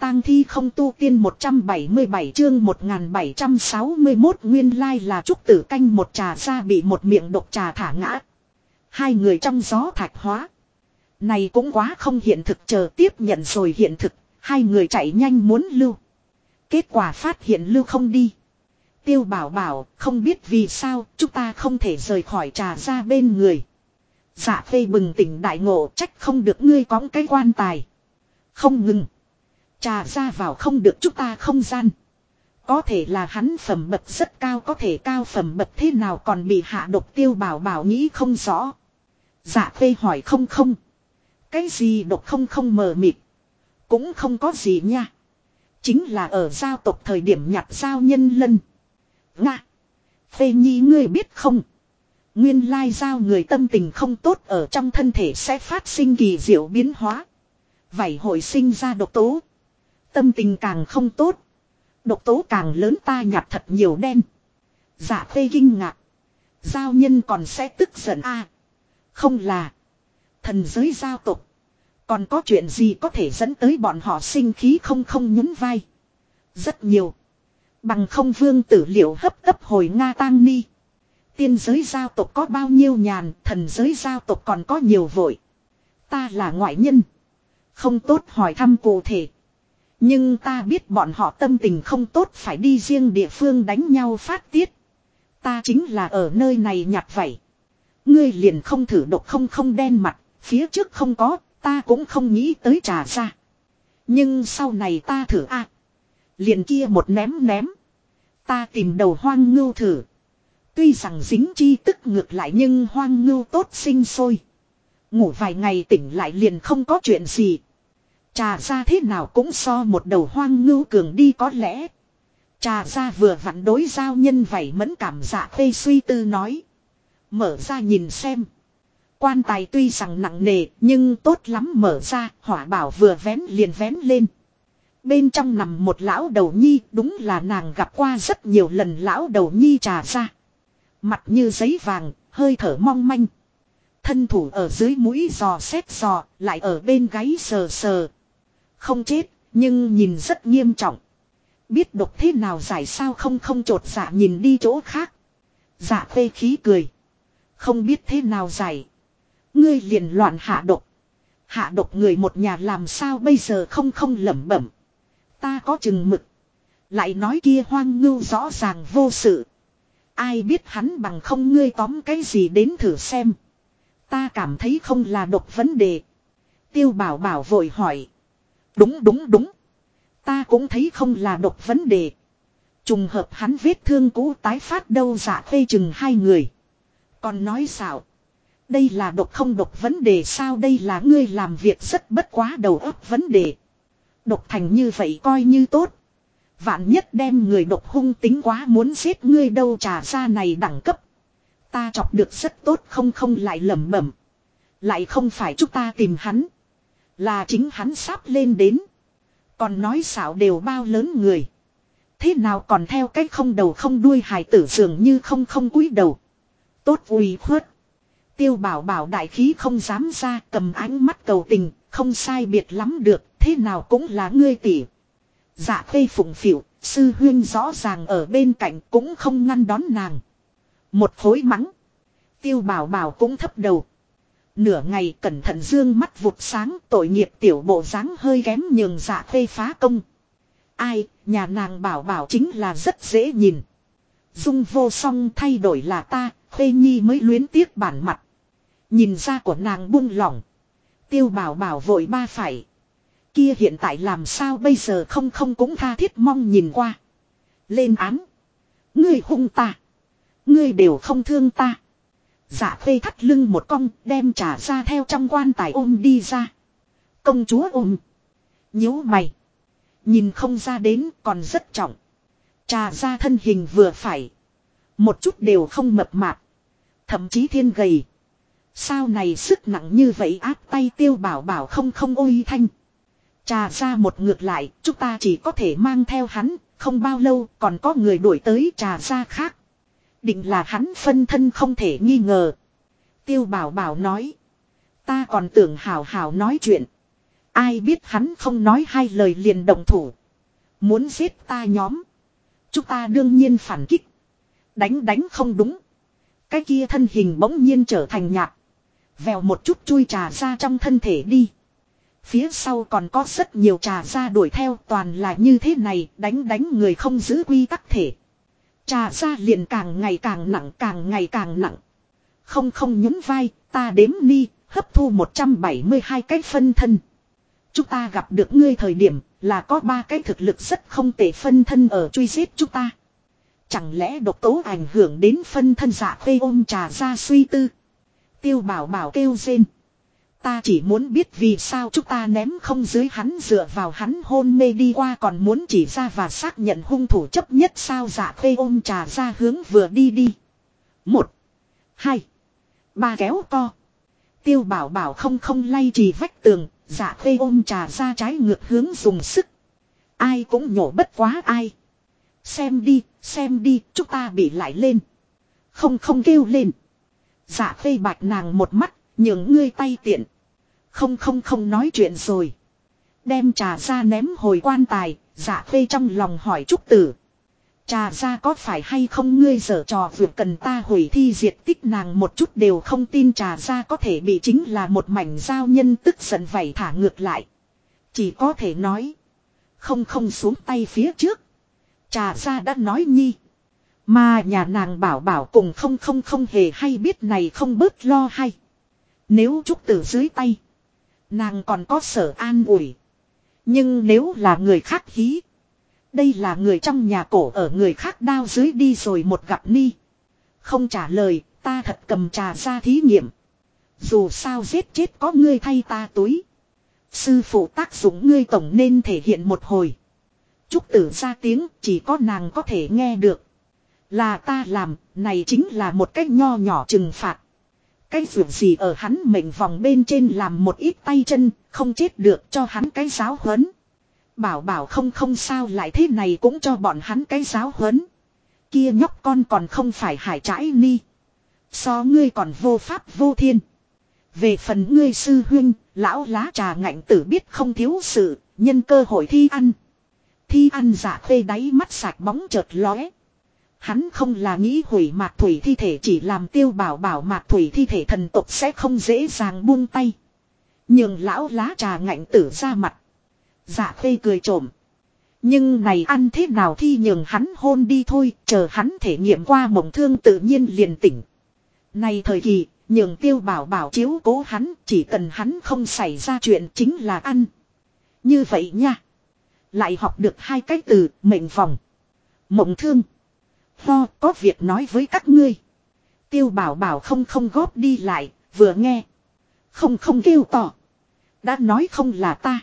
tang thi không tu tiên 177 chương 1761 nguyên lai là trúc tử canh một trà ra bị một miệng độc trà thả ngã. Hai người trong gió thạch hóa. Này cũng quá không hiện thực, chờ tiếp nhận rồi hiện thực, hai người chạy nhanh muốn lưu. Kết quả phát hiện lưu không đi. Tiêu Bảo bảo không biết vì sao chúng ta không thể rời khỏi trà ra bên người. Dạ Phê bừng tỉnh đại ngộ, trách không được ngươi có cái quan tài. Không ngừng. Trà ra vào không được chúng ta không gian. Có thể là hắn phẩm bậc rất cao, có thể cao phẩm bậc thế nào còn bị hạ độc. Tiêu Bảo bảo nghĩ không rõ. Dạ Phê hỏi không. Cái gì độc không mờ mịt. Cũng không có gì nha. Chính là ở giao tộc thời điểm nhặt giao nhân lân. Nga. Phê nhi ngươi biết không? Nguyên lai giao người tâm tình không tốt ở trong thân thể sẽ phát sinh kỳ diệu biến hóa. Vậy hội sinh ra độc tố. Tâm tình càng không tốt. Độc tố càng lớn, ta nhặt thật nhiều đen. Dạ Phê kinh ngạc. Giao nhân còn sẽ tức giận à? Không là. Thần giới giao tộc. Còn có chuyện gì có thể dẫn tới bọn họ sinh khí không nhún vai. Rất nhiều. Bằng không vương tử liệu hấp tấp hồi Nga tang ni. Tiên giới giao tộc có bao nhiêu nhàn, thần giới giao tộc còn có nhiều vội. Ta là ngoại nhân. Không tốt hỏi thăm cụ thể. Nhưng ta biết bọn họ tâm tình không tốt phải đi riêng địa phương đánh nhau phát tiết. Ta chính là ở nơi này nhặt vậy. Ngươi liền không thử độc không đen mặt, phía trước không có, ta cũng không nghĩ tới trà ra. Nhưng sau này ta thử a, liền kia một ném. Ta tìm đầu hoang ngưu thử. Tuy rằng dính chi tức ngược lại nhưng hoang ngưu tốt sinh sôi. Ngủ vài ngày tỉnh lại liền không có chuyện gì. Trà ra thế nào cũng so một đầu hoang ngưu cường đi có lẽ. Trà ra vừa vặn đối giao nhân vảy mẫn cảm. Dạ Phê suy tư nói. Mở ra nhìn xem. Quan tài tuy rằng nặng nề nhưng tốt lắm, mở ra hỏa bảo vừa vén liền vén lên. Bên trong nằm một lão đầu nhi, đúng là nàng gặp qua rất nhiều lần lão đầu nhi trà ra. Mặt như giấy vàng, hơi thở mong manh. Thân thủ ở dưới mũi giò xét giò, lại ở bên gáy sờ. Không chết, nhưng nhìn rất nghiêm trọng. Biết độc thế nào giải sao không chột dạ nhìn đi chỗ khác. Dạ Phê khí cười. Không biết thế nào giải. Ngươi liền loạn hạ độc. Hạ độc người một nhà làm sao bây giờ không lẩm bẩm. Ta có chừng mực. Lại nói kia hoang ngưu rõ ràng vô sự. Ai biết hắn bằng không, ngươi tóm cái gì đến thử xem. Ta cảm thấy không là độc vấn đề. Tiêu Bảo bảo vội hỏi. Đúng. Ta cũng thấy không là độc vấn đề. Trùng hợp hắn vết thương cũ tái phát đâu. Dạ Phê chừng hai người. Còn nói xạo. Đây là độc không độc vấn đề sao, đây là ngươi làm việc rất bất quá đầu óc vấn đề. Độc thành như vậy coi như tốt. Vạn nhất đem người độc hung tính quá muốn giết ngươi đâu. Trà ra này đẳng cấp. Ta chọc được rất tốt không lại lẩm bẩm. Lại không phải chúng ta tìm hắn. Là chính hắn sắp lên đến. Còn nói xạo đều bao lớn người. Thế nào còn theo cách không đầu không đuôi hài tử dường như không cúi đầu. Tốt uy khuất. Tiêu Bảo bảo đại khí không dám ra, cầm ánh mắt cầu tình, không sai biệt lắm được, thế nào cũng là ngươi tỷ. Dạ Phê phụng phịu, sư huyên rõ ràng ở bên cạnh cũng không ngăn đón nàng. Một khối mắng. Tiêu Bảo bảo cũng thấp đầu. Nửa ngày cẩn thận dương mắt vụt sáng, tội nghiệp tiểu bộ dáng hơi kém nhường Dạ Phê phá công. Ai, nhà nàng bảo bảo chính là rất dễ nhìn. Dung vô song thay đổi là ta, Phê nhi mới luyến tiếc bản mặt. Nhìn ra của nàng buông lỏng. Tiêu Bảo bảo vội ba phải. Kia hiện tại làm sao bây giờ không cũng tha thiết mong nhìn qua. Lên án. Ngươi hung ta. Ngươi đều không thương ta. Dạ Phê thắt lưng một cong, đem trà ra theo trong quan tài ôm đi ra. Công chúa ôm. Nhíu mày. Nhìn không ra đến còn rất trọng. Trà ra thân hình vừa phải. Một chút đều không mập mạp. Thậm chí thiên gầy. Sao này sức nặng như vậy áp tay. Tiêu Bảo bảo không ôi thanh. Trà ra một ngược lại, chúng ta chỉ có thể mang theo hắn, không bao lâu còn có người đuổi tới. Trà ra khác. Định là hắn phân thân không thể nghi ngờ. Tiêu Bảo bảo nói. Ta còn tưởng hào nói chuyện. Ai biết hắn không nói hai lời liền động thủ. Muốn giết ta nhóm. Chúng ta đương nhiên phản kích. Đánh không đúng. Cái kia thân hình bỗng nhiên trở thành nhạt. Vèo một chút chui trà ra trong thân thể đi. Phía sau còn có rất nhiều trà ra đuổi theo, toàn là như thế này, đánh người không giữ quy tắc thể. Trà ra liền càng ngày càng nặng, càng ngày càng nặng. Không nhún vai, ta đếm ni, hấp thu 172 cái phân thân. Chúng ta gặp được ngươi thời điểm là có 3 cái thực lực rất không tệ phân thân ở truy giết chúng ta. Chẳng lẽ độc tố ảnh hưởng đến phân thân Dạ Khê ôm trà ra suy tư. Tiêu Bảo Bảo kêu rên. Ta chỉ muốn biết vì sao chúng ta ném không dưới hắn, dựa vào hắn hôn mê đi qua còn muốn chỉ ra và xác nhận hung thủ chấp nhất sao. Dạ Khê ôm trà ra hướng vừa đi. 1, 2, 3 kéo co. Tiêu Bảo Bảo không lay trì vách tường. Dạ Khê ôm trà ra trái ngược hướng dùng sức. Ai cũng nhổ bất quá ai. Xem đi, chúng ta bị lại lên. Không kêu lên. Dạ Khê bạch nàng một mắt, nhường ngươi tay tiện. Không nói chuyện rồi. Đem trà ra ném hồi quan tài, Dạ Khê trong lòng hỏi Trúc Tử. Trà ra có phải hay không ngươi giở trò vượt cần ta hủy thi diệt tích, nàng một chút đều không tin trà ra có thể bị chính là một mảnh giao nhân tức giận vảy thả ngược lại. Chỉ có thể nói. Không xuống tay phía trước. Trà ra đã nói nhi. Mà nhà nàng bảo bảo cùng không hề hay biết này không bớt lo hay. Nếu Trúc Tử dưới tay. Nàng còn có sở an ủi. Nhưng nếu là người khác hí. Đây là người trong nhà cổ ở người khác đao dưới đi rồi một gặp ni. Không trả lời, ta thật cầm trà ra thí nghiệm. Dù sao giết chết có ngươi thay ta túi. Sư phụ tác dụng ngươi tổng nên thể hiện một hồi. Trúc Tử ra tiếng chỉ có nàng có thể nghe được. Là ta làm, này chính là một cách nho nhỏ trừng phạt. Cái việc gì ở hắn mệnh vòng bên trên làm một ít tay chân, không chết được cho hắn cái giáo huấn. Bảo bảo không sao lại thế này cũng cho bọn hắn cái giáo huấn. Kia nhóc con còn không phải hải trãi ni. So ngươi còn vô pháp vô thiên. Về phần ngươi sư huynh, lão lá trà ngạnh tử biết không thiếu sự, nhân cơ hội thi ăn. Thi ăn Dạ Khê đáy mắt sạch bóng chợt lóe. Hắn không là nghĩ hủy Mạc Thủy thi thể, chỉ làm Tiêu Bảo Bảo Mạc Thủy thi thể thần tộc sẽ không dễ dàng buông tay. Nhường lão lá trà ngạnh tử ra mặt. Dạ Khê cười trộm. Nhưng này ăn thế nào thi nhường hắn hôn đi thôi, chờ hắn thể nghiệm qua mộng thương tự nhiên liền tỉnh. Này thời kỳ, nhường Tiêu Bảo Bảo chiếu cố hắn, chỉ cần hắn không xảy ra chuyện chính là ăn. Như vậy nha. Lại học được 2 cái từ, mệnh vòng. Mộng thương. Ho, có việc nói với các ngươi. Tiêu Bảo Bảo không góp đi lại, vừa nghe. Không kêu tỏ. Đã nói không là ta.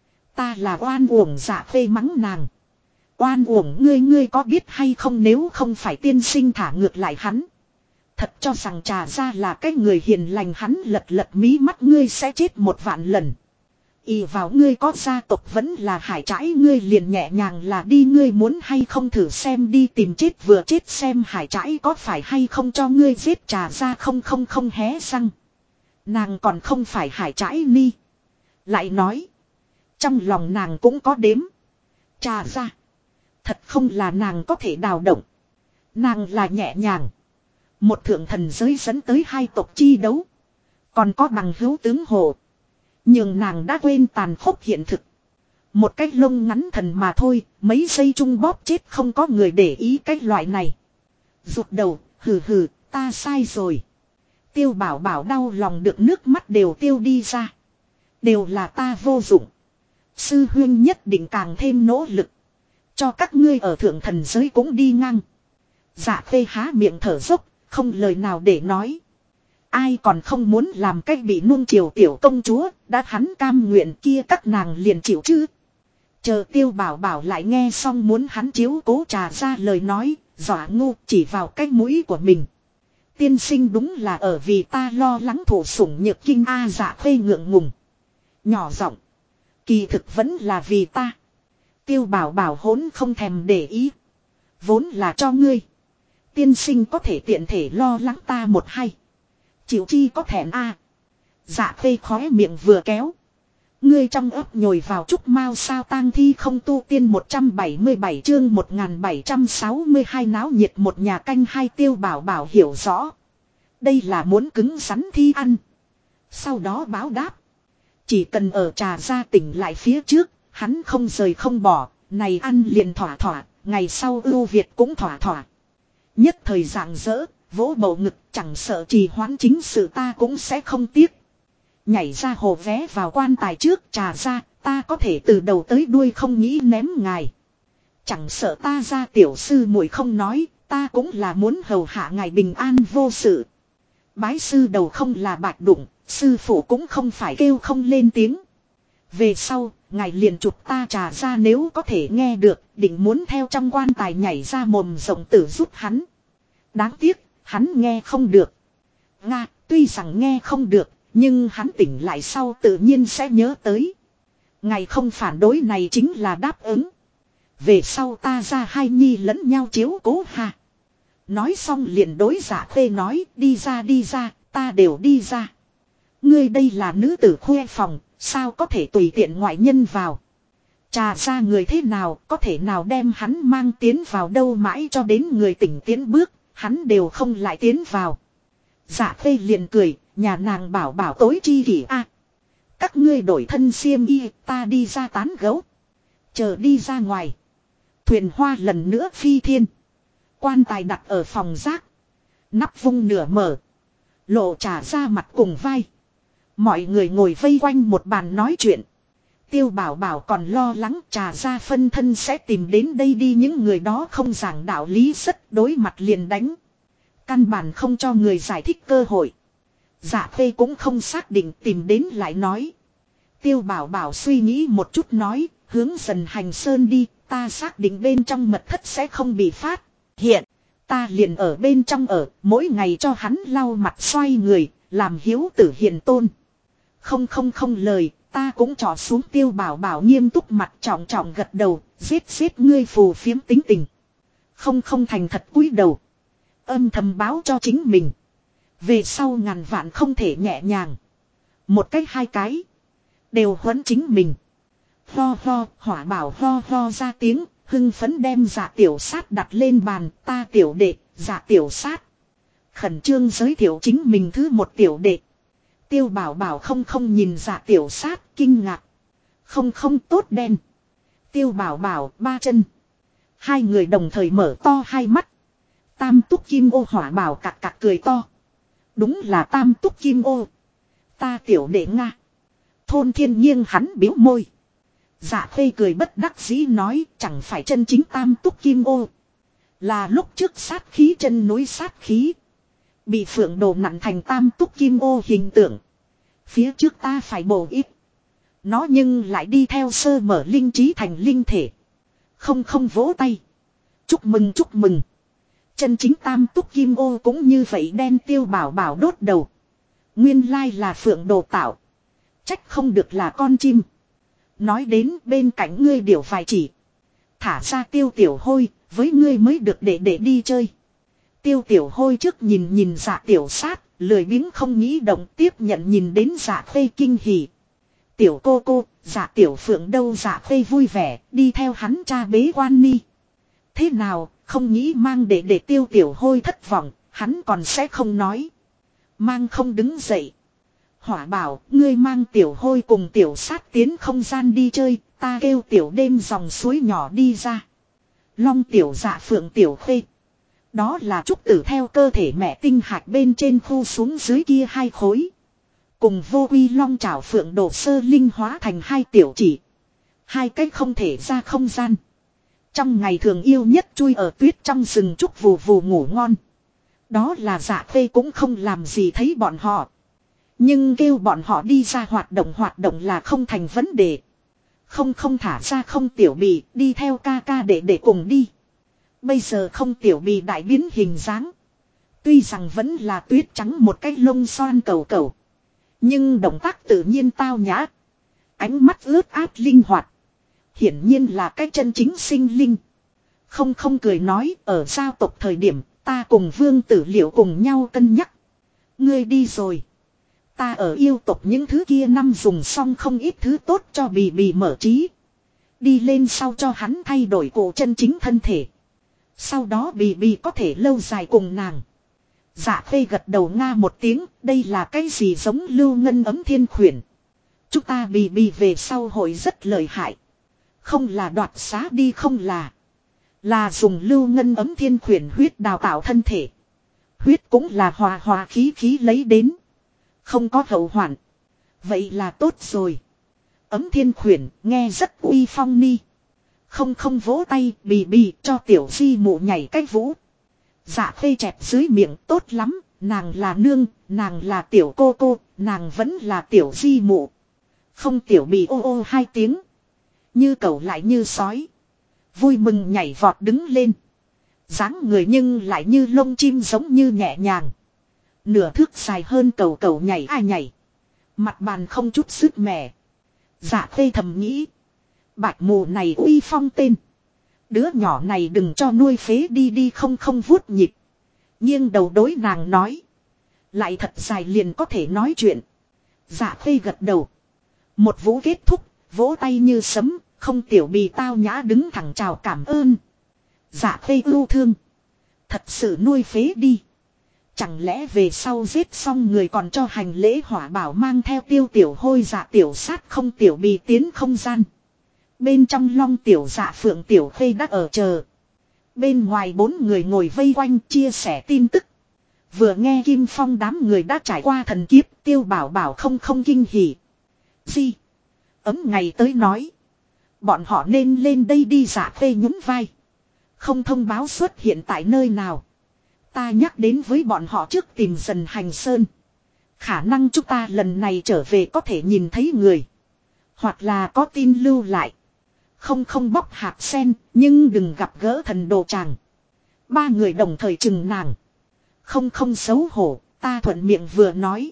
Ta là oan uổng. Dạ Khê mắng nàng. Oan uổng ngươi có biết hay không, nếu không phải tiên sinh thả ngược lại hắn. Thật cho rằng trà ra là cái người hiền lành, hắn lật mí mắt ngươi sẽ chết 1 vạn lần. Ý vào ngươi có gia tộc vẫn là hải trãi, ngươi liền nhẹ nhàng là đi, ngươi muốn hay không thử xem đi tìm chết vừa chết xem hải trãi có phải hay không cho ngươi giết. Trà ra không hé răng. Nàng còn không phải hải trãi ni. Lại nói. Trong lòng nàng cũng có đếm. Trà ra. Thật không là nàng có thể đào động. Nàng là nhẹ nhàng. Một thượng thần giới dẫn tới 2 tộc chi đấu. Còn có bằng hữu tướng hồ. Nhưng nàng đã quên tàn khốc hiện thực. Một cái lông ngắn thần mà thôi, mấy giây chung bóp chết không có người để ý cái loại này. Rụt đầu, hừ, ta sai rồi. Tiêu Bảo Bảo đau lòng được nước mắt đều tiêu đi ra. Đều là ta vô dụng. Sư huynh nhất định càng thêm nỗ lực. Cho các ngươi ở thượng thần giới cũng đi ngang. Dạ Khê há miệng thở dốc, không lời nào để nói. Ai còn không muốn làm cách bị nuông chiều tiểu công chúa, đã hắn cam nguyện kia các nàng liền chịu chứ. Chờ Tiêu Bảo Bảo lại nghe xong muốn hắn chiếu cố trà ra lời nói, dọa ngu chỉ vào cái mũi của mình. Tiên sinh đúng là ở vì ta lo lắng thổ sủng nhược kinh a. Dạ Khê ngượng ngùng. Nhỏ giọng. Kỳ thực vẫn là vì ta. Tiêu Bảo Bảo hỗn không thèm để ý. Vốn là cho ngươi. Tiên sinh có thể tiện thể lo lắng ta một hay. Chịu chi có thèm a. Dạ Khê khóe miệng vừa kéo. Ngươi trong ấp nhồi vào trúc mao sao tang thi không tu tiên 177 chương 1762 náo nhiệt một nhà canh hai Tiêu Bảo Bảo hiểu rõ. Đây là muốn cứng rắn thi ăn. Sau đó báo đáp. Chỉ cần ở Trà Gia tỉnh lại phía trước, hắn không rời không bỏ, này ăn liền thỏa thỏa, ngày sau ưu Việt cũng thỏa thỏa. Nhất thời rạng rỡ, vỗ bầu ngực chẳng sợ trì hoãn chính sự ta cũng sẽ không tiếc. Nhảy ra hồ vé vào quan tài trước Trà Gia, ta có thể từ đầu tới đuôi không nghĩ ném ngài. Chẳng sợ ta ra tiểu sư muội không nói, ta cũng là muốn hầu hạ ngài bình an vô sự. Bái sư đầu không là bạch đụng, sư phụ cũng không phải kêu không lên tiếng. Về sau, ngài liền chụp ta Trà Gia nếu có thể nghe được, định muốn theo trong quan tài nhảy ra mồm rộng tử giúp hắn. Đáng tiếc, hắn nghe không được. Nga, tuy rằng nghe không được, nhưng hắn tỉnh lại sau tự nhiên sẽ nhớ tới. Ngài không phản đối này chính là đáp ứng. Về sau ta ra hai nhi lẫn nhau chiếu cố ha. Nói xong liền đối Dạ Khê nói đi ra, ta đều đi ra. Ngươi đây là nữ tử khuê phòng, sao có thể tùy tiện ngoại nhân vào. Trà Gia người thế nào, có thể nào đem hắn mang tiến vào đâu mãi cho đến người tỉnh tiến bước, hắn đều không lại tiến vào. Dạ Khê liền cười, nhà nàng bảo bảo tối chi kỷ a. Các ngươi đổi thân xiêm y, ta đi ra tán gấu. Chờ đi ra ngoài. Thuyền hoa lần nữa phi thiên. Quan tài đặt ở phòng rác. Nắp vung nửa mở. Lộ Trà Gia mặt cùng vai. Mọi người ngồi vây quanh một bàn nói chuyện. Tiêu Bảo Bảo còn lo lắng Trà Gia phân thân sẽ tìm đến đây đi, những người đó không giảng đạo lý rất đối mặt liền đánh. Căn bản không cho người giải thích cơ hội. Dạ Khê cũng không xác định tìm đến lại nói. Tiêu Bảo Bảo suy nghĩ một chút nói, hướng dần hành sơn đi, ta xác định bên trong mật thất sẽ không bị phát hiện. Ta liền ở bên trong ở, mỗi ngày cho hắn lau mặt xoay người, làm hiếu tử hiền tôn. Không lời, ta cũng trỏ xuống. Tiêu Bảo Bảo nghiêm túc mặt trọng trọng gật đầu, giết ngươi phù phiếm tính tình. Không thành thật cúi đầu. Âm thầm báo cho chính mình. Về sau ngàn vạn không thể nhẹ nhàng. Một cách hai cái. Đều huấn chính mình. Ho Hỏa Bảo ho ra tiếng. Hưng phấn đem Dạ Tiểu Sát đặt lên bàn. Ta tiểu đệ, Dạ Tiểu Sát. Khẩn trương giới thiệu chính mình thứ một tiểu đệ. Tiêu Bảo Bảo không nhìn Dạ Tiểu Sát kinh ngạc. Không tốt đen. Tiêu Bảo Bảo ba chân. Hai người đồng thời mở to hai mắt. Tam túc kim ô. Hỏa Bảo cặc cười to. Đúng là tam túc kim ô. Ta tiểu đệ Nga. Thôn Thiên nghiêng hắn biếu môi. Dạ Khê cười bất đắc dĩ nói chẳng phải chân chính tam túc kim ô. Là lúc trước sát khí chân núi sát khí. Bị phượng đồ nặn thành tam túc kim ô hình tượng. Phía trước ta phải bổ ít. Nó nhưng lại đi theo sơ mở linh trí thành linh thể. Không vỗ tay. Chúc mừng. Chân chính tam túc kim ô cũng như vậy đen. Tiêu Bảo Bảo đốt đầu. Nguyên lai là phượng đồ tạo. Trách không được là con chim. Nói đến bên cạnh ngươi điều vài chỉ. Thả ra Tiêu Tiểu Hôi, với ngươi mới được để đi chơi. Tiêu Tiểu Hôi trước nhìn Dạ Tiểu Sát, lười biếng không nghĩ động, tiếp nhận nhìn đến Dạ Khê kinh hỉ. Tiểu cô, Dạ Tiểu Phượng đâu? Dạ Khê vui vẻ, đi theo hắn cha bế quan ni. Thế nào, không nghĩ mang để Tiêu Tiểu Hôi thất vọng, hắn còn sẽ không nói. Mang không đứng dậy. Hỏa Bảo, ngươi mang Tiểu Hôi cùng Tiểu Sát tiến không gian đi chơi, ta kêu Tiểu đêm dòng suối nhỏ đi ra. Long Tiểu Dạ Phượng Tiểu Khê. Đó là trúc tử theo cơ thể mẹ tinh hạt bên trên khu xuống dưới kia hai khối. Cùng vô quy long trảo phượng đồ sơ linh hóa thành hai tiểu chỉ. Hai cách không thể ra không gian. Trong ngày thường yêu nhất chui ở tuyết trong rừng trúc vù vù ngủ ngon. Đó là Dạ Khê cũng không làm gì thấy bọn họ. Nhưng kêu bọn họ đi ra hoạt động là không thành vấn đề. Không thả ra không tiểu bì đi theo ca để cùng đi. Bây giờ không tiểu bì đại biến hình dáng. Tuy rằng vẫn là tuyết trắng một cái lông xoan cầu. Nhưng động tác tự nhiên tao nhã. Ánh mắt ướt át linh hoạt. Hiển nhiên là cái chân chính sinh linh. Không cười nói ở giao tộc thời điểm ta cùng Vương Tử Liệu cùng nhau cân nhắc. Ngươi đi rồi. Ta ở yêu tộc những thứ kia năm dùng xong không ít thứ tốt cho bì bì mở trí. Đi lên sau cho hắn thay đổi cổ chân chính thân thể. Sau đó bì bì có thể lâu dài cùng nàng. Dạ Khê gật đầu nga một tiếng, đây là cái gì giống lưu ngân ấm thiên khuyển. Chúng ta bì bì về sau hội rất lợi hại. Không là đoạt xá đi, không là dùng lưu ngân ấm thiên khuyển huyết đào tạo thân thể. Huyết cũng là hòa hòa khí khí lấy đến. Không có hậu hoạn. Vậy là tốt rồi. Ấm thiên khuyển nghe rất uy phong ni. Không vỗ tay, bì bì cho tiểu di mụ nhảy cái vũ. Dạ Khê chẹp dưới miệng, tốt lắm, nàng là nương, nàng là tiểu cô cô, nàng vẫn là tiểu di mụ. Không tiểu bì ô ô hai tiếng. Như cẩu lại như sói. Vui mừng nhảy vọt đứng lên. Dáng người nhưng lại như lông chim giống như nhẹ nhàng. Nửa thước dài hơn cẩu cẩu nhảy ai nhảy. Mặt bàn không chút sức mẻ. Dạ Khê thầm nghĩ. Bạch mù này uy phong tên. Đứa nhỏ này đừng cho nuôi phế đi không vuốt nhịp. Nghiêng đầu đối nàng nói. Lại thật dài liền có thể nói chuyện. Dạ Khê gật đầu. Một vũ kết thúc, vỗ tay như sấm, không tiểu bì tao nhã đứng thẳng chào cảm ơn. Dạ Khê ưu thương. Thật sự nuôi phế đi. Chẳng lẽ về sau giết xong người còn cho hành lễ hỏa bảo mang theo tiêu tiểu hôi dạ tiểu sát không tiểu bì tiến không gian. Bên trong long tiểu dạ phượng tiểu khê đã ở chờ. Bên ngoài 4 người ngồi vây quanh chia sẻ tin tức. Vừa nghe Kim Phong đám người đã trải qua thần kiếp, Tiêu Bảo Bảo không kinh hỉ. Gì? Ấm ngày tới nói. Bọn họ nên lên đây đi. Dạ Khê nhún vai. Không thông báo xuất hiện tại nơi nào. Ta nhắc đến với bọn họ trước tìm dần hành sơn. Khả năng chúng ta lần này trở về có thể nhìn thấy người. Hoặc là có tin lưu lại. Không bóc hạt sen, nhưng đừng gặp gỡ thần đồ chàng. 3 người đồng thời chừng nàng. Không xấu hổ, ta thuận miệng vừa nói.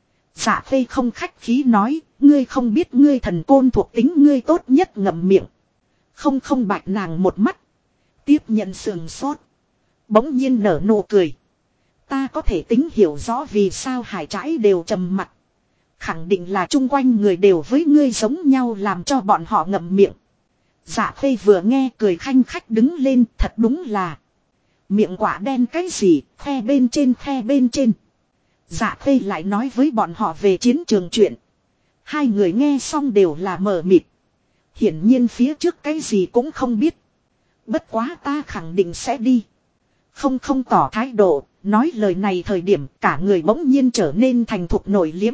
Dạ Khê không khách khí nói, ngươi không biết ngươi thần côn thuộc tính ngươi tốt nhất ngậm miệng. Không bạch nàng một mắt. Tiếp nhận sườn sốt. Bỗng nhiên nở nụ cười. Ta có thể tính hiểu rõ vì sao hải trãi đều trầm mặt. Khẳng định là chung quanh người đều với ngươi giống nhau làm cho bọn họ ngậm miệng. Dạ Khê vừa nghe cười khanh khách đứng lên, thật đúng là. Miệng quả đen cái gì, khe bên trên. Dạ Khê lại nói với bọn họ về chiến trường chuyện. 2 người nghe xong đều là mờ mịt. Hiển nhiên phía trước cái gì cũng không biết. Bất quá ta khẳng định sẽ đi. Không tỏ thái độ, nói lời này thời điểm cả người bỗng nhiên trở nên thành thục nổi liếm.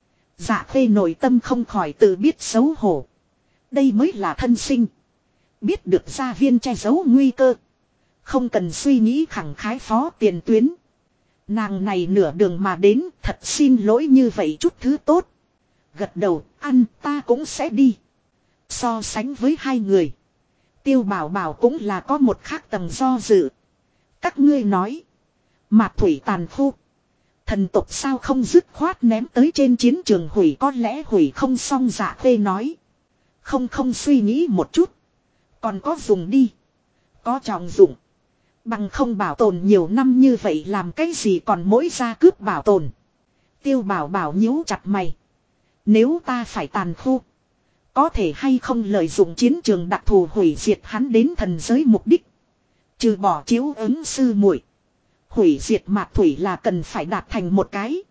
Dạ Khê nội tâm không khỏi tự biết xấu hổ. Đây mới là thân sinh. Biết được gia viên che giấu nguy cơ. Không cần suy nghĩ khẳng khái phó tiền tuyến. Nàng này nửa đường mà đến thật xin lỗi như vậy chút thứ tốt. Gật đầu ăn ta cũng sẽ đi. So sánh với 2 người. Tiêu Bảo Bảo cũng là có một khác tầng do dự. Các ngươi nói. Mạc thủy tàn khu. Thần tộc sao không dứt khoát ném tới trên chiến trường hủy, có lẽ hủy không xong. Dạ Khê nói. Không suy nghĩ một chút. Còn có dùng đi. Có trọng dụng. Bằng không bảo tồn nhiều năm như vậy làm cái gì còn mỗi ra cướp bảo tồn. Tiêu Bảo Bảo nhíu chặt mày. Nếu ta phải tàn khu. Có thể hay không lợi dụng chiến trường đặc thù hủy diệt hắn đến thần giới mục đích. Trừ bỏ chiếu ứng sư muội, hủy diệt mạc thủy là cần phải đạt thành một cái.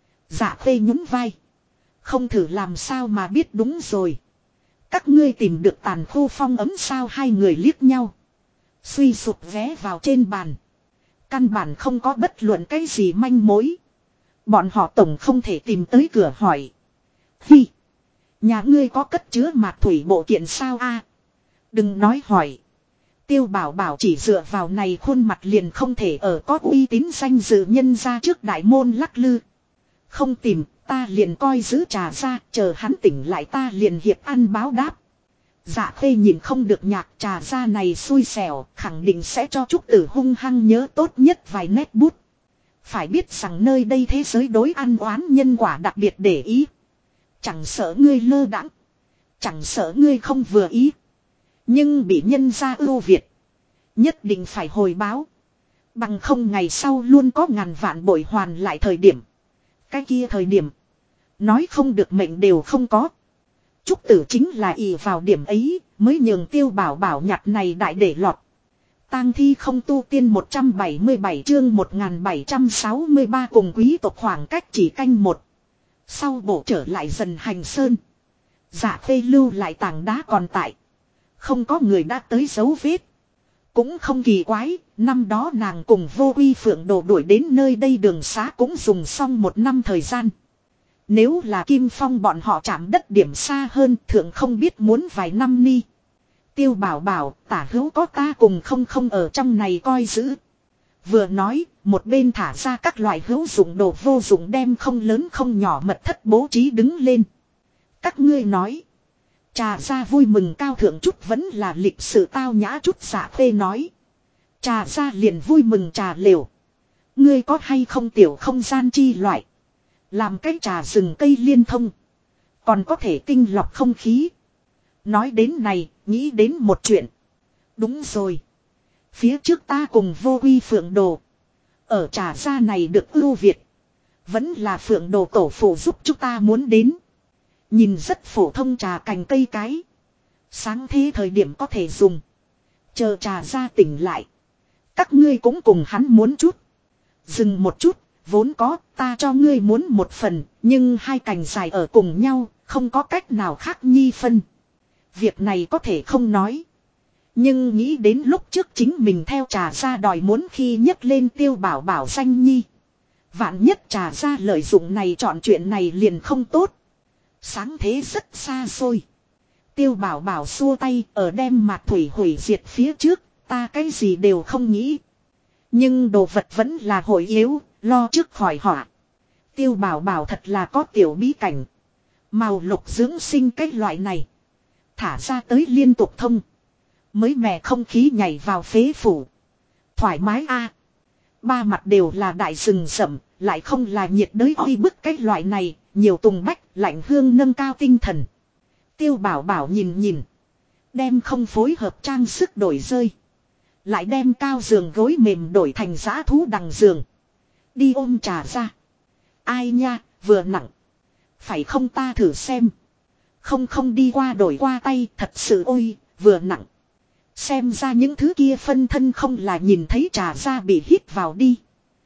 Dạ Khê nhún vai. Không thử làm sao mà biết đúng rồi. Các ngươi tìm được tàn khu phong ấm sao? 2 người liếc nhau. Suy sụp ghé vào trên bàn. Căn bản không có bất luận cái gì manh mối. Bọn họ tổng không thể tìm tới cửa hỏi. Hi. Nhà ngươi có cất chứa mạc thủy bộ kiện sao a? Đừng nói hỏi. Tiêu Bảo Bảo chỉ dựa vào này khuôn mặt liền không thể ở có uy tín danh dự nhân ra trước đại môn lắc lư. Không tìm, ta liền coi giữ trà ra, chờ hắn tỉnh lại ta liền hiệp ăn báo đáp. Dạ Khê nhìn không được nhạc trà ra này xui xẻo, khẳng định sẽ cho Trúc Tử hung hăng nhớ tốt nhất vài nét bút. Phải biết rằng nơi đây thế giới đối ăn oán nhân quả đặc biệt để ý. Chẳng sợ ngươi lơ đãng, chẳng sợ ngươi không vừa ý. Nhưng bị nhân gia ưu việt. Nhất định phải hồi báo. Bằng không ngày sau luôn có ngàn vạn bội hoàn lại thời điểm. Cái kia thời điểm. Nói không được mệnh đều không có. Trúc Tử chính là ỷ vào điểm ấy, mới nhường Tiêu Bảo Bảo nhặt này đại để lọt. Tang thi không tu tiên 177 chương 1763 cùng quý tộc khoảng cách chỉ canh một. Sau bộ trở lại dần hành sơn. Dạ Phê lưu lại tảng đá còn tại. Không có người đã tới dấu vết. Cũng không kỳ quái, năm đó nàng cùng Vô Uy Phượng Đồ đuổi đến nơi đây đường xá cũng dùng xong 1 năm thời gian. Nếu là Kim Phong bọn họ chạm đất điểm xa hơn thượng không biết muốn vài năm ni. Tiêu Bảo Bảo, tả hữu có ta cùng không ở trong này coi giữ. Vừa nói, một bên thả ra các loại hữu dụng đồ vô dụng đem không lớn không nhỏ mật thất bố trí đứng lên. Các ngươi nói. Trà ra vui mừng cao thượng chút vẫn là lịch sự tao nhã chút. Dạ Phê nói. Trà ra liền vui mừng trà lều. Ngươi có hay không tiểu không gian chi loại. Làm cái trà rừng cây liên thông. Còn có thể tinh lọc không khí. Nói đến này, nghĩ đến một chuyện. Đúng rồi. Phía trước ta cùng Vô Uy Phượng Đồ. Ở trà gia này được ưu việt. Vẫn là Phượng Đồ tổ phụ giúp chúng ta muốn đến. Nhìn rất phổ thông trà cành cây cái. Sáng thế thời điểm có thể dùng. Chờ trà gia tỉnh lại. Các ngươi cũng cùng hắn muốn chút. Dừng một chút. Vốn có ta cho ngươi muốn một phần. Nhưng hai cành dài ở cùng nhau. Không có cách nào khác nhi phân. Việc này có thể không nói. Nhưng nghĩ đến lúc trước chính mình theo trà gia đòi muốn khi nhấc lên Tiêu Bảo Bảo danh nhi. Vạn nhất trà gia lợi dụng này chọn chuyện này liền không tốt. Sáng thế rất xa xôi. Tiêu Bảo Bảo xua tay ở đem mạc thủy hủy diệt phía trước. Ta cái gì đều không nghĩ. Nhưng đồ vật vẫn là hội yếu. Lo trước khỏi họa. Tiêu Bảo Bảo thật là có tiểu bí cảnh. Màu lục dưỡng sinh cái loại này. Thả ra tới liên tục thông. Mới mẻ không khí nhảy vào phế phủ. Thoải mái a. Ba mặt đều là đại rừng rậm. Lại không là nhiệt đới oi bức cái loại này. Nhiều tùng bách lạnh hương nâng cao tinh thần. Tiêu Bảo Bảo nhìn. Đem không phối hợp trang sức đổi rơi. Lại đem cao giường gối mềm đổi thành dã thú đằng giường. Đi ôm trà ra. Ai nha, vừa nặng. Phải không ta thử xem. Không đi qua đổi qua tay thật sự ôi, vừa nặng. Xem ra những thứ kia phân thân không là nhìn thấy trà ra bị hít vào đi.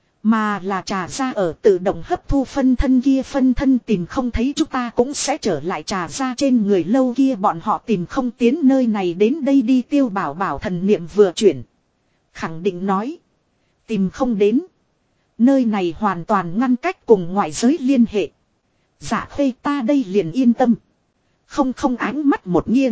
Mà là trà ra ở tự động hấp thu phân thân tìm không thấy chúng ta cũng sẽ trở lại trà ra trên người lâu kia bọn họ tìm không tiến nơi này đến đây đi. Tiêu Bảo Bảo thần niệm vừa chuyển. Khẳng định nói. Tìm không đến. Nơi này hoàn toàn ngăn cách cùng ngoại giới liên hệ. Dạ Phê ta đây liền yên tâm. Không ánh mắt một nghiêng.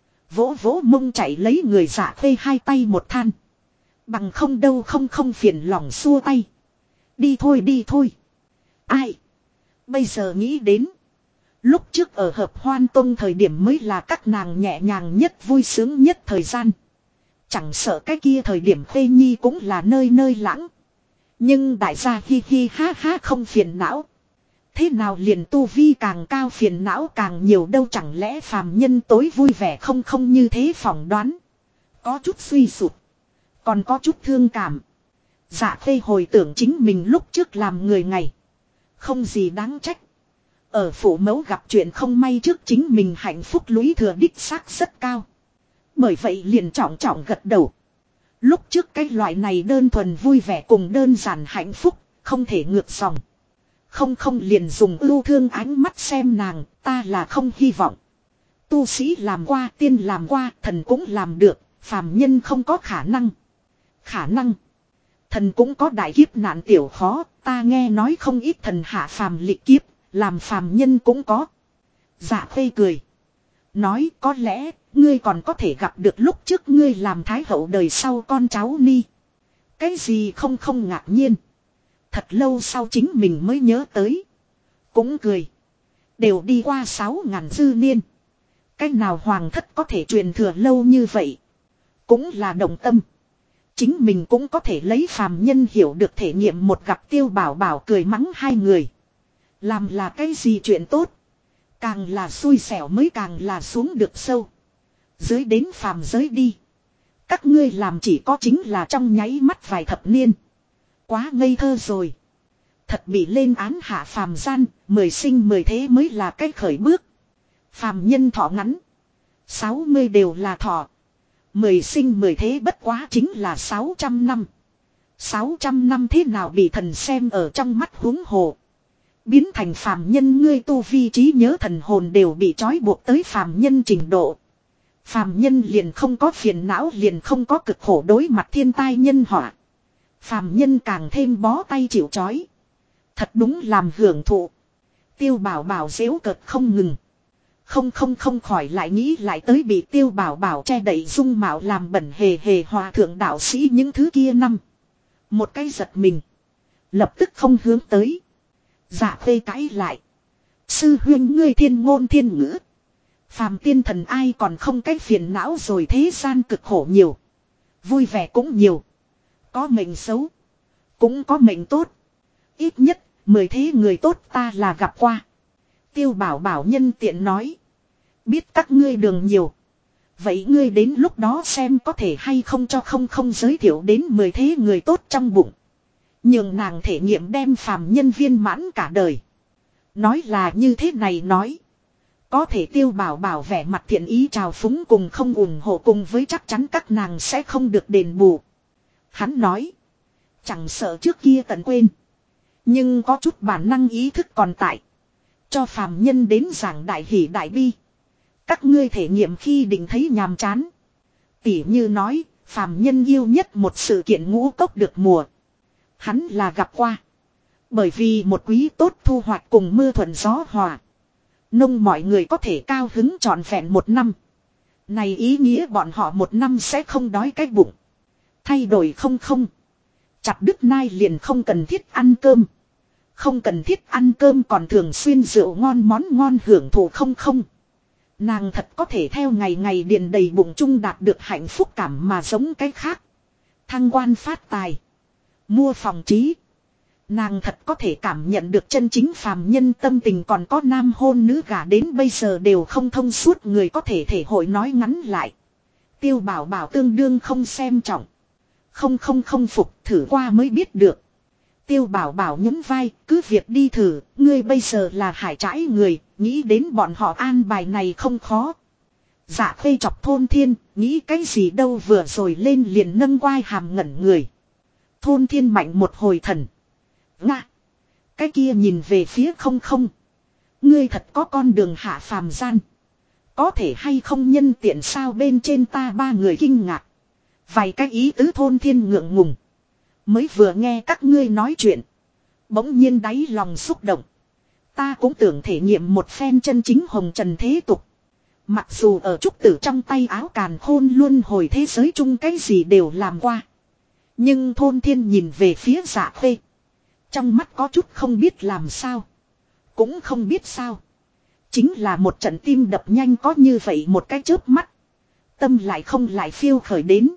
Vỗ mông chạy lấy người Dạ Phê hai tay một than. Bằng không đâu không phiền lòng xua tay. Đi thôi. Ai? Bây giờ nghĩ đến. Lúc trước ở hợp hoan tông thời điểm mới là các nàng nhẹ nhàng nhất vui sướng nhất thời gian. Chẳng sợ cái kia thời điểm Phê Nhi cũng là nơi lãng. Nhưng đại gia hi hi ha ha không phiền não. Thế nào liền tu vi càng cao phiền não càng nhiều đâu, chẳng lẽ phàm nhân tối vui vẻ không như thế phỏng đoán. Có chút suy sụp. Còn có chút thương cảm. Dạ Phê hồi tưởng chính mình lúc trước làm người ngày. Không gì đáng trách. Ở phủ mẫu gặp chuyện không may trước chính mình hạnh phúc lũy thừa đích xác rất cao. Bởi vậy liền trọng gật đầu. Lúc trước cái loại này đơn thuần vui vẻ cùng đơn giản hạnh phúc, không thể ngược dòng. Không liền dùng ưu thương ánh mắt xem nàng, ta là không hy vọng. Tu sĩ làm qua, tiên làm qua, thần cũng làm được, phàm nhân không có khả năng. Khả năng. Thần cũng có đại kiếp nạn tiểu khó, ta nghe nói không ít thần hạ phàm lịch kiếp, làm phàm nhân cũng có. Dạ Phê cười. Nói có lẽ, ngươi còn có thể gặp được lúc trước ngươi làm thái hậu đời sau con cháu ni. Cái gì không ngạc nhiên. Thật lâu sau chính mình mới nhớ tới. Cũng cười. Đều đi qua 6.000 dư niên. Cái nào hoàng thất có thể truyền thừa lâu như vậy. Cũng là động tâm. Chính mình cũng có thể lấy phàm nhân hiểu được thể nghiệm một gặp. Tiêu Bảo Bảo cười mắng hai người. Làm là cái gì chuyện tốt. Càng là xui xẻo mới càng là xuống được sâu. Dưới đến phàm giới đi. Các ngươi làm chỉ có chính là trong nháy mắt vài thập niên. Quá ngây thơ rồi. Thật bị lên án hạ phàm gian, 10 sinh 10 thế mới là cách khởi bước. Phàm nhân thọ ngắn, 60 đều là thọ. 10 sinh 10 thế bất quá chính là 600 năm. 600 năm thế nào bị thần xem ở trong mắt huống hồ. Biến thành phàm nhân, ngươi tu vi trí nhớ thần hồn đều bị trói buộc tới phàm nhân trình độ. Phàm nhân liền không có phiền não, liền không có cực khổ đối mặt thiên tai nhân họa. Phàm nhân càng thêm bó tay chịu trói. Thật đúng làm hưởng thụ. Tiêu Bảo Bảo giễu cợt không ngừng. Không khỏi lại nghĩ lại tới bị Tiêu Bảo Bảo che đậy dung mạo làm bẩn hề hề hòa thượng đạo sĩ những thứ kia năm. Một cái giật mình. Lập tức không hướng tới. Dạ Khê cãi lại. Sư huynh ngươi thiên ngôn thiên ngữ. Phàm tiên thần ai còn không cái phiền não rồi, thế gian cực khổ nhiều. Vui vẻ cũng nhiều. Có mệnh xấu. Cũng có mệnh tốt. Ít nhất 10 thế người tốt ta là gặp qua. Tiêu Bảo Bảo nhân tiện nói. Biết các ngươi đường nhiều. Vậy ngươi đến lúc đó xem có thể hay không cho không giới thiệu đến 10 thế người tốt trong bụng. Nhưng nàng thể nghiệm đem phàm nhân viên mãn cả đời. Nói là như thế này nói. Có thể Tiêu Bảo Bảo vẻ mặt thiện ý chào phúng cùng không ủng hộ cùng với chắc chắn các nàng sẽ không được đền bù. Hắn nói. Chẳng sợ trước kia tận quên. Nhưng có chút bản năng ý thức còn tại. Cho phàm nhân đến giảng đại hỷ đại bi. Các ngươi thể nghiệm khi định thấy nhàm chán. Tỉ như nói, phàm nhân yêu nhất một sự kiện ngũ cốc được mùa. Hắn là gặp qua. Bởi vì một quý tốt thu hoạch cùng mưa thuận gió hòa. Nông mọi người có thể cao hứng trọn vẹn một năm. Này ý nghĩa bọn họ một năm sẽ không đói cái bụng. Thay đổi không. Chặt đứt nai liền không cần thiết ăn cơm. Không cần thiết ăn cơm còn thường xuyên rượu ngon món ngon hưởng thụ không. Nàng thật có thể theo ngày ngày điền đầy bụng chung đạt được hạnh phúc cảm mà giống cái khác. Thăng quan phát tài. Mua phòng trí. Nàng thật có thể cảm nhận được chân chính phàm nhân tâm tình, còn có nam hôn nữ gả đến bây giờ đều không thông suốt người có thể thể hội nói ngắn lại. Tiêu Bảo Bảo tương đương không xem trọng. Không phục, thử qua mới biết được. Tiêu Bảo Bảo nhún vai, cứ việc đi thử, ngươi bây giờ là hải trãi người, nghĩ đến bọn họ an bài này không khó. Dạ Khê chọc Thôn Thiên, nghĩ cái gì đâu, vừa rồi lên liền nâng quai hàm ngẩn người. Thôn Thiên mạnh một hồi thần. Ngạ! Cái kia nhìn về phía không. Ngươi thật có con đường hạ phàm gian. Có thể hay không nhân tiện sao, bên trên ta ba người kinh ngạc. Vài cái ý tứ Thôn Thiên ngượng ngùng. Mới vừa nghe các ngươi nói chuyện. Bỗng nhiên đáy lòng xúc động. Ta cũng tưởng thể nghiệm một phen chân chính hồng trần thế tục. Mặc dù ở trúc tử trong tay áo càn khôn luân hồi thế giới chung cái gì đều làm qua. Nhưng Thôn Thiên nhìn về phía Dạ Khê. Trong mắt có chút không biết làm sao. Cũng không biết sao. Chính là một trận tim đập nhanh có như vậy một cái chớp mắt. Tâm lại không lại phiêu khởi đến.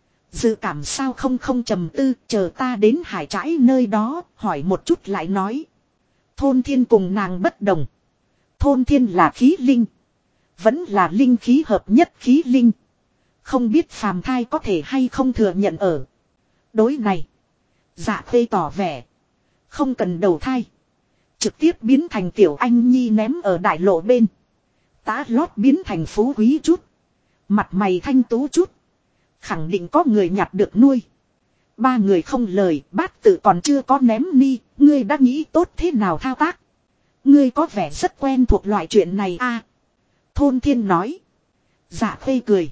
Dự cảm sao không trầm tư, chờ ta đến hải trãi nơi đó, hỏi một chút lại nói. Thôn Thiên cùng nàng bất đồng. Thôn Thiên là khí linh. Vẫn là linh khí hợp nhất khí linh. Không biết phàm thai có thể hay không thừa nhận ở. Đối này. Dạ Khê tỏ vẻ. Không cần đầu thai. Trực tiếp biến thành tiểu anh nhi ném ở đại lộ bên. Tá lót biến thành phú quý chút. Mặt mày thanh tú chút. Khẳng định có người nhặt được nuôi. Ba người không lời, bát tự còn chưa có ném ni, ngươi đã nghĩ tốt thế nào thao tác. Ngươi có vẻ rất quen thuộc loại chuyện này a. Thôn Thiên nói. Dạ Khê cười.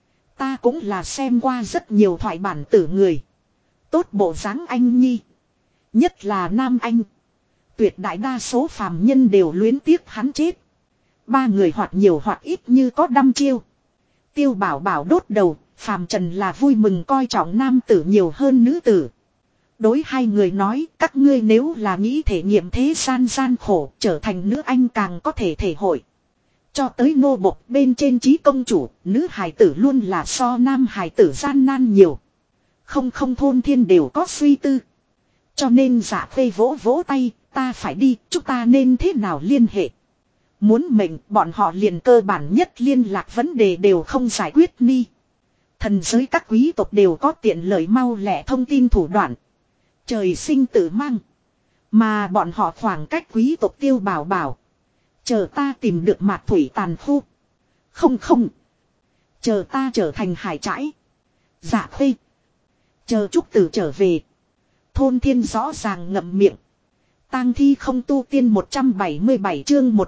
Ta cũng là xem qua rất nhiều thoại bản tử người. Tốt bộ dáng anh nhi. Nhất là nam anh. Tuyệt đại đa số phàm nhân đều luyến tiếc hắn chết. Ba người hoặc nhiều hoặc ít như có đăm chiêu. Tiêu Bảo Bảo đốt đầu. Phàm trần là vui mừng coi trọng nam tử nhiều hơn nữ tử. Đối hai người nói, các ngươi nếu là nghĩ thể nghiệm thế gian khổ, trở thành nữ anh càng có thể thể hội. Cho tới nô bộc bên trên trí công chủ, nữ hài tử luôn là so nam hài tử gian nan nhiều. Không Thôn Thiên đều có suy tư. Cho nên Dạ Khê vỗ vỗ tay, ta phải đi, chúng ta nên thế nào liên hệ. Muốn mệnh, bọn họ liền cơ bản nhất liên lạc vấn đề đều không giải quyết ni. Thần giới các quý tộc đều có tiện lợi mau lẹ thông tin thủ đoạn. Trời sinh tự mang. Mà bọn họ khoảng cách quý tộc Tiêu Bảo Bảo. Chờ ta tìm được mạc thủy tàn khu. Không không. Chờ ta trở thành hải trãi. Dạ Khê. Chờ Trúc Tử trở về. Thôn Thiên rõ ràng ngậm miệng. Tang thi không tu tiên 177 chương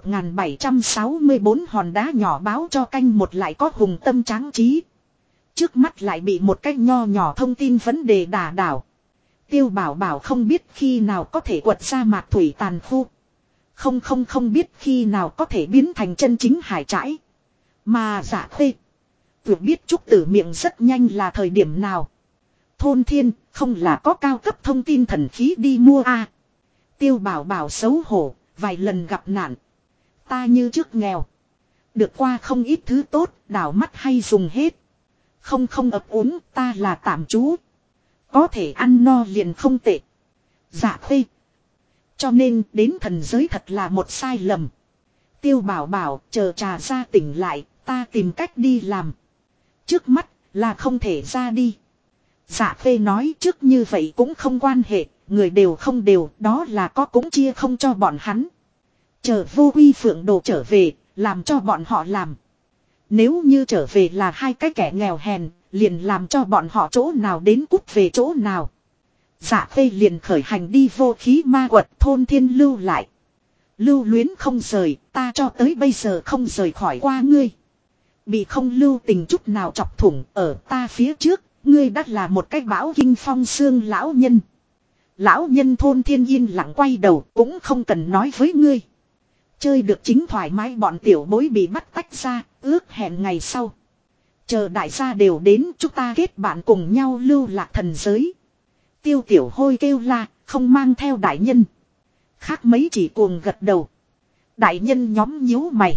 1764 hòn đá nhỏ báo cho canh một lại có hùng tâm tráng trí. Trước mắt lại bị một cách nho nhỏ thông tin vấn đề đả đảo. Tiêu Bảo Bảo không biết khi nào có thể quật ra mạc thủy tàn khu. Không biết khi nào có thể biến thành chân chính hải trãi. Mà Dạ Khê. Việc biết Trúc Tử miệng rất nhanh là thời điểm nào. Thôn Thiên không là có cao cấp thông tin thần khí đi mua à. Tiêu Bảo Bảo xấu hổ, vài lần gặp nạn. Ta như trước nghèo. Được qua không ít thứ tốt, đảo mắt hay dùng hết. Không ấp úng, ta là tạm trú. Có thể ăn no liền không tệ. Dạ Khê. Cho nên đến thần giới thật là một sai lầm. Tiêu Bảo Bảo chờ trà ra tỉnh lại, ta tìm cách đi làm. Trước mắt là không thể ra đi. Dạ Khê nói trước như vậy cũng không quan hệ, người đều không đều, đó là có cũng chia không cho bọn hắn. Chờ Vô Uy Phượng Đồ trở về, làm cho bọn họ làm. Nếu như trở về là hai cái kẻ nghèo hèn, liền làm cho bọn họ chỗ nào đến cút về chỗ nào. Dạ Khê liền khởi hành đi Vô Khí Ma Quật. Thôn Thiên lưu lại. Lưu luyến không rời, ta cho tới bây giờ không rời khỏi qua ngươi. Bị không lưu tình chút nào chọc thủng ở ta phía trước, ngươi đã là một cái bão kinh phong xương lão nhân. Lão nhân Thôn Thiên yên lặng quay đầu, cũng không cần nói với ngươi. Chơi được chính thoải mái, bọn tiểu bối bị bắt tách ra, ước hẹn ngày sau. Chờ đại gia đều đến, chúng ta kết bạn cùng nhau lưu lạc thần giới. Tiêu Tiểu Hôi kêu la, không mang theo đại nhân. Khác mấy chỉ cuồng gật đầu. Đại nhân nhóm nhíu mày.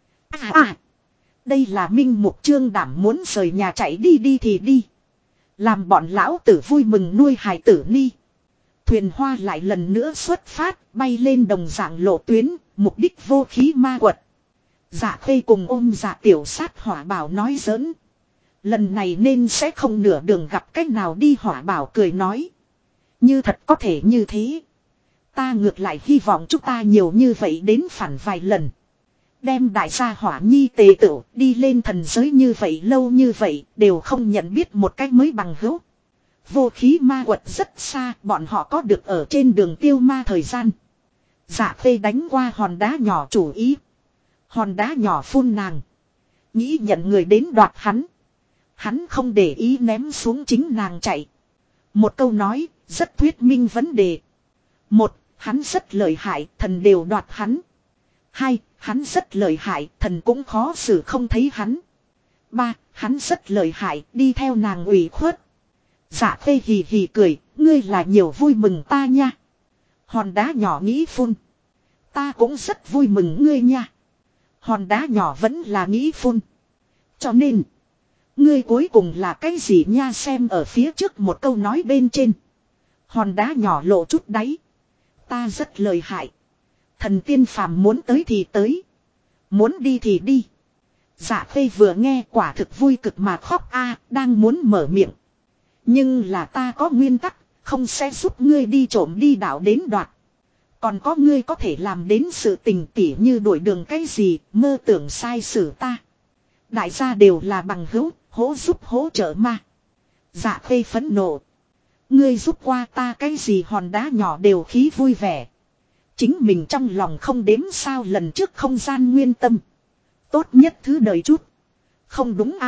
Đây là Minh Mục Trương Đảm muốn rời nhà chạy đi đi thì đi. Làm bọn lão tử vui mừng nuôi hài tử ni. Thuyền hoa lại lần nữa xuất phát, bay lên đồng dạng lộ tuyến, mục đích Vô Khí Ma Quật. Dạ Khê cùng ôm Dạ Tiểu Sát Hỏa Bảo nói giỡn. Lần này nên sẽ không nửa đường gặp cách nào đi. Hỏa Bảo cười nói. Như thật có thể như thế. Ta ngược lại hy vọng chúng ta nhiều như vậy đến phản vài lần. Đem đại gia Hỏa Nhi tề tựu đi lên thần giới như vậy lâu như vậy đều không nhận biết một cách mới bằng hữu. Vô Khí Ma Quật rất xa, bọn họ có được ở trên đường tiêu ma thời gian. Dạ Khê đánh qua hòn đá nhỏ chủ ý. Hòn đá nhỏ phun nàng. Nghĩ nhận người đến đoạt hắn. Hắn không để ý ném xuống chính nàng chạy. Một câu nói, rất thuyết minh vấn đề. Một, hắn rất lợi hại, thần đều đoạt hắn. Hai, hắn rất lợi hại, thần cũng khó xử không thấy hắn. Ba, hắn rất lợi hại, đi theo nàng ủy khuất. Dạ Khê hì hì cười, ngươi là nhiều vui mừng ta nha. Hòn đá nhỏ nghĩ phun. Ta cũng rất vui mừng ngươi nha. Hòn đá nhỏ vẫn là nghĩ phun. Cho nên, ngươi cuối cùng là cái gì nha, xem ở phía trước một câu nói bên trên. Hòn đá nhỏ lộ chút đáy. Ta rất lợi hại. Thần tiên phàm muốn tới thì tới. Muốn đi thì đi. Dạ Khê vừa nghe quả thực vui cực mà khóc đang muốn mở miệng. Nhưng là ta có nguyên tắc, không sẽ giúp ngươi đi trộm đi đảo đến đoạt. Còn có ngươi có thể làm đến sự tình tỉ như đuổi đường cái gì, mơ tưởng sai xử ta. Đại gia đều là bằng hữu, hỗ giúp hỗ trợ mà. Dạ Khê phẫn nộ. Ngươi giúp qua ta cái gì, hòn đá nhỏ đều khí vui vẻ. Chính mình trong lòng không đếm sao, lần trước không gian nguyên tâm. Tốt nhất thứ đời chút. Không đúng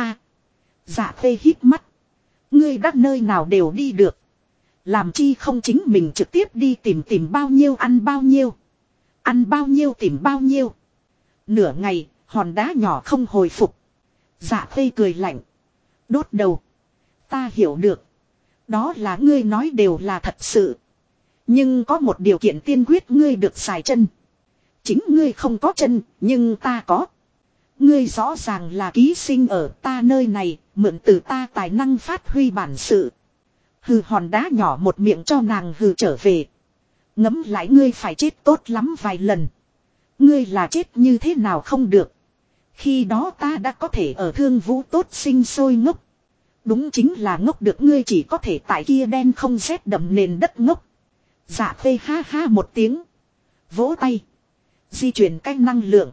Dạ Khê hít mắt. Ngươi đắc nơi nào đều đi được. Làm chi không chính mình trực tiếp đi tìm bao nhiêu ăn bao nhiêu. Ăn bao nhiêu tìm bao nhiêu. Nửa ngày, hòn đá nhỏ không hồi phục. Dạ Khê cười lạnh. Đốt đầu. Ta hiểu được. Đó là ngươi nói đều là thật sự. Nhưng có một điều kiện tiên quyết, ngươi được xài chân. Chính ngươi không có chân, nhưng ta có. Ngươi rõ ràng là ký sinh ở ta nơi này, mượn từ ta tài năng phát huy bản sự. Hừ, hòn đá nhỏ một miệng cho nàng hừ trở về. Ngấm lại ngươi phải chết tốt lắm vài lần. Ngươi là chết như thế nào không được. Khi đó ta đã có thể ở Thương Vũ tốt sinh sôi ngốc. Đúng chính là ngốc được, ngươi chỉ có thể tại kia đen không rét đậm nền đất ngốc. Dạ phê ha ha một tiếng. Vỗ tay. Di chuyển cách năng lượng.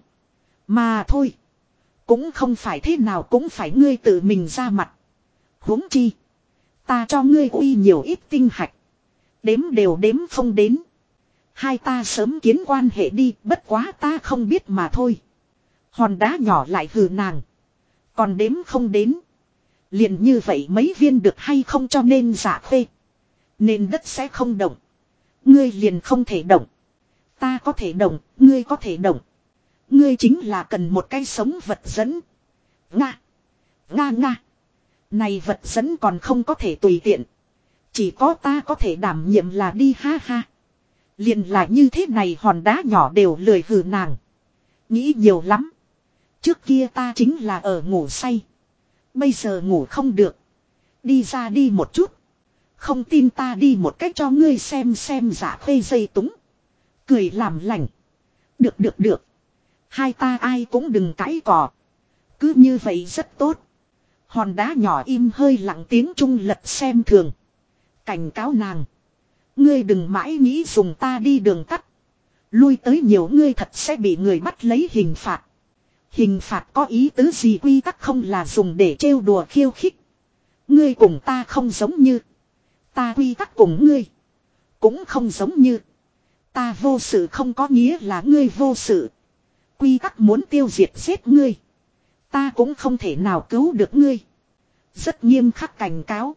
Mà thôi. Cũng không phải thế nào cũng phải ngươi tự mình ra mặt. Huống chi. Ta cho ngươi uy nhiều ít tinh hạch. Đếm đều đếm không đến. Hai ta sớm kiến quan hệ đi, bất quá ta không biết mà thôi. Hòn đá nhỏ lại hừ nàng. Còn đếm không đến. Liền như vậy mấy viên được hay không cho nên dạ phê. Nên đất sẽ không động. Ngươi liền không thể động. Ta có thể động, ngươi có thể động. Ngươi chính là cần một cái sống vật dẫn. Nga. Nga nga. Này vật dẫn còn không có thể tùy tiện. Chỉ có ta có thể đảm nhiệm là đi ha ha. Liền là như thế này hòn đá nhỏ đều lười hừ nàng. Nghĩ nhiều lắm. Trước kia ta chính là ở ngủ say. Bây giờ ngủ không được. Đi ra đi một chút. Không tin ta đi một cách cho ngươi xem giả phê dây túng. Cười làm lành. Được. Hai ta ai cũng đừng cãi cỏ. Cứ như vậy rất tốt. Hòn đá nhỏ im hơi lặng tiếng trung lật xem thường. Cảnh cáo nàng. Ngươi đừng mãi nghĩ dùng ta đi đường tắt. Lui tới nhiều ngươi thật sẽ bị người bắt lấy hình phạt. Hình phạt có ý tứ gì quy tắc không là dùng để trêu đùa khiêu khích. Ngươi cùng ta không giống như. Ta quy tắc cùng ngươi. Cũng không giống như. Ta vô sự không có nghĩa là ngươi vô sự. Quy tắc muốn tiêu diệt giết ngươi. Ta cũng không thể nào cứu được ngươi. Rất nghiêm khắc cảnh cáo.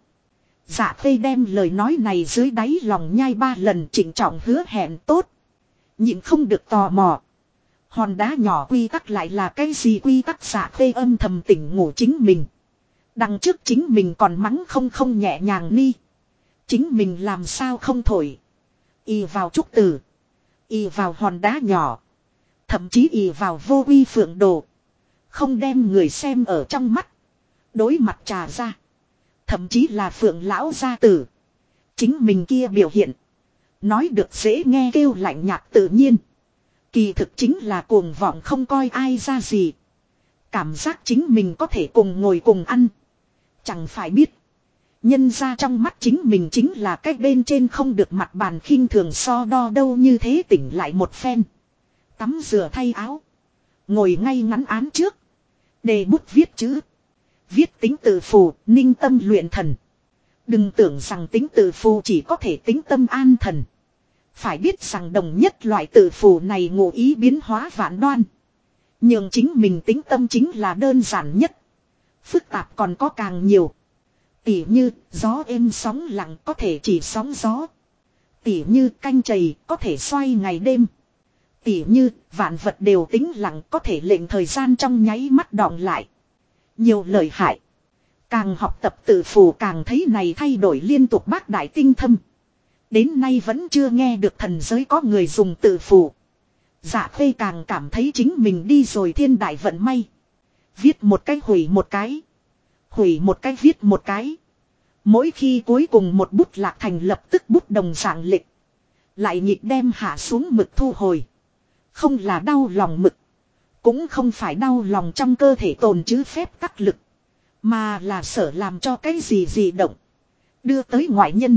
Dạ phê đem lời nói này dưới đáy lòng nhai 3 lần chỉnh trọng hứa hẹn tốt. Nhịn không được tò mò. Hòn đá nhỏ quy tắc lại là cái gì quy tắc dạ phê âm thầm tỉnh ngủ chính mình. Đằng trước chính mình còn mắng không nhẹ nhàng ni. Chính mình làm sao không thổi. Y vào trúc tử. Y vào hòn đá nhỏ. Thậm chí y vào vô uy phượng đồ. Không đem người xem ở trong mắt. Đối mặt trà ra. Thậm chí là phượng lão gia tử. Chính mình kia biểu hiện. Nói được dễ nghe kêu lạnh nhạt tự nhiên. Kỳ thực chính là cuồng vọng không coi ai ra gì. Cảm giác chính mình có thể cùng ngồi cùng ăn. Chẳng phải biết. Nhân ra trong mắt chính mình chính là cái bên trên không được mặt bàn khinh thường so đo đâu như thế tỉnh lại một phen. Tắm rửa thay áo. Ngồi ngay ngắn án trước. Đề bút viết chữ. Viết tính tự phù, ninh tâm luyện thần. Đừng tưởng rằng tính tự phù chỉ có thể tính tâm an thần. Phải biết rằng đồng nhất loại tự phù này ngụ ý biến hóa vạn đoan. Nhưng chính mình tính tâm chính là đơn giản nhất. Phức tạp còn có càng nhiều. Tỉ như gió êm sóng lặng có thể chỉ sóng gió. Tỉ như canh chày có thể xoay ngày đêm. Tỉ như vạn vật đều tĩnh lặng có thể lệnh thời gian trong nháy mắt đọng lại. Nhiều lời hại. Càng học tập tự phù càng thấy này thay đổi liên tục bác đại tinh thâm. Đến nay vẫn chưa nghe được thần giới có người dùng tự phù. Dạ phê càng cảm thấy chính mình đi rồi thiên đại vận may. Viết một cái hủy một cái. Hủy một cái viết một cái. Mỗi khi cuối cùng một bút lạc thành lập tức bút đồng dạng lịch. Lại nhịp đem hạ xuống mực thu hồi. Không là đau lòng mực. Cũng không phải đau lòng trong cơ thể tồn chứ phép tắc lực. Mà là sợ làm cho cái gì động. Đưa tới ngoại nhân.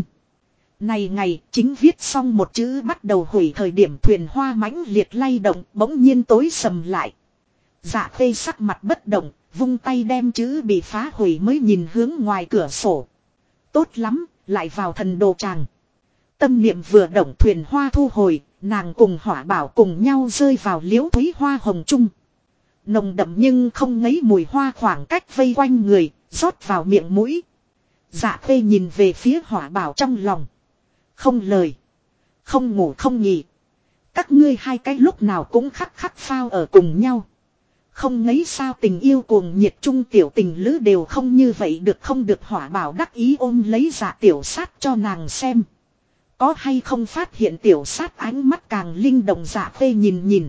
Này ngày chính viết xong một chữ bắt đầu hủy thời điểm thuyền hoa mãnh liệt lay động bỗng nhiên tối sầm lại. Dạ phê sắc mặt bất động, vung tay đem chữ bị phá hủy mới nhìn hướng ngoài cửa sổ. Tốt lắm, lại vào thần đồ tràng. Tâm niệm vừa động thuyền hoa thu hồi, nàng cùng hỏa bảo cùng nhau rơi vào liễu thúy hoa hồng chung. Nồng đậm nhưng không ngấy mùi hoa khoảng cách vây quanh người, rót vào miệng mũi. Dạ phê nhìn về phía hỏa bảo trong lòng. Không lời. Không ngủ không nghỉ. Các ngươi hai cái lúc nào cũng khắc phao ở cùng nhau. Không ngấy sao tình yêu cuồng nhiệt trung tiểu tình lữ đều không như vậy được không được hỏa bảo đắc ý ôm lấy dạ tiểu sát cho nàng xem. Có hay không phát hiện tiểu sát ánh mắt càng linh động dạ phê nhìn.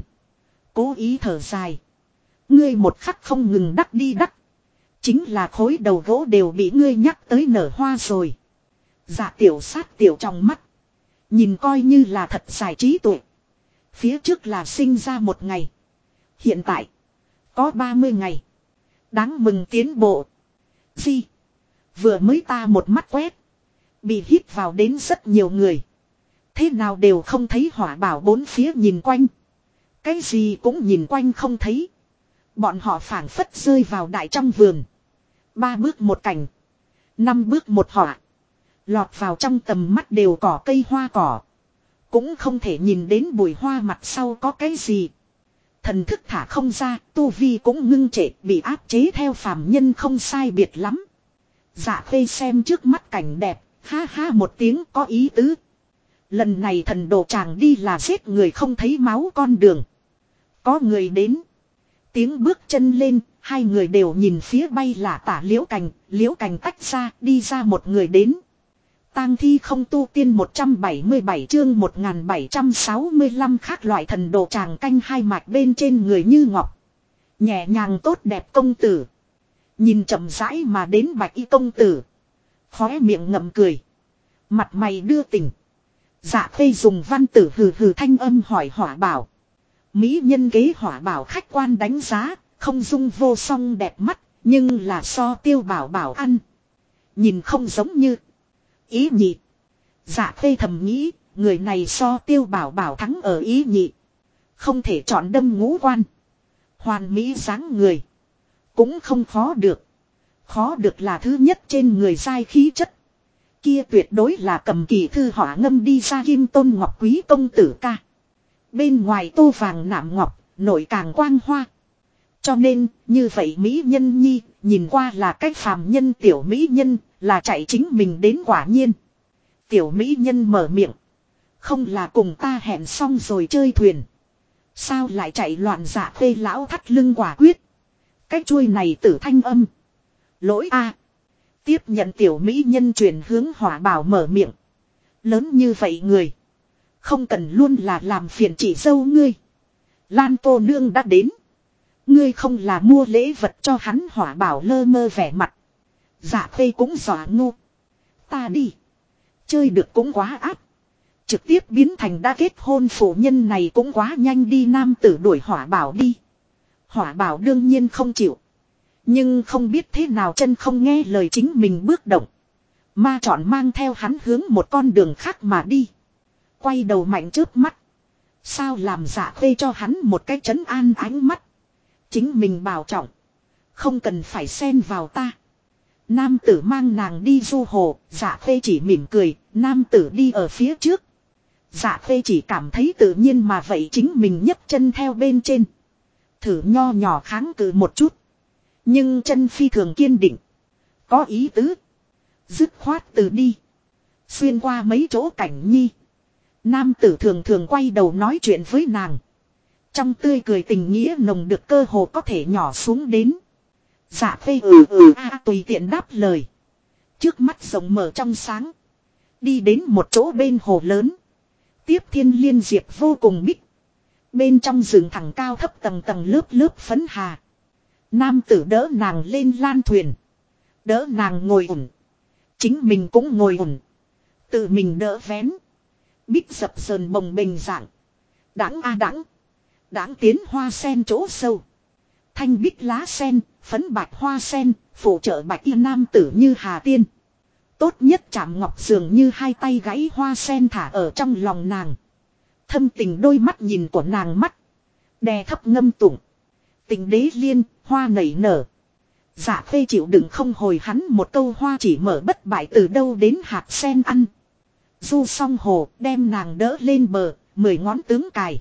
Cố ý thở dài. Ngươi một khắc không ngừng đắc đi đắc. Chính là khối đầu gỗ đều bị ngươi nhắc tới nở hoa rồi. Dạ tiểu sát tiểu trong mắt. Nhìn coi như là thật dài trí tuệ. Phía trước là sinh ra một ngày. Hiện tại. Có 30 ngày. Đáng mừng tiến bộ. Gì? Vừa mới ta một mắt quét. Bị hít vào đến rất nhiều người. Thế nào đều không thấy hỏa bảo bốn phía nhìn quanh. Cái gì cũng nhìn quanh không thấy. Bọn họ phảng phất rơi vào đại trong vườn. 3 bước một cảnh. 5 bước một họa. Lọt vào trong tầm mắt đều cỏ cây hoa cỏ. Cũng không thể nhìn đến bụi hoa mặt sau có cái gì. Thần thức thả không ra, tu vi cũng ngưng trệ, bị áp chế theo phàm nhân không sai biệt lắm. Dạ Khê xem trước mắt cảnh đẹp, ha ha một tiếng có ý tứ. Lần này thần đồ chàng đi là giết người không thấy máu con đường. Có người đến. Tiếng bước chân lên, hai người đều nhìn phía bay lả tả liễu cành tách ra, đi ra một người đến. Tang thi không tu tiên 177 chương 1765 khác loại thần đồ tràng canh hai mạch bên trên người như ngọc. Nhẹ nhàng tốt đẹp công tử. Nhìn chậm rãi mà đến bạch y công tử. Khóe miệng ngậm cười. Mặt mày đưa tình. Dạ Khê dùng văn tử hừ hừ thanh âm hỏi hỏa bảo. Mỹ nhân kế hỏa bảo khách quan đánh giá, không dung vô song đẹp mắt, nhưng là so tiêu bảo bảo ăn. Nhìn không giống như. Ý nhị. Dạ Khê thầm nghĩ, người này so tiêu bảo bảo thắng ở ý nhị. Không thể chọn đâm ngũ quan. Hoàn mỹ dáng người. Cũng không khó được. Khó được là thứ nhất trên người giai khí chất. Kia tuyệt đối là cầm kỳ thư họa ngâm đi ra kim tôn ngọc quý công tử ca. Bên ngoài tô vàng nạm ngọc, nội càng quang hoa. Cho nên, như vậy mỹ nhân nhi, nhìn qua là cách phàm nhân tiểu mỹ nhân, là chạy chính mình đến quả nhiên. Tiểu mỹ nhân mở miệng. Không là cùng ta hẹn xong rồi chơi thuyền. Sao lại chạy loạn Dạ Khê lão thắt lưng quả quyết. Cái chuôi này tử thanh âm. Lỗi a. Tiếp nhận tiểu mỹ nhân truyền hướng hỏa bảo mở miệng. Lớn như vậy người. Không cần luôn là làm phiền chị dâu ngươi. Lan cô nương đã đến. Ngươi không là mua lễ vật cho hắn hỏa bảo lơ mơ vẻ mặt. Dạ Khê cũng dọa ngu. Ta đi. Chơi được cũng quá áp. Trực tiếp biến thành đã kết hôn phụ nhân này cũng quá nhanh đi nam tử đuổi hỏa bảo đi. Hỏa bảo đương nhiên không chịu. Nhưng không biết thế nào chân không nghe lời chính mình bước động. Ma chọn mang theo hắn hướng một con đường khác mà đi. Quay đầu mạnh chớp mắt. Sao làm Dạ Khê cho hắn một cái trấn an ánh mắt. Chính mình bảo trọng. Không cần phải xen vào ta. Nam tử mang nàng đi du hồ. Dạ Khê chỉ mỉm cười. Nam tử đi ở phía trước. Dạ Khê chỉ cảm thấy tự nhiên mà vậy chính mình nhấc chân theo bên trên. Thử nho nhỏ kháng cự một chút. Nhưng chân phi thường kiên định. Có ý tứ. Dứt khoát từ đi. Xuyên qua mấy chỗ cảnh nhi. Nam tử thường thường quay đầu nói chuyện với nàng. Trong tươi cười tình nghĩa nồng được cơ hồ có thể nhỏ xuống đến. Dạ Khê tùy tiện đáp lời. Trước mắt rộng mở trong sáng. Đi đến một chỗ bên hồ lớn. Tiếp thiên liên diệp vô cùng bích. Bên trong rừng thẳng cao thấp tầng tầng lớp lớp phấn hà. Nam tử đỡ nàng lên lan thuyền. Đỡ nàng ngồi ổn. Chính mình cũng ngồi ổn. Tự mình đỡ vén. Bích dập sờn bồng bềnh dạng. Đãng a đãng. Đãng tiến hoa sen chỗ sâu. Thanh bích lá sen, phấn bạch hoa sen, phụ trợ bạch y nam tử như hà tiên. Tốt nhất chạm ngọc dường như hai tay gãy hoa sen thả ở trong lòng nàng. Thâm tình đôi mắt nhìn của nàng mắt. Đè thấp ngâm tụng. Tình đế liên, hoa nảy nở. Dạ Khê chịu đựng không hồi hắn một câu hoa chỉ mở bất bại từ đâu đến hạt sen ăn. Du song hồ đem nàng đỡ lên bờ, 10 ngón tướng cài.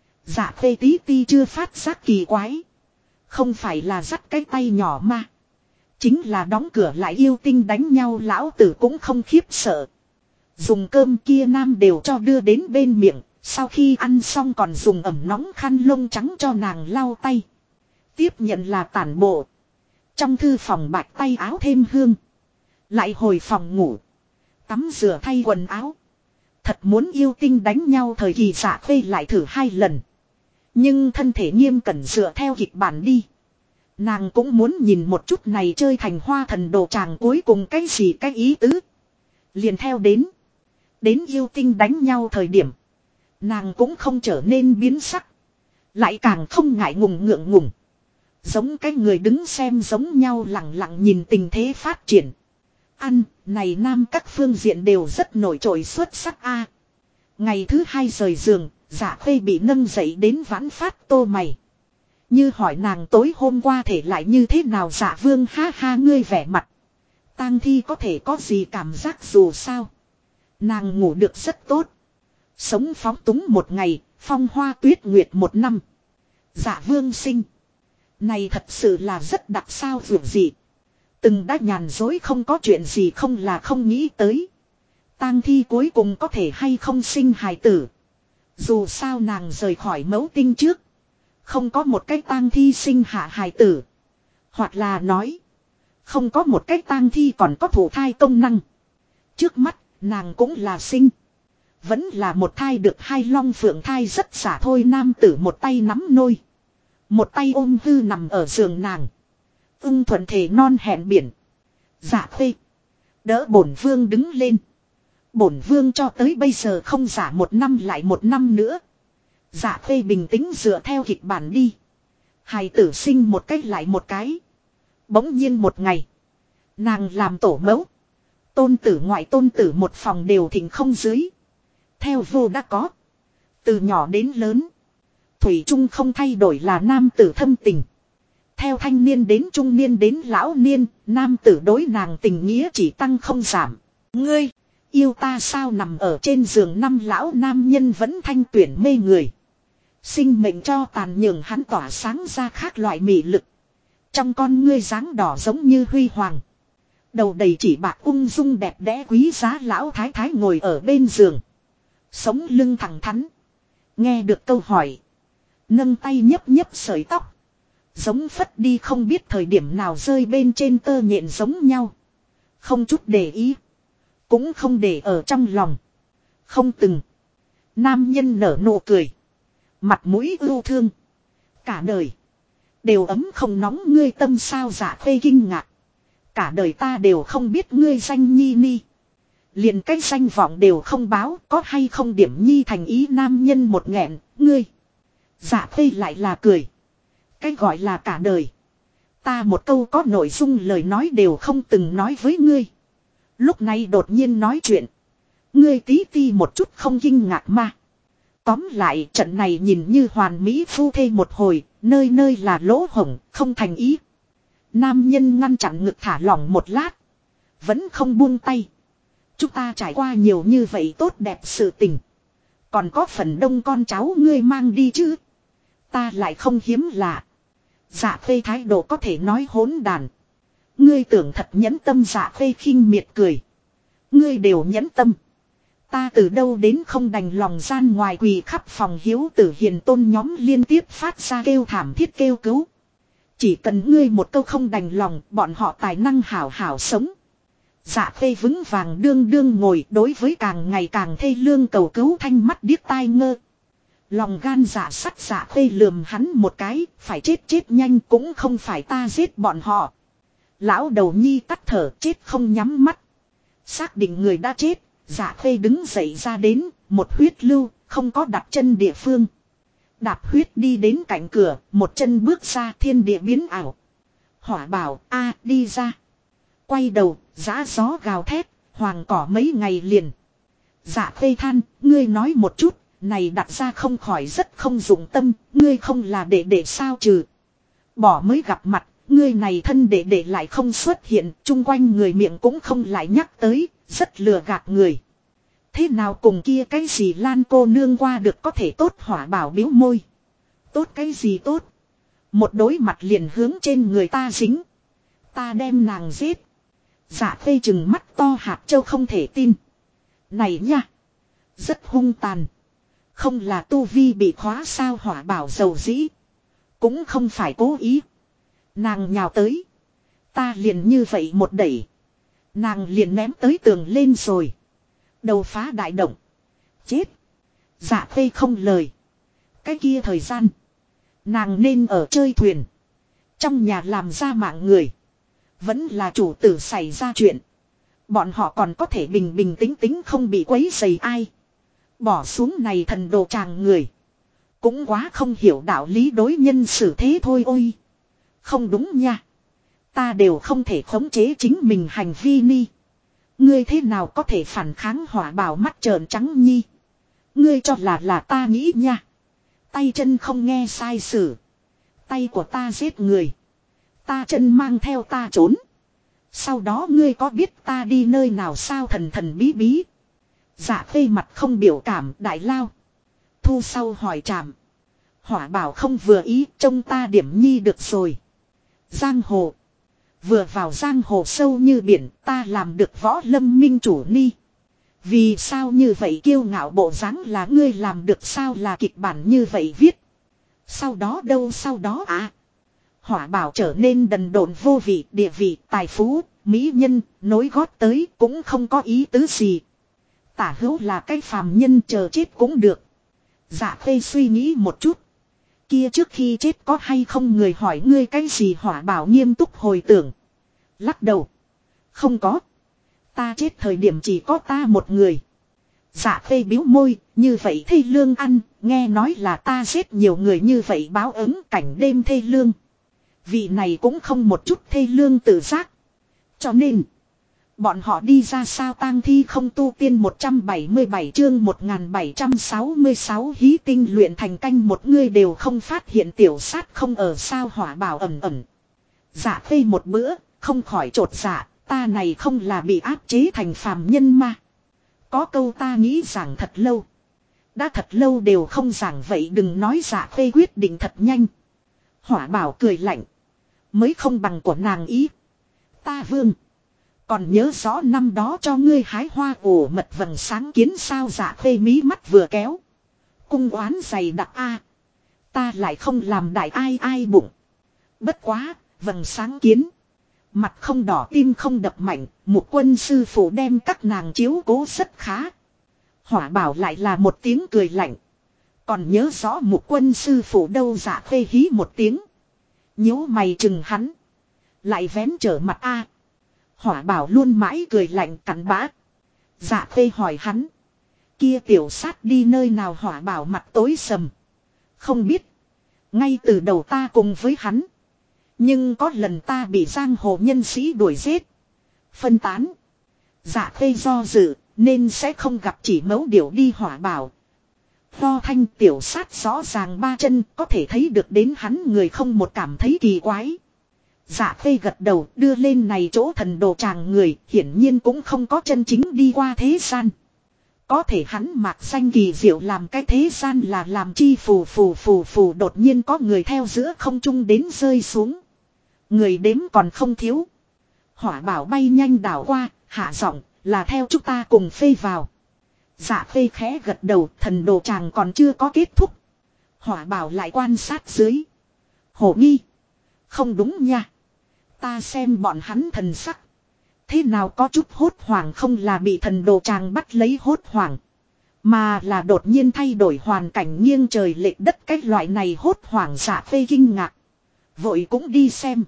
Dạ Khê tí ti chưa phát giác kỳ quái. Không phải là dắt cái tay nhỏ mà. Chính là đóng cửa lại yêu tinh đánh nhau lão tử cũng không khiếp sợ. Dùng cơm kia nam đều cho đưa đến bên miệng. Sau khi ăn xong còn dùng ẩm nóng khăn lông trắng cho nàng lau tay. Tiếp nhận là tản bộ. Trong thư phòng bạch tay áo thêm hương. Lại hồi phòng ngủ. Tắm rửa thay quần áo. Thật muốn yêu tinh đánh nhau thời kỳ Dạ Khê lại thử 2 lần. Nhưng thân thể nghiêm cẩn dựa theo kịch bản đi. Nàng cũng muốn nhìn một chút này chơi thành hoa thần đồ tràng cuối cùng cái gì cái ý tứ. Liền theo đến. Đến yêu tinh đánh nhau thời điểm. Nàng cũng không trở nên biến sắc. Lại càng không ngại ngùng ngượng ngùng. Giống cái người đứng xem giống nhau lặng lặng nhìn tình thế phát triển. Ăn, này nam các phương diện đều rất nổi trội xuất sắc a. Ngày thứ hai rời giường, Dạ Khê bị nâng dậy đến vãn phát tô mày. Như hỏi nàng tối hôm qua thể lại như thế nào. Dạ Vương ha ha ngươi vẻ mặt. Tang thi có thể có gì cảm giác dù sao. Nàng ngủ được rất tốt. Sống phóng túng một ngày, phong hoa tuyết nguyệt một năm. Dạ Vương sinh. Này thật sự là rất đặc sao vượt dị. Từng đã nhàn dối không có chuyện gì không là không nghĩ tới. Tang thi cuối cùng có thể hay không sinh hài tử. Dù sao nàng rời khỏi mẫu tinh trước. Không có một cách tang thi sinh hạ hài tử. Hoặc là nói. Không có một cách tang thi còn có thụ thai công năng. Trước mắt nàng cũng là sinh. Vẫn là một thai được hai long phượng thai rất xả thôi. Nam tử một tay nắm nôi. Một tay ôm hư nằm ở giường nàng. Ưng thuận thể non hẹn biển. Dạ Khê. Đỡ bổn vương đứng lên. Bổn vương cho tới bây giờ không giả một năm lại một năm nữa. Dạ Khê bình tĩnh dựa theo kịch bản đi. Hài tử sinh một cách lại một cái. Bỗng nhiên một ngày. Nàng làm tổ mẫu. Tôn tử ngoại tôn tử một phòng đều thỉnh không dưới. Theo vô đã có. Từ nhỏ đến lớn. Thủy chung không thay đổi là nam tử thâm tình. Theo thanh niên đến trung niên đến lão niên. Nam tử đối nàng tình nghĩa chỉ tăng không giảm. Ngươi. Yêu ta sao nằm ở trên giường năm lão nam nhân vẫn thanh tuyển mê người. Sinh mệnh cho tàn nhường hắn tỏa sáng ra khác loại mị lực. Trong con ngươi dáng đỏ giống như huy hoàng. Đầu đầy chỉ bạc ung dung đẹp đẽ quý giá lão thái thái ngồi ở bên giường. Sống lưng thẳng thắn. Nghe được câu hỏi. Nâng tay nhấp nhấp sợi tóc. Giống phất đi không biết thời điểm nào rơi bên trên tơ nhện giống nhau. Không chút để ý. Cũng không để ở trong lòng. Không từng. Nam nhân nở nụ cười. Mặt mũi ưu thương. Cả đời. Đều ấm không nóng ngươi tâm sao. Dạ Khê kinh ngạc. Cả đời ta đều không biết ngươi danh nhi ni. Liền cái danh vọng đều không báo. Có hay không điểm nhi thành ý nam nhân một nghẹn. Ngươi. Dạ Khê lại là cười. Cái gọi là cả đời. Ta một câu có nội dung lời nói đều không từng nói với ngươi. Lúc này đột nhiên nói chuyện. Ngươi tí ti một chút không kinh ngạc mà. Tóm lại trận này nhìn như hoàn mỹ phu thê một hồi. Nơi nơi là lỗ hổng không thành ý. Nam nhân ngăn chặn ngực thả lỏng một lát. Vẫn không buông tay. Chúng ta trải qua nhiều như vậy tốt đẹp sự tình. Còn có phần đông con cháu ngươi mang đi chứ. Ta lại không hiếm lạ. Dạ Khê thái độ có thể nói hỗn đàn. Ngươi tưởng thật nhẫn tâm. Dạ Khê khinh miệt cười. Ngươi đều nhẫn tâm. Ta từ đâu đến không đành lòng gian ngoài quỳ khắp phòng hiếu tử hiền tôn nhóm liên tiếp phát ra kêu thảm thiết kêu cứu. Chỉ cần ngươi một câu không đành lòng bọn họ tài năng hảo hảo sống. Dạ Khê vững vàng đương đương ngồi đối với càng ngày càng thê lương cầu cứu thanh mắt điếc tai ngơ. Lòng gan dạ sắt. Dạ Khê lườm hắn một cái, phải chết nhanh cũng không phải ta giết bọn họ. Lão đầu nhi tắt thở chết không nhắm mắt. Xác định người đã chết, Dạ Khê đứng dậy ra đến, một huyết lưu, không có đặt chân địa phương. Đạp huyết đi đến cạnh cửa, một chân bước ra thiên địa biến ảo. Hỏa bảo, a đi ra. Quay đầu, giã gió gào thét, hoàng cỏ mấy ngày liền. Dạ Khê than, ngươi nói một chút, này đặt ra không khỏi rất không dụng tâm, ngươi không là để sao trừ. Bỏ mới gặp mặt, ngươi này thân để lại không xuất hiện, chung quanh người miệng cũng không lại nhắc tới, rất lừa gạt người. Thế nào cùng kia cái gì Lan cô nương qua được có thể tốt. Hỏa bảo biếu môi. Tốt cái gì tốt. Một đối mặt liền hướng trên người ta dính. Ta đem nàng giết. Dạ Khê chừng mắt to hạt châu không thể tin. Này nha. Rất hung tàn. Không là tu vi bị khóa sao. Hỏa bảo dầu dĩ. Cũng không phải cố ý. Nàng nhào tới. Ta liền như vậy một đẩy. Nàng liền ném tới tường lên rồi. Đầu phá đại động. Chết. Dạ Khê không lời. Cái kia thời gian. Nàng nên ở chơi thuyền. Trong nhà làm ra mạng người. Vẫn là chủ tử xảy ra chuyện. Bọn họ còn có thể bình bình tĩnh tĩnh không bị quấy rầy ai. Bỏ xuống này thần đồ tràng người. Cũng quá không hiểu đạo lý đối nhân xử thế thôi ôi. Không đúng nha. Ta đều không thể khống chế chính mình hành vi ni. Ngươi thế nào có thể phản kháng. Hỏa bảo mắt trợn trắng nhi. Ngươi cho là ta nghĩ nha. Tay chân không nghe sai sử. Tay của ta giết người. Ta chân mang theo ta trốn. Sau đó ngươi có biết ta đi nơi nào sao thần thần bí bí. Dạ Khê mặt không biểu cảm đại lao. Thu sau hỏi trảm. Hỏa bảo không vừa ý trông ta điểm nhi được rồi. Giang hồ. Vừa vào giang hồ sâu như biển ta làm được võ lâm minh chủ ni. Vì sao như vậy kiêu ngạo bộ dáng là ngươi làm được sao là kịch bản như vậy viết. Sau đó đâu sau đó à. Hỏa bảo trở nên đần độn vô vị địa vị tài phú, mỹ nhân, nối gót tới cũng không có ý tứ gì. Tả hữu là cái phàm nhân chờ chết cũng được. Dạ Khê suy nghĩ một chút. Kia trước khi chết có hay không người hỏi ngươi cái gì hỏa bảo nghiêm túc hồi tưởng. Lắc đầu. Không có. Ta chết thời điểm chỉ có ta một người. Dạ Khê bĩu môi, như vậy thê lương ăn, nghe nói là ta giết nhiều người như vậy báo ứng cảnh đêm thê lương. Vị này cũng không một chút thê lương tự giác. Cho nên, bọn họ đi ra sao tang thi không tu tiên 177 chương 1766 hí tinh luyện thành canh một người đều không phát hiện tiểu sát không ở sao hỏa bảo ẩm ẩm. Dạ Khê một bữa, không khỏi trột dạ, ta này không là bị áp chế thành phàm nhân mà. Có câu ta nghĩ giảng thật lâu. Đã thật lâu đều không giảng vậy đừng nói Dạ Khê quyết định thật nhanh. Hỏa bảo cười lạnh. Mới không bằng của nàng ý. Ta vương. Còn nhớ rõ năm đó cho ngươi hái hoa ổ mật vầng sáng kiến sao Dạ Khê mí mắt vừa kéo. Cung oán dày đặc a. Ta lại không làm đại ai ai bụng. Bất quá, vầng sáng kiến. Mặt không đỏ tim không đập mạnh, một quân sư phụ đem các nàng chiếu cố rất khá. Hỏa bảo lại là một tiếng cười lạnh. Còn nhớ rõ một quân sư phụ đâu Dạ Khê hí một tiếng. Nhíu mày chừng hắn. Lại vén trở mặt a. Hỏa bảo luôn mãi cười lạnh cắn bã. Dạ Khê hỏi hắn. Kia tiểu sát đi nơi nào hỏa bảo mặt tối sầm. Không biết. Ngay từ đầu ta cùng với hắn. Nhưng có lần ta bị giang hồ nhân sĩ đuổi giết. Phân tán. Dạ Khê do dự nên sẽ không gặp chỉ mấu điểu đi hỏa bảo. Pho thanh tiểu sát rõ ràng ba chân có thể thấy được đến hắn người không một cảm thấy kỳ quái. Dạ Khê gật đầu đưa lên này chỗ thần đồ tràng người hiển nhiên cũng không có chân chính đi qua thế gian. Có thể hắn mạc danh kỳ diệu làm cái thế gian là làm chi phù phù phù phù đột nhiên có người theo giữa không trung đến rơi xuống. Người đếm còn không thiếu. Hỏa bảo bay nhanh đảo qua, hạ giọng là theo chúng ta cùng phê vào. Dạ Khê khẽ gật đầu thần đồ tràng còn chưa có kết thúc. Hỏa bảo lại quan sát dưới. Hổ nghi. Không đúng nha. Ta xem bọn hắn thần sắc. Thế nào có chút hốt hoảng không là bị thần đồ tràng bắt lấy hốt hoảng. Mà là đột nhiên thay đổi hoàn cảnh nghiêng trời lệch đất cách loại này hốt hoảng Dạ Khê kinh ngạc. Vội cũng đi xem.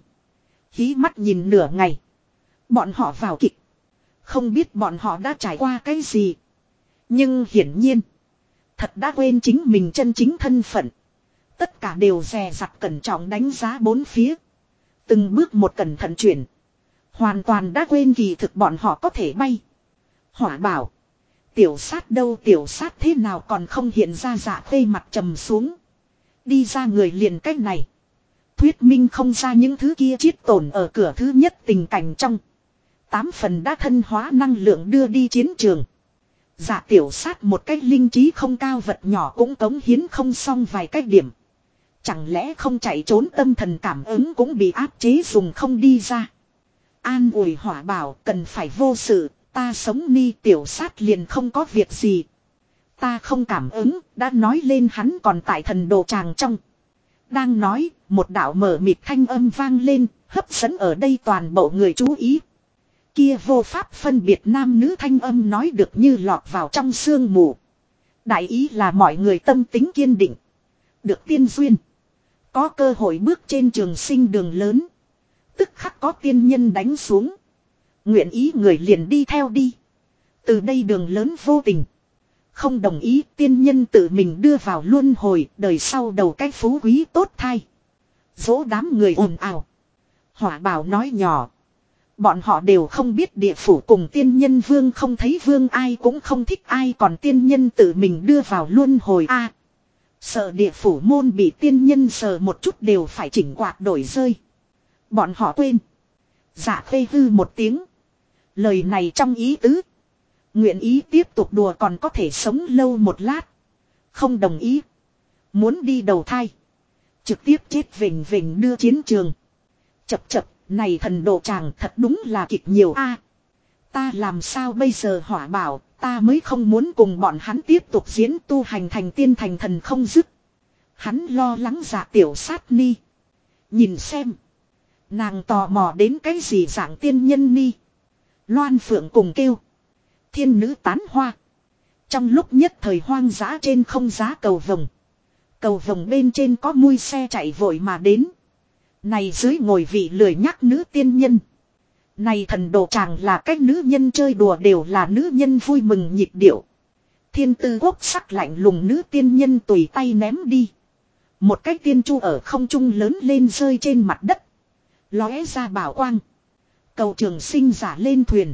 Hí mắt nhìn nửa ngày. Bọn họ vào kịch. Không biết bọn họ đã trải qua cái gì. Nhưng hiển nhiên. Thật đã quên chính mình chân chính thân phận. Tất cả đều dè dặt cẩn trọng đánh giá bốn phía. Từng bước một cẩn thận chuyển. Hoàn toàn đã quên kỳ thực bọn họ có thể bay. Hỏa bảo. Tiểu sát đâu tiểu sát thế nào còn không hiện ra Dạ Khê mặt trầm xuống. Đi ra người liền cách này. Thuyết minh không ra những thứ kia chiết tổn ở cửa thứ nhất tình cảnh trong. 8 phần đã thân hóa năng lượng đưa đi chiến trường. Dạ tiểu sát một cách linh trí không cao vật nhỏ cũng cống hiến không xong vài cách điểm. Chẳng lẽ không chạy trốn tâm thần cảm ứng cũng bị áp chế dùng không đi ra. An ủi hỏa bảo cần phải vô sự, ta sống ni tiểu sát liền không có việc gì. Ta không cảm ứng, đã nói lên hắn còn tại thần đồ tràng trong. Đang nói, một đạo mở mịt thanh âm vang lên, hấp dẫn ở đây toàn bộ người chú ý. Kia vô pháp phân biệt nam nữ thanh âm nói được như lọt vào trong sương mù. Đại ý là mọi người tâm tính kiên định. Được tiên duyên. Có cơ hội bước trên trường sinh đường lớn. Tức khắc có tiên nhân đánh xuống. Nguyện ý người liền đi theo đi. Từ đây đường lớn vô tình. Không đồng ý tiên nhân tự mình đưa vào luân hồi. Đời sau đầu cái phú quý tốt thai. Dỗ đám người ồn ào. Hỏa bảo nói nhỏ. Bọn họ đều không biết địa phủ cùng tiên nhân vương không thấy vương ai cũng không thích ai, còn tiên nhân tự mình đưa vào luân hồi a. Sợ địa phủ môn bị tiên nhân sờ một chút đều phải chỉnh quạt đổi rơi. Bọn họ quên. Dạ Khê hư một tiếng. Lời này trong ý tứ. Nguyện ý tiếp tục đùa còn có thể sống lâu một lát. Không đồng ý. Muốn đi đầu thai. Trực tiếp chết vỉnh vỉnh đưa chiến trường. Chập chập, này thần độ chàng thật đúng là kịch nhiều a. Ta làm sao bây giờ Hỏa Bảo, ta mới không muốn cùng bọn hắn tiếp tục diễn tu hành thành tiên thành thần không dứt. Hắn lo lắng Dạ Tiểu Sát Ni. Nhìn xem. Nàng tò mò đến cái gì dạng tiên nhân ni. Loan Phượng cùng kêu. Thiên nữ tán hoa. Trong lúc nhất thời hoang dã trên không giá cầu vồng. Cầu vồng bên trên có mui xe chạy vội mà đến. Này dưới ngồi vị lười nhắc nữ tiên nhân. Này thần đồ chàng là cách nữ nhân chơi đùa đều là nữ nhân vui mừng nhịp điệu. Thiên tư quốc sắc lạnh lùng nữ tiên nhân tùy tay ném đi. Một cái tiên chu ở không trung lớn lên rơi trên mặt đất. Lóe ra bảo quang. Cầu trường sinh giả lên thuyền.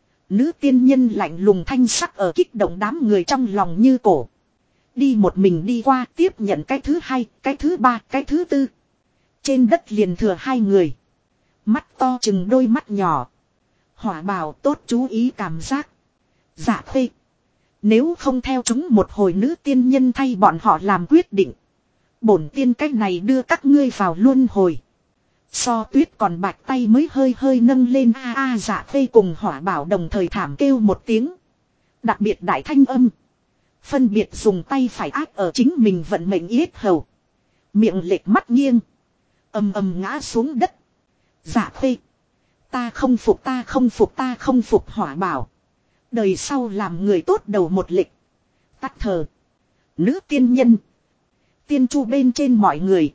Nữ tiên nhân lạnh lùng thanh sắc ở kích động đám người trong lòng như cổ. Đi một mình đi qua tiếp nhận cái thứ hai, cái thứ ba, cái thứ tư. Trên đất liền thừa hai người. Mắt to chừng đôi mắt nhỏ. Hỏa Bảo tốt chú ý cảm giác. Dạ Khê. Nếu không theo chúng một hồi nữ tiên nhân thay bọn họ làm quyết định. Bổn tiên cách này đưa các ngươi vào luân hồi. So Tuyết còn bạch tay mới hơi hơi nâng lên a. Dạ Khê cùng Hỏa Bảo đồng thời thảm kêu một tiếng. Đặc biệt đại thanh âm. Phân biệt dùng tay phải áp ở chính mình vận mệnh yết hầu. Miệng lệch mắt nghiêng. Ầm ầm ngã xuống đất. Dạ Khê. Ta không phục, ta không phục, ta không phục. Hỏa Bảo. Đời sau làm người tốt đầu một lịch. Tắt thờ. Nữ tiên nhân. Tiên chu bên trên mọi người.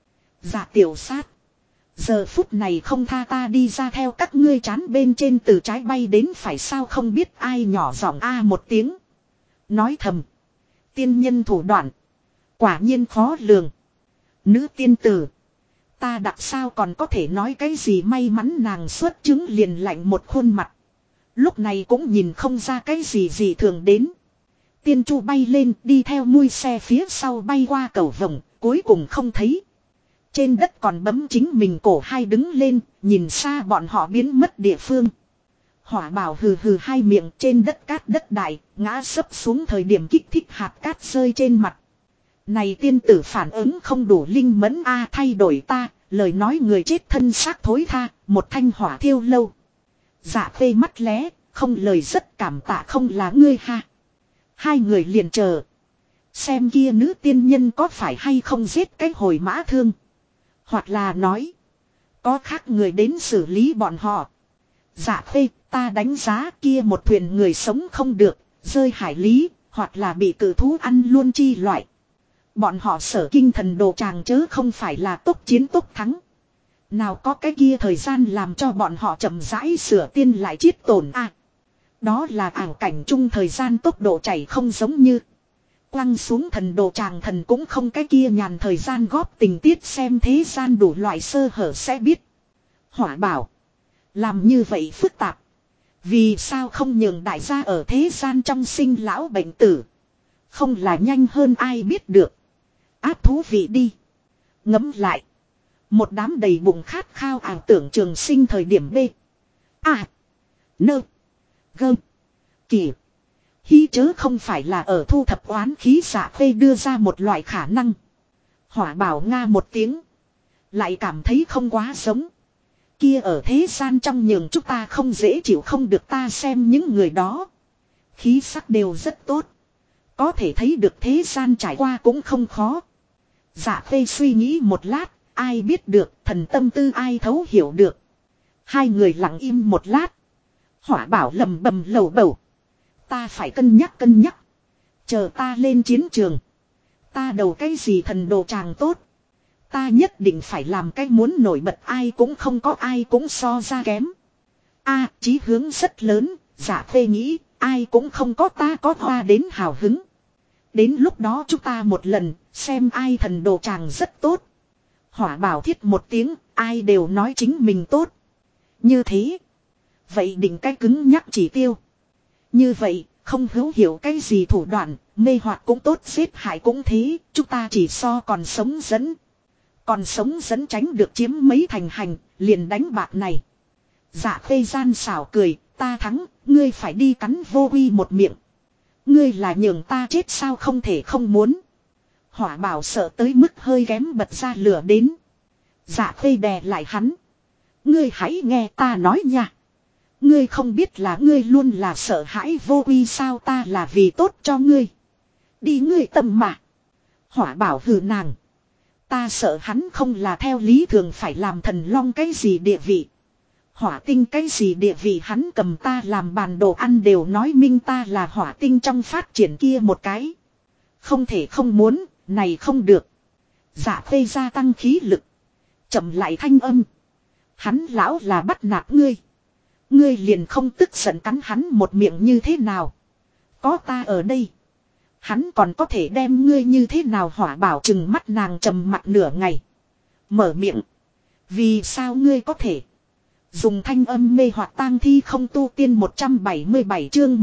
Dạ Tiểu Sát. Giờ phút này không tha ta đi ra theo các ngươi chán bên trên từ trái bay đến phải sao không biết ai nhỏ giọng a một tiếng. Nói thầm. Tiên nhân thủ đoạn. Quả nhiên khó lường. Nữ tiên tử. Ta đặc sao còn có thể nói cái gì may mắn nàng xuất chứng liền lạnh một khuôn mặt. Lúc này cũng nhìn không ra cái gì thường đến. Tiên chu bay lên đi theo mui xe phía sau bay qua cầu vồng. Cuối cùng không thấy. Trên đất còn bấm chính mình cổ hai đứng lên. Nhìn xa bọn họ biến mất địa phương. Hỏa Bảo hừ hừ hai miệng trên đất cát đất đại. Ngã sấp xuống thời điểm kích thích hạt cát rơi trên mặt. Này tiên tử phản ứng không đủ linh mẫn a thay đổi ta. Lời nói người chết thân xác thối tha. Một thanh hỏa thiêu lâu. Dạ Khê mắt lé. Không lời rất cảm tạ không là ngươi ha. Hai người liền chờ. Xem kia nữ tiên nhân có phải hay không giết cái hồi mã thương. Hoặc là nói. Có khác người đến xử lý bọn họ. Dạ Khê ta đánh giá kia một thuyền người sống không được. Rơi hải lý. Hoặc là bị cử thú ăn luôn chi loại. Bọn họ sở kinh thần đồ tràng chớ không phải là tốc chiến tốc thắng. Nào có cái kia thời gian làm cho bọn họ chậm rãi sửa tiên lại chiết tổn a. Đó là ảo cảnh chung thời gian tốc độ chảy không giống như. Quăng xuống thần đồ tràng thần cũng không cái kia nhàn thời gian góp tình tiết xem thế gian đủ loại sơ hở sẽ biết. Hỏa Bảo. Làm như vậy phức tạp. Vì sao không nhường đại gia ở thế gian trong sinh lão bệnh tử. Không là nhanh hơn ai biết được. Áp thú vị đi. Ngấm lại. Một đám đầy bụng khát khao ảo tưởng trường sinh thời điểm B. A. Nơ. Gơ. Kỳ. Hy chớ không phải là ở thu thập oán khí. Dạ Khê đưa ra một loại khả năng. Hỏa Bảo nga một tiếng. Lại cảm thấy không quá giống. Kia ở thế gian trong nhường chúng ta không dễ chịu không được ta xem những người đó. Khí sắc đều rất tốt. Có thể thấy được thế gian trải qua cũng không khó. Dạ Khê suy nghĩ một lát. Ai biết được thần tâm tư ai thấu hiểu được. Hai người lặng im một lát. Hỏa Bảo lầm bầm lầu bầu. Ta phải cân nhắc. Chờ ta lên chiến trường. Ta đầu cái gì thần đồ tràng tốt. Ta nhất định phải làm cái muốn nổi bật ai cũng không có ai cũng so ra kém. A chí hướng rất lớn. Dạ Khê nghĩ ai cũng không có ta có hoa đến hào hứng. Đến lúc đó chúng ta một lần xem ai thần đồ tràng rất tốt. Hỏa Bảo thiết một tiếng ai đều nói chính mình tốt. Như thế Vậy định cái cứng nhắc chỉ tiêu. Như vậy, không hữu hiểu cái gì thủ đoạn, mê hoặc cũng tốt giết hại cũng thế, chúng ta chỉ so còn sống dẫn. Còn sống dẫn tránh được chiếm mấy thành hành, liền đánh bạc này. Dạ khê gian xảo cười, ta thắng, ngươi phải đi cắn vô uy một miệng. Ngươi là nhường ta chết sao không thể không muốn. Hỏa bảo sợ tới mức hơi kém bật ra lửa đến. Dạ khê đè lại hắn. Ngươi hãy nghe ta nói nha. Ngươi không biết là ngươi luôn là sợ hãi vô uy sao, ta là vì tốt cho ngươi. Đi ngươi tâm mà. Hỏa bảo hừ nàng. Ta sợ hắn không là theo lý thường phải làm thần long cái gì địa vị. Hỏa tinh cái gì địa vị, hắn cầm ta làm bàn đồ ăn đều nói minh ta là hỏa tinh trong phát triển kia một cái. Không thể không muốn, này không được. Dạ phê gia tăng khí lực. Chậm lại thanh âm. Hắn lão là bắt nạt ngươi. Ngươi liền không tức giận cắn hắn một miệng như thế nào. Có ta ở đây. Hắn còn có thể đem ngươi như thế nào. Hỏa bảo chừng mắt nàng trầm mặt nửa ngày. Mở miệng. Vì sao ngươi có thể. Dùng thanh âm mê hoặc tang thi không tu tiên 177 chương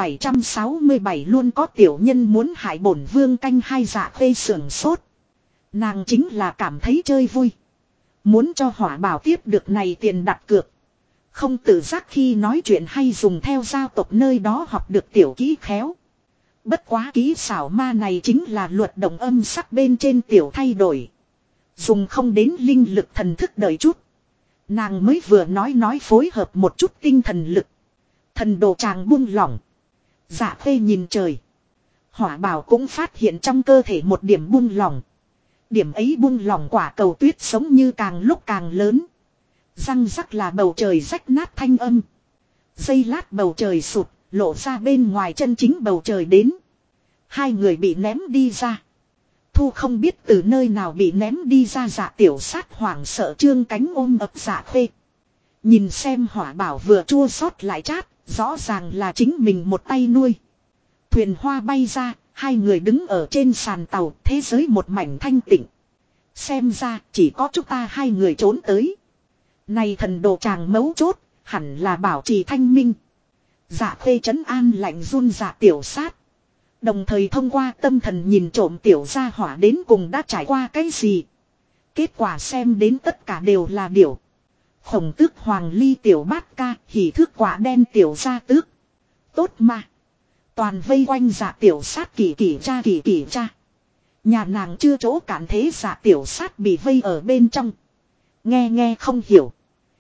1767 luôn có tiểu nhân muốn hại bổn vương canh hai. Dạ khê sưởng sốt. Nàng chính là cảm thấy chơi vui. Muốn cho hỏa bảo tiếp được này tiền đặt cược. Không tự giác khi nói chuyện hay dùng theo giao tộc nơi đó học được tiểu kỹ khéo. Bất quá kỹ xảo ma này chính là luật động âm sắc bên trên tiểu thay đổi. Dùng không đến linh lực thần thức đợi chút. Nàng mới vừa nói phối hợp một chút tinh thần lực. Thần đồ tràng buông lỏng. Dạ khê nhìn trời. Hỏa bảo cũng phát hiện trong cơ thể một điểm buông lỏng. Điểm ấy buông lỏng quả cầu tuyết sống như càng lúc càng lớn. Răng rắc là bầu trời rách nát thanh âm. Giây lát bầu trời sụt, lộ ra bên ngoài chân chính bầu trời đến. Hai người bị ném đi ra. Thu không biết từ nơi nào bị ném đi ra. Dạ tiểu sát hoảng sợ trương cánh ôm ập dạ khê. Nhìn xem hỏa bảo vừa chua xót lại chát, rõ ràng là chính mình một tay nuôi. Thuyền hoa bay ra, hai người đứng ở trên sàn tàu, thế giới một mảnh thanh tịnh. Xem ra chỉ có chúng ta hai người trốn tới. Này thần đồ tràng mấu chốt, hẳn là bảo trì thanh minh. Dạ khê trấn an lạnh run dạ tiểu sát. Đồng thời thông qua tâm thần nhìn trộm tiểu gia hỏa đến cùng đã trải qua cái gì. Kết quả xem đến tất cả đều là điểu. Khổng tước hoàng ly tiểu bát ca, hỉ thước quả đen tiểu gia tước. Tốt mà. Toàn vây quanh dạ tiểu sát kỳ cha. Nhà nàng chưa chỗ cản thế dạ tiểu sát bị vây ở bên trong. Nghe không hiểu.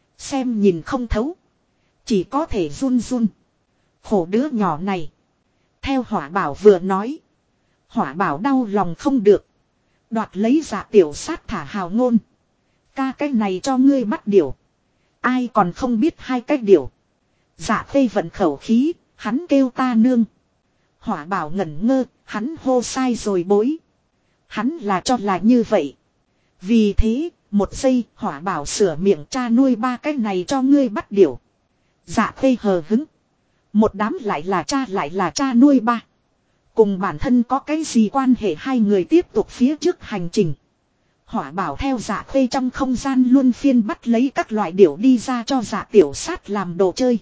Xem nhìn không thấu. Chỉ có thể run run. Khổ đứa nhỏ này. Theo hỏa bảo vừa nói. Hỏa bảo đau lòng không được. Đoạt lấy dạ tiểu sát thả hào ngôn. Ca cái này cho ngươi bắt điều. Ai còn không biết hai cách điều. Dạ khê vận khẩu khí. Hắn kêu ta nương. Hỏa bảo ngẩn ngơ. Hắn hô sai rồi bối. Hắn là cho là như vậy. Vì thế, một giây hỏa bảo sửa miệng cha nuôi ba cái này cho ngươi bắt điều. Dạ khê hờ hứng. Một đám lại là cha nuôi ba. Cùng bản thân có cái gì quan hệ, hai người tiếp tục phía trước hành trình. Hỏa bảo theo dạ khê trong không gian luân phiên bắt lấy các loại điểu đi ra cho dạ tiểu sát làm đồ chơi.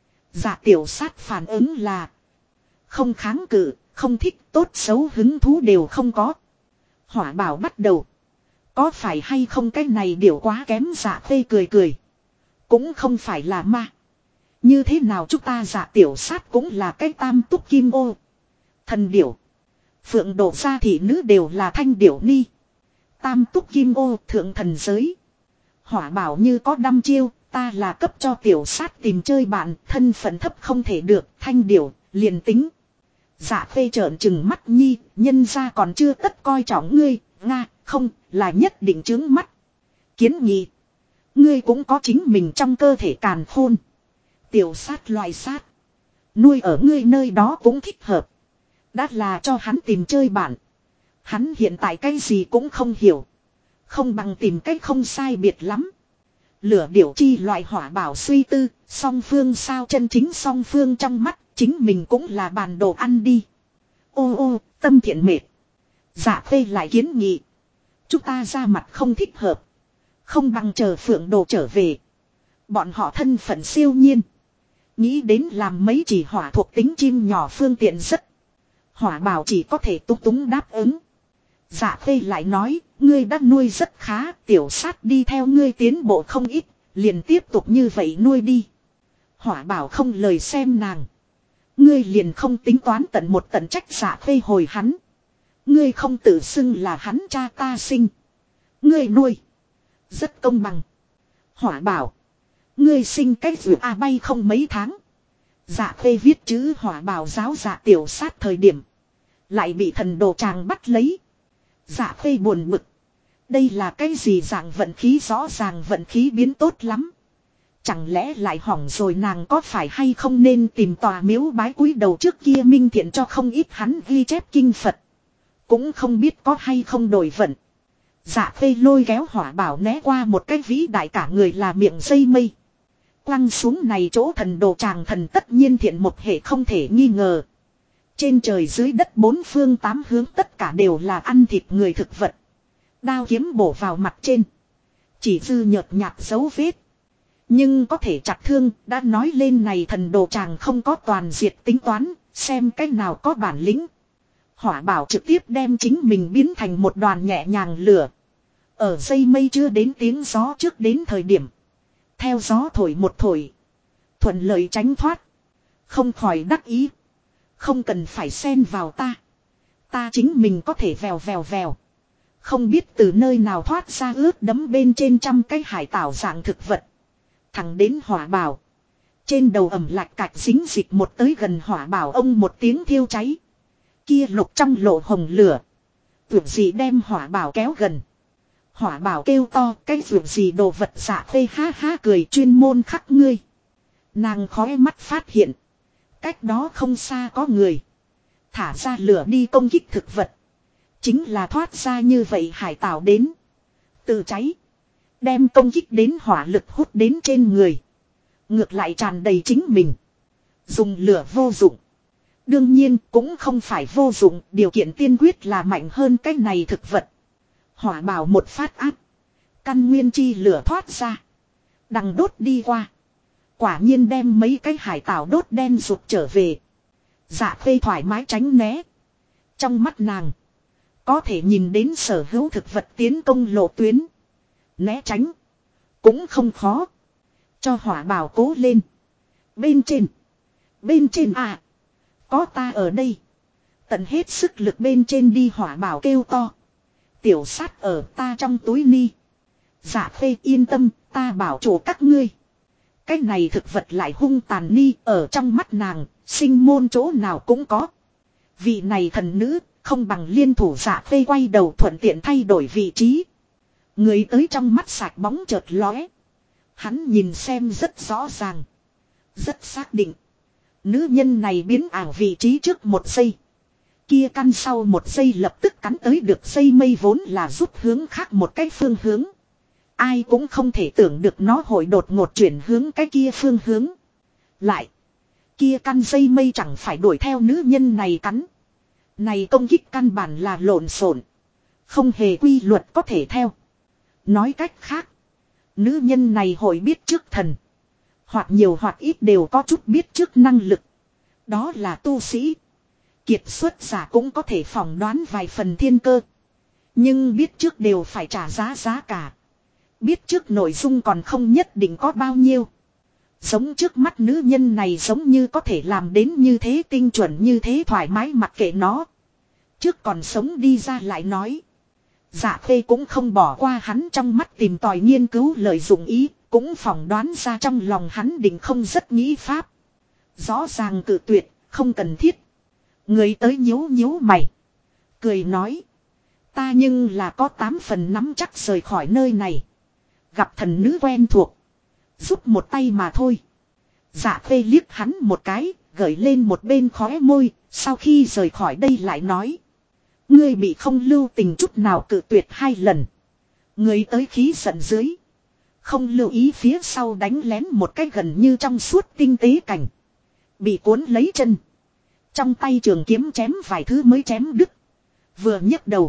Dạ tiểu sát phản ứng là không kháng cự, không thích, tốt xấu hứng thú đều không có. Hỏa bảo bắt đầu. Có phải hay không cái này điểu quá kém. Dạ khê cười. Cũng không phải là ma. Như thế nào chúng ta dạ tiểu sát cũng là cái tam túc kim ô. Thần điểu. Phượng độ gia thị nữ đều là thanh điểu ni. Tam túc kim ô thượng thần giới. Hỏa bảo như có đăm chiêu. Ta là cấp cho tiểu sát tìm chơi bạn. Thân phận thấp không thể được. Thanh điểu liền tính. Dạ phê trợn trừng mắt nhi. Nhân ra còn chưa tất coi trọng ngươi. Nga không là nhất định chướng mắt. Kiến nghị. Ngươi cũng có chính mình trong cơ thể càn khôn. Tiểu sát loại sát. Nuôi ở ngươi nơi đó cũng thích hợp. Đã là cho hắn tìm chơi bạn. Hắn hiện tại cái gì cũng không hiểu. Không bằng tìm cách không sai biệt lắm. Lửa điểu chi loại hỏa bảo suy tư. Song phương sao chân chính song phương trong mắt. Chính mình cũng là bàn đồ ăn đi. Ô tâm thiện mệt. Dạ phê lại kiến nghị. Chúng ta ra mặt không thích hợp. Không bằng chờ phượng đồ trở về. Bọn họ thân phận siêu nhiên. Nghĩ đến làm mấy chỉ hỏa thuộc tính chim nhỏ phương tiện rất. Hỏa bảo chỉ có thể túng túng đáp ứng. Dạ khê lại nói, ngươi đã nuôi rất khá, tiểu sát đi theo ngươi tiến bộ không ít, liền tiếp tục như vậy nuôi đi. Hỏa bảo không lời xem nàng. Ngươi liền không tính toán tận một tận trách dạ khê hồi hắn. Ngươi không tự xưng là hắn cha ta sinh. Ngươi nuôi. Rất công bằng. Hỏa bảo. Ngươi sinh cái vượt bay không mấy tháng. Dạ khê viết chữ hỏa bảo giáo dạ tiểu sát thời điểm. Lại bị thần đồ tràng bắt lấy. Dạ khê buồn bực. Đây là cái gì dạng vận khí, rõ ràng vận khí biến tốt lắm. Chẳng lẽ lại hỏng rồi, nàng có phải hay không nên tìm tòa miếu bái cúi đầu trước kia minh thiện cho không ít hắn ghi chép kinh Phật. Cũng không biết có hay không đổi vận. Dạ khê lôi kéo hỏa bảo né qua một cái vĩ đại cả người là miệng dây mây. Quăng xuống này chỗ thần đồ tràng thần tất nhiên thiện một hệ không thể nghi ngờ. Trên trời dưới đất bốn phương tám hướng tất cả đều là ăn thịt người thực vật. Đao kiếm bổ vào mặt trên. Chỉ dư nhợt nhạt dấu vết. Nhưng có thể chặt thương, đã nói lên này thần đồ tràng không có toàn diệt tính toán, xem cách nào có bản lĩnh. Hỏa bảo trực tiếp đem chính mình biến thành một đoàn nhẹ nhàng lửa. Ở dây mây chưa đến tiếng gió trước đến thời điểm. Theo gió thổi một thổi. Thuận lợi tránh thoát. Không khỏi đắc ý. Không cần phải xen vào ta. Ta chính mình có thể vèo vèo vèo. Không biết từ nơi nào thoát ra ướt đấm bên trên trăm cái hải tảo dạng thực vật. Thẳng đến hỏa bảo. Trên đầu ẩm lạch cạch dính dịch một tới gần hỏa bảo ông một tiếng thiêu cháy. Kia lục trong lộ hồng lửa. Vượt gì đem hỏa bảo kéo gần. Hỏa bảo kêu to, cái vượt gì đồ vật dạ khê ha ha cười, chuyên môn khắc ngươi. Nàng khói mắt phát hiện. Cách đó không xa có người. Thả ra lửa đi công kích thực vật. Chính là thoát ra như vậy hải tảo đến. Từ cháy. Đem công kích đến hỏa lực hút đến trên người. Ngược lại tràn đầy chính mình. Dùng lửa vô dụng. Đương nhiên cũng không phải vô dụng. Điều kiện tiên quyết là mạnh hơn cái này thực vật. Hỏa bảo một phát áp. Căn nguyên chi lửa thoát ra. Đằng đốt đi qua. Quả nhiên đem mấy cái hải tảo đốt đen rụt trở về. Dạ khê thoải mái tránh né. Trong mắt nàng. Có thể nhìn đến sở hữu thực vật tiến công lộ tuyến. Né tránh. Cũng không khó. Cho hỏa bảo cố lên. Bên trên. Bên trên à. Có ta ở đây. Tận hết sức lực bên trên đi, hỏa bảo kêu to. Tiểu sát ở ta trong túi ni. Dạ khê yên tâm, ta bảo chủ các ngươi. Cái này thực vật lại hung tàn ni, ở trong mắt nàng, sinh môn chỗ nào cũng có. Vị này thần nữ, không bằng liên thủ. Dạ khê quay đầu thuận tiện thay đổi vị trí. Người tới trong mắt sạch bóng chợt lóe. Hắn nhìn xem rất rõ ràng. Rất xác định. Nữ nhân này biến ảo vị trí trước một giây. Kia căn sau một giây lập tức cắn tới được dây mây vốn là rút hướng khác một cái phương hướng. Ai cũng không thể tưởng được nó hội đột ngột chuyển hướng cái kia phương hướng. Lại. Kia căn dây mây chẳng phải đuổi theo nữ nhân này cắn. Này công kích căn bản là lộn xộn. Không hề quy luật có thể theo. Nói cách khác. Nữ nhân này hội biết trước thần. Hoặc nhiều hoặc ít đều có chút biết trước năng lực. Đó là tu sĩ. Kiệt xuất giả cũng có thể phỏng đoán vài phần thiên cơ. Nhưng biết trước đều phải trả giá cả. Biết trước nội dung còn không nhất định có bao nhiêu. Giống trước mắt nữ nhân này giống như có thể làm đến như thế tinh chuẩn, như thế thoải mái, mặc kệ nó. Trước còn sống đi ra lại nói. Dạ khê cũng không bỏ qua hắn trong mắt tìm tòi nghiên cứu lợi dụng ý. Cũng phỏng đoán ra trong lòng hắn định không rất nghĩ pháp. Rõ ràng cự tuyệt, không cần thiết. Người tới nhíu nhíu mày. Cười nói. Ta nhưng là có 8 phần nắm chắc rời khỏi nơi này. Gặp thần nữ quen thuộc. Giúp một tay mà thôi. Dạ khê liếc hắn một cái, gởi lên một bên khóe môi. Sau khi rời khỏi đây lại nói. Ngươi bị không lưu tình chút nào cự tuyệt 2 lần. Người tới khí giận dưới. Không lưu ý phía sau đánh lén một cái gần như trong suốt tinh tế cảnh. Bị cuốn lấy chân. Trong tay trường kiếm chém vài thứ mới chém đứt. Vừa nhấc đầu.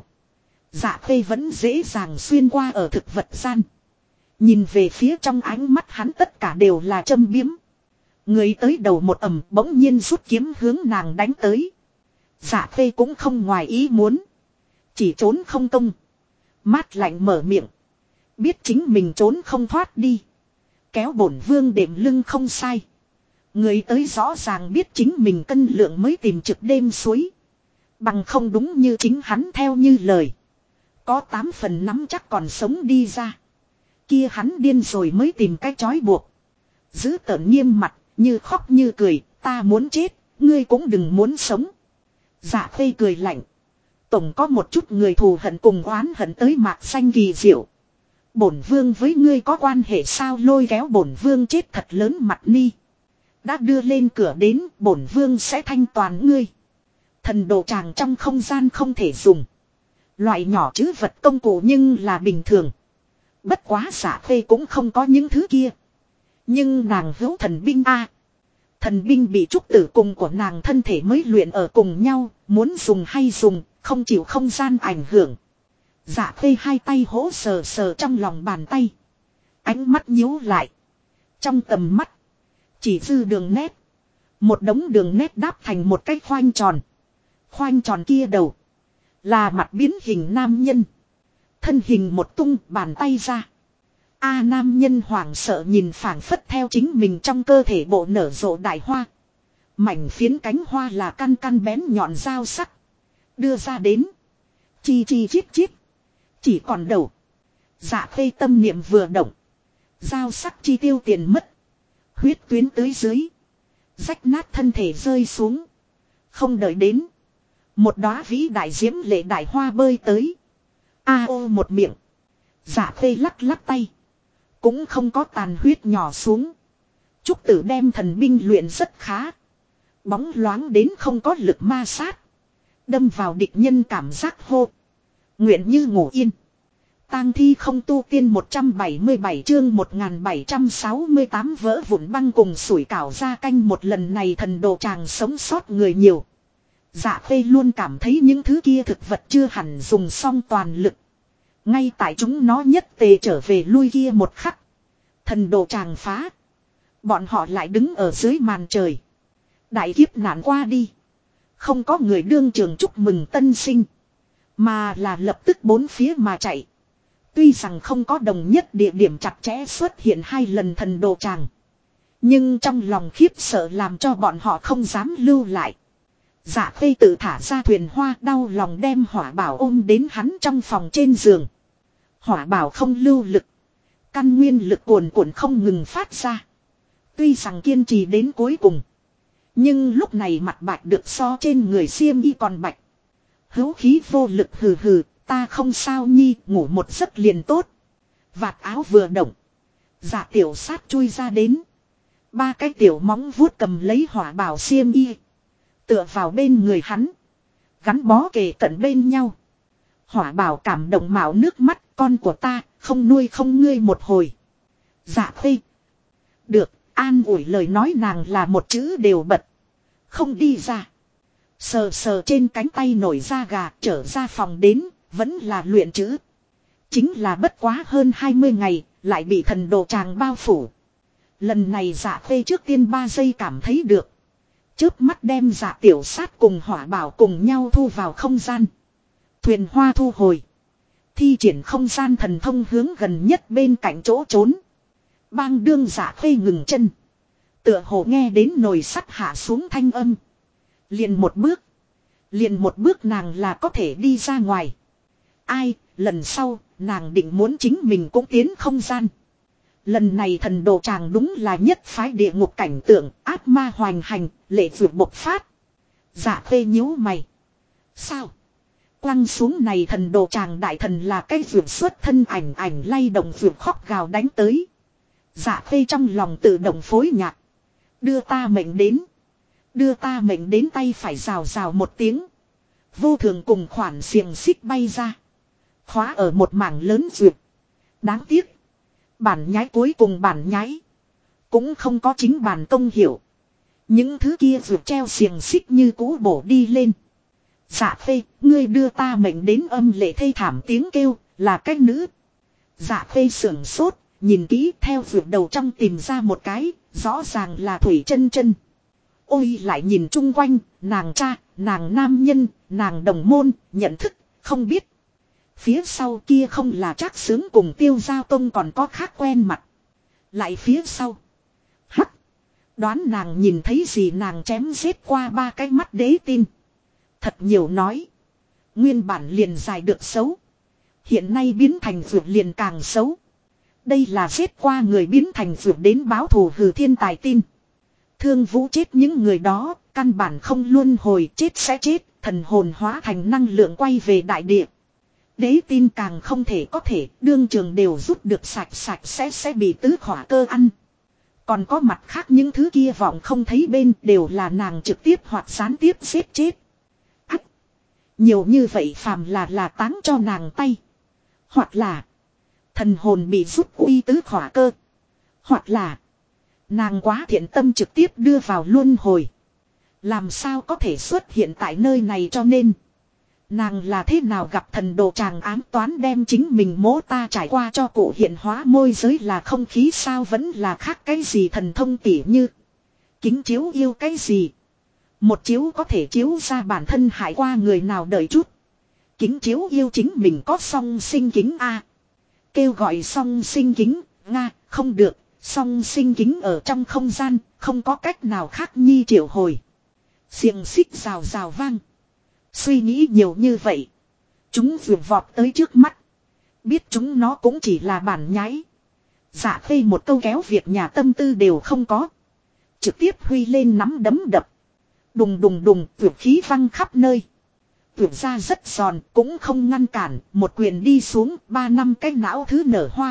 Dạ khê vẫn dễ dàng xuyên qua ở thực vật gian. Nhìn về phía trong ánh mắt hắn tất cả đều là châm biếm. Người tới đầu một ầm bỗng nhiên rút kiếm hướng nàng đánh tới. Dạ khê cũng không ngoài ý muốn. Chỉ trốn không công. Mát lạnh mở miệng. Biết chính mình trốn không thoát đi. Kéo bổn vương đệm lưng không sai. Người tới rõ ràng biết chính mình cân lượng mới tìm trực đêm suối. Bằng không đúng như chính hắn theo như lời. Có 8 phần nắm chắc còn sống đi ra. Kia hắn điên rồi mới tìm cái chói buộc. Giữ tợn nghiêm mặt, như khóc như cười, ta muốn chết, ngươi cũng đừng muốn sống. Dạ khê cười lạnh. Tổng có một chút người thù hận cùng oán hận tới mạc xanh kỳ diệu. Bổn vương với ngươi có quan hệ sao, lôi kéo bổn vương chết thật lớn mặt ni. Đã đưa lên cửa đến, bổn vương sẽ thanh toàn ngươi. Thần đồ tràng trong không gian không thể dùng. Loại nhỏ chứ vật công cụ nhưng là bình thường. Bất quá Dạ khê cũng không có những thứ kia. Nhưng nàng hữu thần binh a. Thần binh bị trúc tử cùng của nàng thân thể mới luyện ở cùng nhau, muốn dùng hay dùng, không chịu không gian ảnh hưởng. Dạ khê hai tay hỗ sờ sờ trong lòng bàn tay. Ánh mắt nhíu lại. Trong tầm mắt, chỉ dư đường nét. Một đống đường nét đáp thành một cái khoanh tròn. Khoanh tròn kia đầu là mặt biến hình nam nhân. Thân hình một tung bàn tay ra. Nam nhân hoảng sợ nhìn phảng phất theo chính mình trong cơ thể bộ nở rộ đại hoa. Mảnh phiến cánh hoa là căn căn bén nhọn dao sắc. Đưa ra đến. Chi chi chít chít. Chỉ còn đầu. Dạ khê tâm niệm vừa động. Dao sắc chi tiêu tiền mất. Huyết tuyến tới dưới. Rách nát thân thể rơi xuống. Không đợi đến. Một đóa vĩ đại diễm lệ đại hoa bơi tới. Ô một miệng. Dạ khê lắc lắc tay. Cũng không có tàn huyết nhỏ xuống. Trúc tử đem thần binh luyện rất khá. Bóng loáng đến không có lực ma sát. Đâm vào địch nhân cảm giác hô. Nguyện như ngủ yên. Tang thi không tu tiên 177 chương 1768 vỡ vụn băng cùng sủi cảo ra canh một lần này thần đồ tràng sống sót người nhiều. Dạ khê luôn cảm thấy những thứ kia thực vật chưa hẳn dùng xong toàn lực. Ngay tại chúng nó nhất tề trở về lui kia một khắc. Thần đồ tràng phá. Bọn họ lại đứng ở dưới màn trời. Đại kiếp nạn qua đi. Không có người đương trường chúc mừng tân sinh. Mà là lập tức bốn phía mà chạy. Tuy rằng không có đồng nhất địa điểm chặt chẽ xuất hiện 2 lần thần đồ tràng. Nhưng trong lòng khiếp sợ làm cho bọn họ không dám lưu lại. Dạ khê tự thả ra thuyền hoa đau lòng đem hỏa bảo ôm đến hắn trong phòng trên giường. Hỏa bảo không lưu lực. Căn nguyên lực cuồn cuộn không ngừng phát ra. Tuy rằng kiên trì đến cuối cùng. Nhưng lúc này mặt bạch được so trên người xiêm y còn bạch. Hữu khí vô lực hừ hừ, ta không sao nhi, ngủ một giấc liền tốt. Vạt áo vừa động. Dạ tiểu sát chui ra đến. 3 cái tiểu móng vuốt cầm lấy hỏa bảo xiêm y. Tựa vào bên người hắn. Gắn bó kề cận bên nhau. Hỏa bảo cảm động mạo nước mắt, con của ta, không nuôi không ngươi một hồi. Dạ khê. Được, an ủi lời nói nàng là một chữ đều bật. Không đi ra. Sờ sờ trên cánh tay nổi da gà trở ra phòng đến, vẫn là luyện chữ. Chính là bất quá hơn 20 ngày, lại bị thần đồ tràng bao phủ. Lần này dạ khê trước tiên 3 giây cảm thấy được. Chớp mắt đem dạ tiểu sát cùng hỏa bảo cùng nhau thu vào không gian. Thuyền hoa thu hồi. Thi triển không gian thần thông hướng gần nhất bên cạnh chỗ trốn. Bang đương dạ khê ngừng chân. Tựa hồ nghe đến nồi sắt hạ xuống thanh âm. Liền một bước nàng là có thể đi ra ngoài. Ai, lần sau, nàng định muốn chính mình cũng tiến không gian. Lần này thần đồ tràng đúng là nhất phái địa ngục cảnh tượng, ác ma hoành hành, lệ vượt bộc phát. Dạ khê nhíu mày. Sao? Quăng xuống này thần đồ tràng đại thần là cái vượt xuất thân ảnh lay động vượt khóc gào đánh tới. Dạ khê trong lòng tự động phối nhạc. Đưa ta mệnh đến. Đưa ta mệnh đến tay phải rào rào một tiếng. Vô thường cùng khoản xiềng xích bay ra. Khóa ở một mảng lớn duyệt. Đáng tiếc. Bản nhái cuối cùng bản nhái. Cũng không có chính bản công hiểu. Những thứ kia duyệt treo xiềng xích như cũ bổ đi lên. Dạ khê, ngươi đưa ta mệnh đến âm lệ thê thảm tiếng kêu, là cách nữ. Dạ khê sưởng sốt, nhìn kỹ theo vượt đầu trong tìm ra một cái, rõ ràng là Thủy Chân Chân. Ôi lại nhìn chung quanh, nàng cha, nàng nam nhân, nàng đồng môn, nhận thức, không biết. Phía sau kia không là Trác Xướng cùng Tiêu Giao Tông còn có khác quen mặt. Lại phía sau. Hắc. Đoán nàng nhìn thấy gì nàng chém giết qua 3 cái mắt đế tin. Thật nhiều nói. Nguyên bản liền dài được xấu. Hiện nay biến thành vượt liền càng xấu. Đây là giết qua người biến thành vượt đến báo thù hừ thiên tài tin. Thương Vũ chết những người đó, căn bản không luân hồi, chết sẽ chết, thần hồn hóa thành năng lượng quay về đại địa. Đế tin càng không thể có thể, đương trường đều rút được sạch sẽ bị tứ khỏa cơ ăn. Còn có mặt khác những thứ kia vọng không thấy bên đều là nàng trực tiếp hoặc gián tiếp giết chết. Ách! Nhiều như vậy phàm là táng cho nàng tay. Hoặc là thần hồn bị rút uy tứ khỏa cơ. Hoặc là nàng quá thiện tâm trực tiếp đưa vào luân hồi. Làm sao có thể xuất hiện tại nơi này cho nên. Nàng là thế nào gặp thần đồ chàng ám toán đem chính mình mố ta trải qua cho cụ hiện hóa môi giới là không khí sao vẫn là khác cái gì thần thông tỉ như. Kính chiếu yêu cái gì. Một chiếu có thể chiếu ra bản thân hại qua người nào đợi chút. Kính chiếu yêu chính mình có song sinh kính A. Kêu gọi song sinh kính, Nga, không được, song sinh kính ở trong không gian, không có cách nào khác nhi triệu hồi. Xiềng xích rào rào vang. Suy nghĩ nhiều như vậy. Chúng vừa vọt tới trước mắt. Biết chúng nó cũng chỉ là bản nhái. Dạ Khê một câu kéo việc nhà tâm tư đều không có. Trực tiếp huy lên nắm đấm đập. Đùng đùng đùng, tuyệt khí văng khắp nơi. Tuyệt ra rất giòn, cũng không ngăn cản, một quyền đi xuống, 3 năm cái não thứ nở hoa.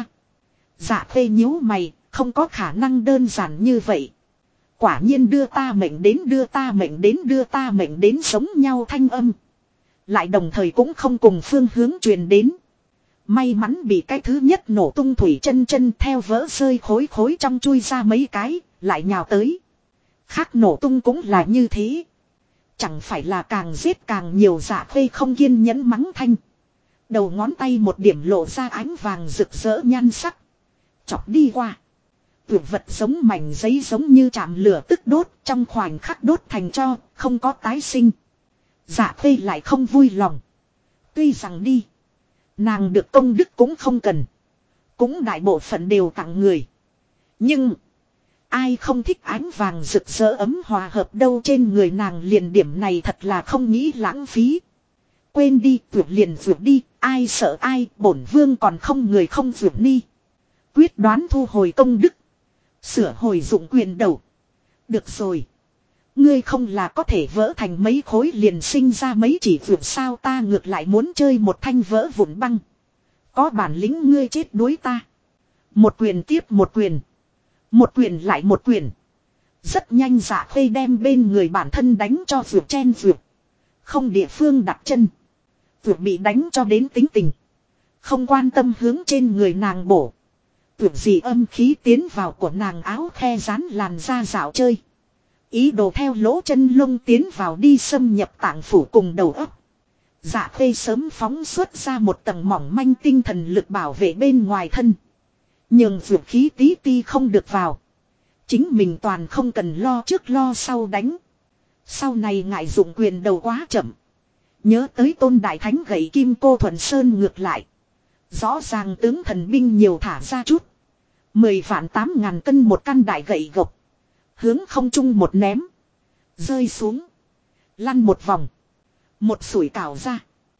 Dạ Khê nhíu mày, không có khả năng đơn giản như vậy. Quả nhiên đưa ta mệnh đến đưa ta mệnh đến đưa ta mệnh đến giống nhau thanh âm. Lại đồng thời cũng không cùng phương hướng truyền đến. May mắn bị cái thứ nhất nổ tung Thủy Chân Chân theo vỡ rơi khối khối trong chui ra mấy cái, lại nhào tới. Khác nổ tung cũng là như thế. Chẳng phải là càng giết càng nhiều. Dạ Khê không kiên nhẫn mắng thanh. Đầu ngón tay một điểm lộ ra ánh vàng rực rỡ nhan sắc. Chọc đi qua. Tuyệt vật giống mảnh giấy giống như chạm lửa tức đốt, trong khoảnh khắc đốt thành tro, không có tái sinh. Dạ Khê lại không vui lòng. Tuy rằng đi, nàng được công đức cũng không cần. Cũng đại bộ phận đều tặng người. Nhưng ai không thích ánh vàng rực rỡ ấm hòa hợp đâu, trên người nàng liền điểm này thật là không nghĩ lãng phí. Quên đi, vượt liền vượt đi, ai sợ ai, bổn vương còn không người không vượt đi. Quyết đoán thu hồi công đức. Sửa hồi dụng quyền đầu. Được rồi. Ngươi không là có thể vỡ thành mấy khối liền sinh ra mấy chỉ vượt sao, ta ngược lại muốn chơi một thanh vỡ vụn băng. Có bản lĩnh ngươi chết đuối ta. Một quyền tiếp một quyền. Một quyền lại một quyền. Rất nhanh Dạ Khê đem bên người bản thân đánh cho vượt chen vượt. Không địa phương đặt chân. Vượt bị đánh cho đến tính tình. Không quan tâm hướng trên người nàng bổ. Tuyệt gì âm khí tiến vào của nàng áo khe rán làn da dạo chơi. Ý đồ theo lỗ chân lông tiến vào đi xâm nhập tạng phủ cùng đầu óc. Dạ Khê sớm phóng xuất ra một tầng mỏng manh tinh thần lực bảo vệ bên ngoài thân. Nhưng vượt khí tí ti không được vào. Chính mình toàn không cần lo trước lo sau đánh. Sau này ngại dụng quyền đầu quá chậm. Nhớ tới Tôn Đại Thánh gậy kim cô Thuần Sơn ngược lại. Rõ ràng tướng thần binh nhiều thả ra chút. 10 vạn 8.000 cân một căn đại gậy gộc. Hướng không trung một ném. Rơi xuống. Lăn một vòng. Một sủi cảo ra.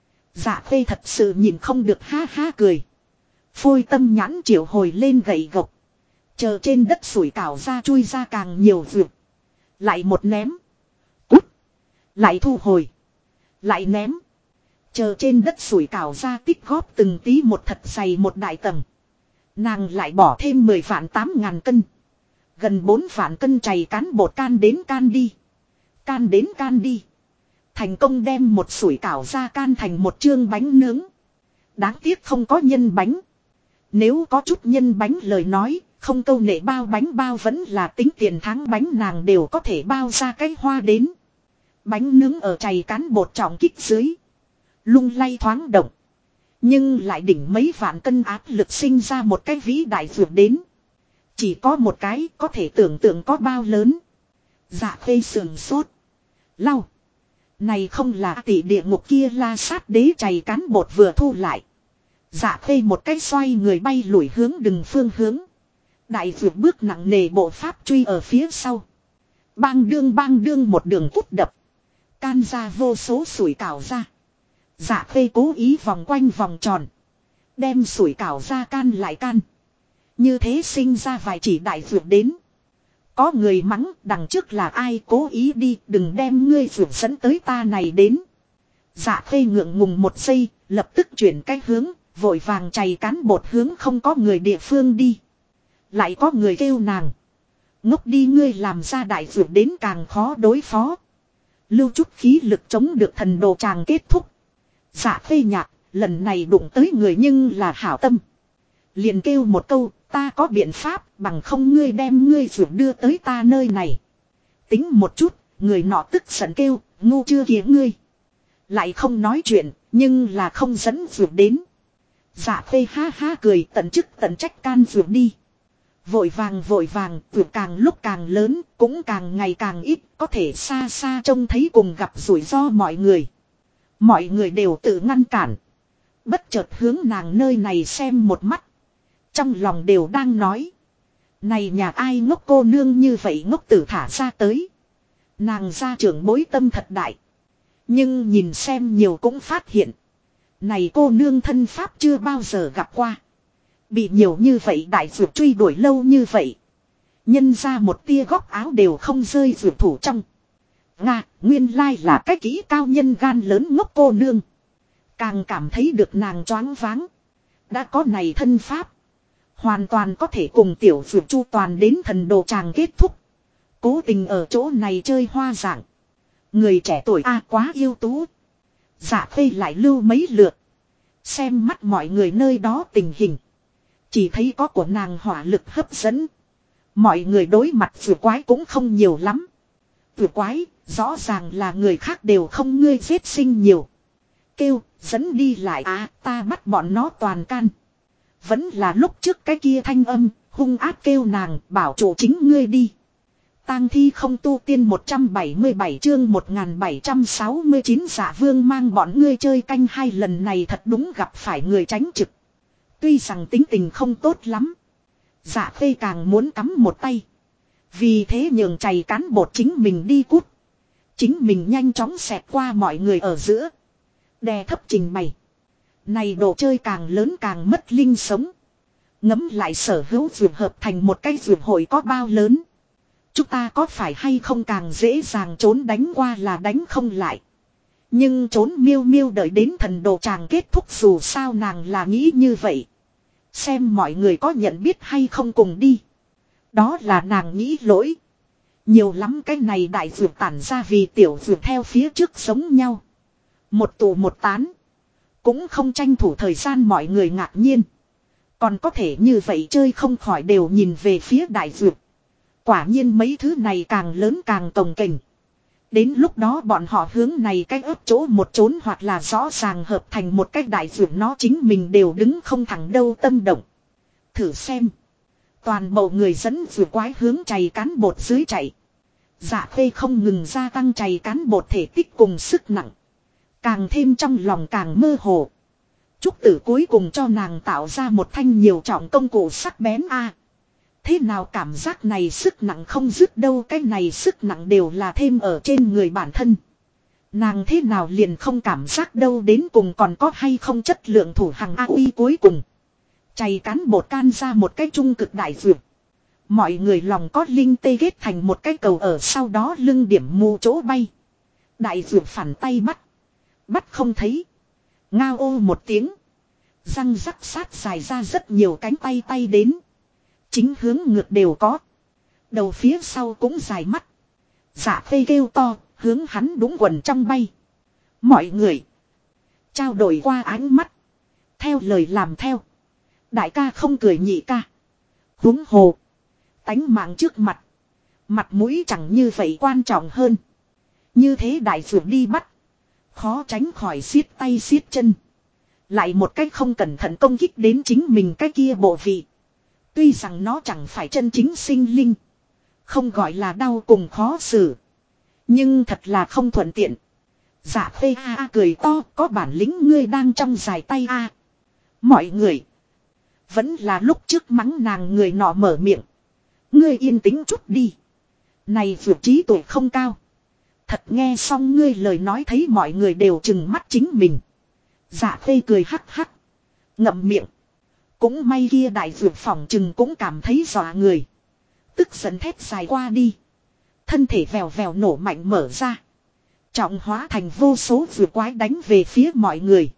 Dạ Khê thật sự nhìn không được ha ha cười. Phôi tâm nhãn triệu hồi lên gậy gộc. Chờ trên đất sủi cảo ra chui ra càng nhiều vượt. Lại một ném. Cút. Lại thu hồi. Lại ném. Chờ trên đất sủi cảo ra tích góp từng tí một thật dày một đại tầng. Nàng lại bỏ thêm 10 vạn 8.000 cân. Gần 4 vạn cân chày cán bột can đến can đi. Can đến can đi. Thành công đem một sủi cảo ra can thành một chương bánh nướng. Đáng tiếc không có nhân bánh. Nếu có chút nhân bánh lời nói, không câu nệ bao bánh bao vẫn là tính tiền tháng bánh nàng đều có thể bao ra cái hoa đến. Bánh nướng ở chày cán bột trọng kích dưới. Lung lay thoáng động. Nhưng lại đỉnh mấy vạn cân áp lực sinh ra một cái vĩ đại vượt đến. Chỉ có một cái có thể tưởng tượng có bao lớn. Dạ Khê sườn sốt. Lau. Này không là tỷ địa ngục kia La Sát đế chày cán bột vừa thu lại. Dạ Khê một cái xoay người bay lùi hướng đừng phương hướng. Đại vượt bước nặng nề bộ pháp truy ở phía sau. Bang đương một đường cút đập. Can ra vô số sủi cảo ra. Dạ Khê cố ý vòng quanh vòng tròn. Đem sủi cảo ra can lại can. Như thế sinh ra vài chỉ đại vượt đến. Có người mắng đằng trước là ai cố ý đi đừng đem ngươi vượt dẫn tới ta này đến. Dạ Khê ngượng ngùng một giây lập tức chuyển cách hướng. Vội vàng chày cán bột hướng không có người địa phương đi. Lại có người kêu nàng. Ngốc đi ngươi làm ra đại vượt đến càng khó đối phó. Lưu chút khí lực chống được thần đồ tràng kết thúc. Dạ Khê nhạt, lần này đụng tới người nhưng là hảo tâm. Liền kêu một câu, ta có biện pháp, bằng không ngươi đem ngươi vượt đưa tới ta nơi này. Tính một chút, người nọ tức giận kêu, ngu chưa kìa ngươi. Lại không nói chuyện, nhưng là không dẫn vượt đến. Dạ Khê ha ha cười tận chức tận trách can vượt đi. Vội vàng vượt càng lúc càng lớn, cũng càng ngày càng ít, có thể xa xa trông thấy cùng gặp rủi ro mọi người. Mọi người đều tự ngăn cản. Bất chợt hướng nàng nơi này xem một mắt. Trong lòng đều đang nói. Này nhà ai ngốc cô nương như vậy ngốc tử thả ra tới. Nàng gia trưởng bối tâm thật đại. Nhưng nhìn xem nhiều cũng phát hiện. Này cô nương thân pháp chưa bao giờ gặp qua. Bị nhiều như vậy đại vượt truy đuổi lâu như vậy. Nhân ra một tia góc áo đều không rơi vượt thủ trong. Nga, nguyên lai là cái kỹ cao nhân gan lớn ngốc cô nương. Càng cảm thấy được nàng choáng váng. Đã có này thân pháp. Hoàn toàn có thể cùng tiểu vượt chu toàn đến thần đồ tràng kết thúc. Cố tình ở chỗ này chơi hoa dạng. Người trẻ tuổi quá yêu tú. Dạ Khê lại lưu mấy lượt. Xem mắt mọi người nơi đó tình hình. Chỉ thấy có của nàng hỏa lực hấp dẫn. Mọi người đối mặt vừa quái cũng không nhiều lắm. Vừa quái, rõ ràng là người khác đều không ngươi giết sinh nhiều. Kêu, dẫn đi lại ta bắt bọn nó toàn can. Vẫn là lúc trước cái kia thanh âm, hung ác kêu nàng, bảo chủ chính ngươi đi. Tang thi không tu tiên 177 chương 1769 Dạ Vương mang bọn ngươi chơi canh hai lần này thật đúng gặp phải người tránh trực. Tuy rằng tính tình không tốt lắm. Dạ Khê càng muốn cắm một tay. Vì thế nhường chày cán bột chính mình đi cút. Chính mình nhanh chóng xẹt qua mọi người ở giữa. Đè thấp trình bày. Này đồ chơi càng lớn càng mất linh sống. Ngấm lại sở hữu vượt hợp thành một cái vượt hội có bao lớn. Chúng ta có phải hay không càng dễ dàng trốn đánh qua là đánh không lại. Nhưng trốn miêu miêu đợi đến thần đồ tràng kết thúc dù sao nàng là nghĩ như vậy. Xem mọi người có nhận biết hay không cùng đi. Đó là nàng nghĩ lỗi. Nhiều lắm cái này đại vượt tản ra vì tiểu vượt theo phía trước sống nhau. Một tù một tán. Cũng không tranh thủ thời gian mọi người ngạc nhiên. Còn có thể như vậy chơi không khỏi đều nhìn về phía đại vượt. Quả nhiên mấy thứ này càng lớn càng cồng kềnh. Đến lúc đó bọn họ hướng này cách ấp chỗ một trốn hoặc là rõ ràng hợp thành một cách đại vượt nó chính mình đều đứng không thẳng đâu tâm động. Thử xem. Toàn bộ người dẫn vượt quái hướng chày cán bột dưới chạy. Dạ Khê không ngừng gia tăng chày cán bột thể tích cùng sức nặng. Càng thêm trong lòng càng mơ hồ. Trúc Tử cuối cùng cho nàng tạo ra một thanh nhiều trọng công cụ sắc bén Thế nào cảm giác này sức nặng không dứt đâu, cái này sức nặng đều là thêm ở trên người bản thân. Nàng thế nào liền không cảm giác đâu, đến cùng còn có hay không chất lượng thủ hằng uy cuối cùng. Chày cán bột can ra một cái trung cực đại vượt. Mọi người lòng có linh tê ghét thành một cái cầu ở sau đó lưng điểm mù chỗ bay. Đại vượt phản tay bắt. Bắt không thấy. Ngao ô một tiếng. Răng rắc sát dài ra rất nhiều cánh tay tay đến. Chính hướng ngược đều có. Đầu phía sau cũng dài mắt. Dạ Khê kêu to, hướng hắn đúng quần trong bay. Mọi người trao đổi qua ánh mắt. Theo lời làm theo. Đại ca không cười nhị ca. Huống hồ. Tánh mạng trước mặt. Mặt mũi chẳng như vậy quan trọng hơn. Như thế đại vượt đi bắt. Khó tránh khỏi siết tay siết chân. Lại một cách không cẩn thận công kích đến chính mình cái kia bộ vị. Tuy rằng nó chẳng phải chân chính sinh linh. Không gọi là đau cùng khó xử. Nhưng thật là không thuận tiện. Dạ phê a cười to, có bản lĩnh ngươi đang trong dài tay a. Mọi người. Vẫn là lúc trước mắng nàng người nọ mở miệng. Ngươi yên tĩnh chút đi. Này vượt trí tuổi không cao. Thật nghe xong ngươi lời nói thấy mọi người đều trừng mắt chính mình. Dạ phê cười hắc hắc. Ngậm miệng. Cũng may kia đại vượt phỏng chừng cũng cảm thấy dọa người. Tức giận thét dài qua đi. Thân thể vèo vèo nổ mạnh mở ra. Trọng hóa thành vô số vượt quái đánh về phía mọi người.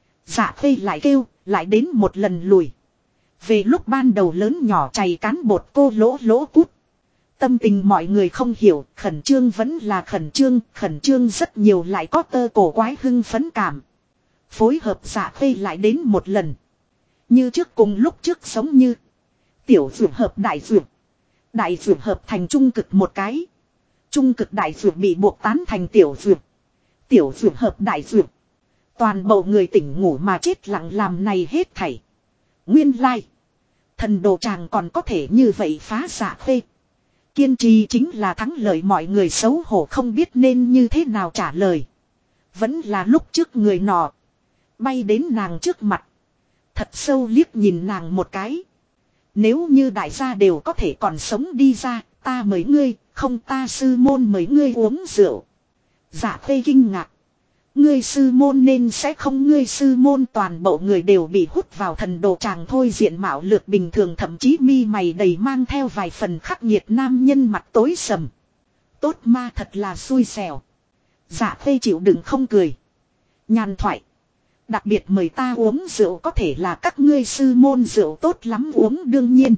Dạ phê lại kêu, lại đến một lần lùi. Về lúc ban đầu lớn nhỏ chày cán bột cô lỗ lỗ cút. Tâm tình mọi người không hiểu, khẩn trương vẫn là khẩn trương rất nhiều lại có tơ cổ quái hưng phấn cảm. Phối hợp dạ phê lại đến một lần. Như trước cùng lúc trước giống như. Tiểu dược hợp đại dược. Đại dược hợp thành trung cực một cái. Trung cực đại dược bị buộc tán thành tiểu dược. Tiểu dược hợp đại dược. Toàn bộ người tỉnh ngủ mà chết lặng làm này hết thảy. Nguyên lai. Thần đồ tràng còn có thể như vậy phá dạ phê. Kiên trì chính là thắng lợi mọi người xấu hổ không biết nên như thế nào trả lời. Vẫn là lúc trước người nọ. Bay đến nàng trước mặt. Thật sâu liếc nhìn nàng một cái. Nếu như đại gia đều có thể còn sống đi ra, ta mời ngươi, không ta sư môn mời ngươi uống rượu. Dạ phê kinh ngạc. Ngươi sư môn nên sẽ không ngươi sư môn toàn bộ người đều bị hút vào thần đồ tràng thôi diện mạo lược bình thường thậm chí mi mày đầy mang theo vài phần khắc nghiệt nam nhân mặt tối sầm. Tốt ma thật là xui xẻo. Dạ phê chịu đựng không cười. Nhàn thoại. Đặc biệt mời ta uống rượu có thể là các ngươi sư môn rượu tốt lắm uống đương nhiên.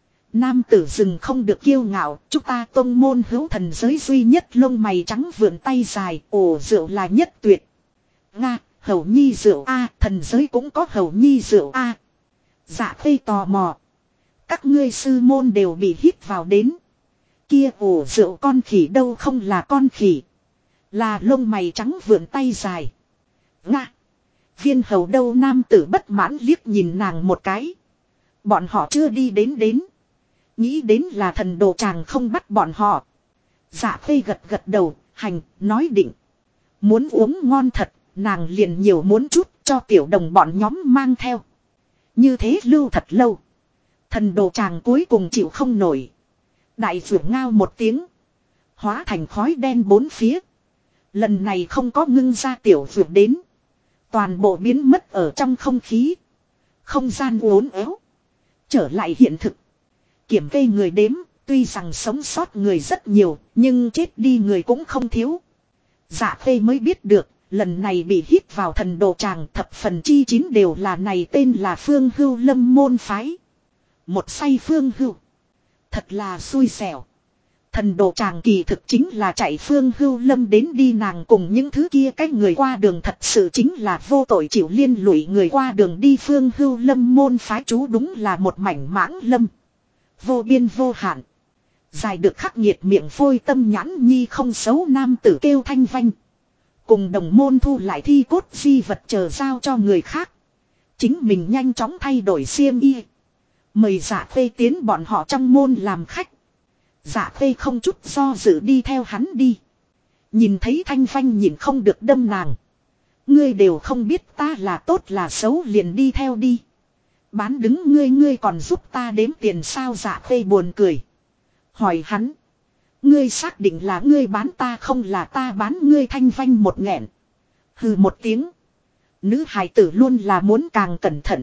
Nam tử rừng không được kiêu ngạo, chúng ta tông môn hữu thần giới duy nhất lông mày trắng vượn tay dài, ồ rượu là nhất tuyệt. Nga, hầu nhi rượu A, thần giới cũng có hầu nhi rượu A. Dạ phê tò mò. Các ngươi sư môn đều bị hít vào đến. Kia ồ rượu con khỉ đâu không là con khỉ. Là lông mày trắng vượn tay dài. Nga. Viên hầu đâu nam tử bất mãn liếc nhìn nàng một cái. Bọn họ chưa đi đến. Nghĩ đến là thần đồ tràng không bắt bọn họ. Dạ phê gật gật đầu, hành, nói định. Muốn uống ngon thật, nàng liền nhiều muốn chút cho tiểu đồng bọn nhóm mang theo. Như thế lưu thật lâu. Thần đồ tràng cuối cùng chịu không nổi. Đại vượt ngao một tiếng. Hóa thành khói đen bốn phía. Lần này không có ngưng ra tiểu vượt đến. Toàn bộ biến mất ở trong không khí. Không gian uốn éo. Trở lại hiện thực. Kiểm kê người đếm, tuy rằng sống sót người rất nhiều, nhưng chết đi người cũng không thiếu. Dạ phê mới biết được, lần này bị hít vào thần đồ tràng thập phần chi chín đều là này tên là Phương Hưu Lâm môn phái. Một say Phương Hưu. Thật là xui xẻo. Thần đồ tràng kỳ thực chính là chạy Phương Hưu Lâm đến đi nàng cùng những thứ kia cách người qua đường thật sự chính là vô tội chịu liên lụy người qua đường đi Phương Hưu Lâm môn phái chú đúng là một mảnh mãng lâm. Vô biên vô hạn. Dài được khắc nghiệt miệng phôi tâm nhãn nhi không xấu nam tử kêu thanh vanh. Cùng đồng môn thu lại thi cốt di vật chờ giao cho người khác. Chính mình nhanh chóng thay đổi xiêm y. Mời dạ phê tiến bọn họ trong môn làm khách. Dạ phê không chút do dự đi theo hắn đi. Nhìn thấy thanh vanh nhìn không được đâm nàng. Ngươi đều không biết ta là tốt là xấu liền đi theo đi. Bán đứng ngươi còn giúp ta đếm tiền sao dạ phê buồn cười. Hỏi hắn. Ngươi xác định là ngươi bán ta không là ta bán ngươi thanh vanh một nghẹn. Hừ một tiếng. Nữ hài tử luôn là muốn càng cẩn thận.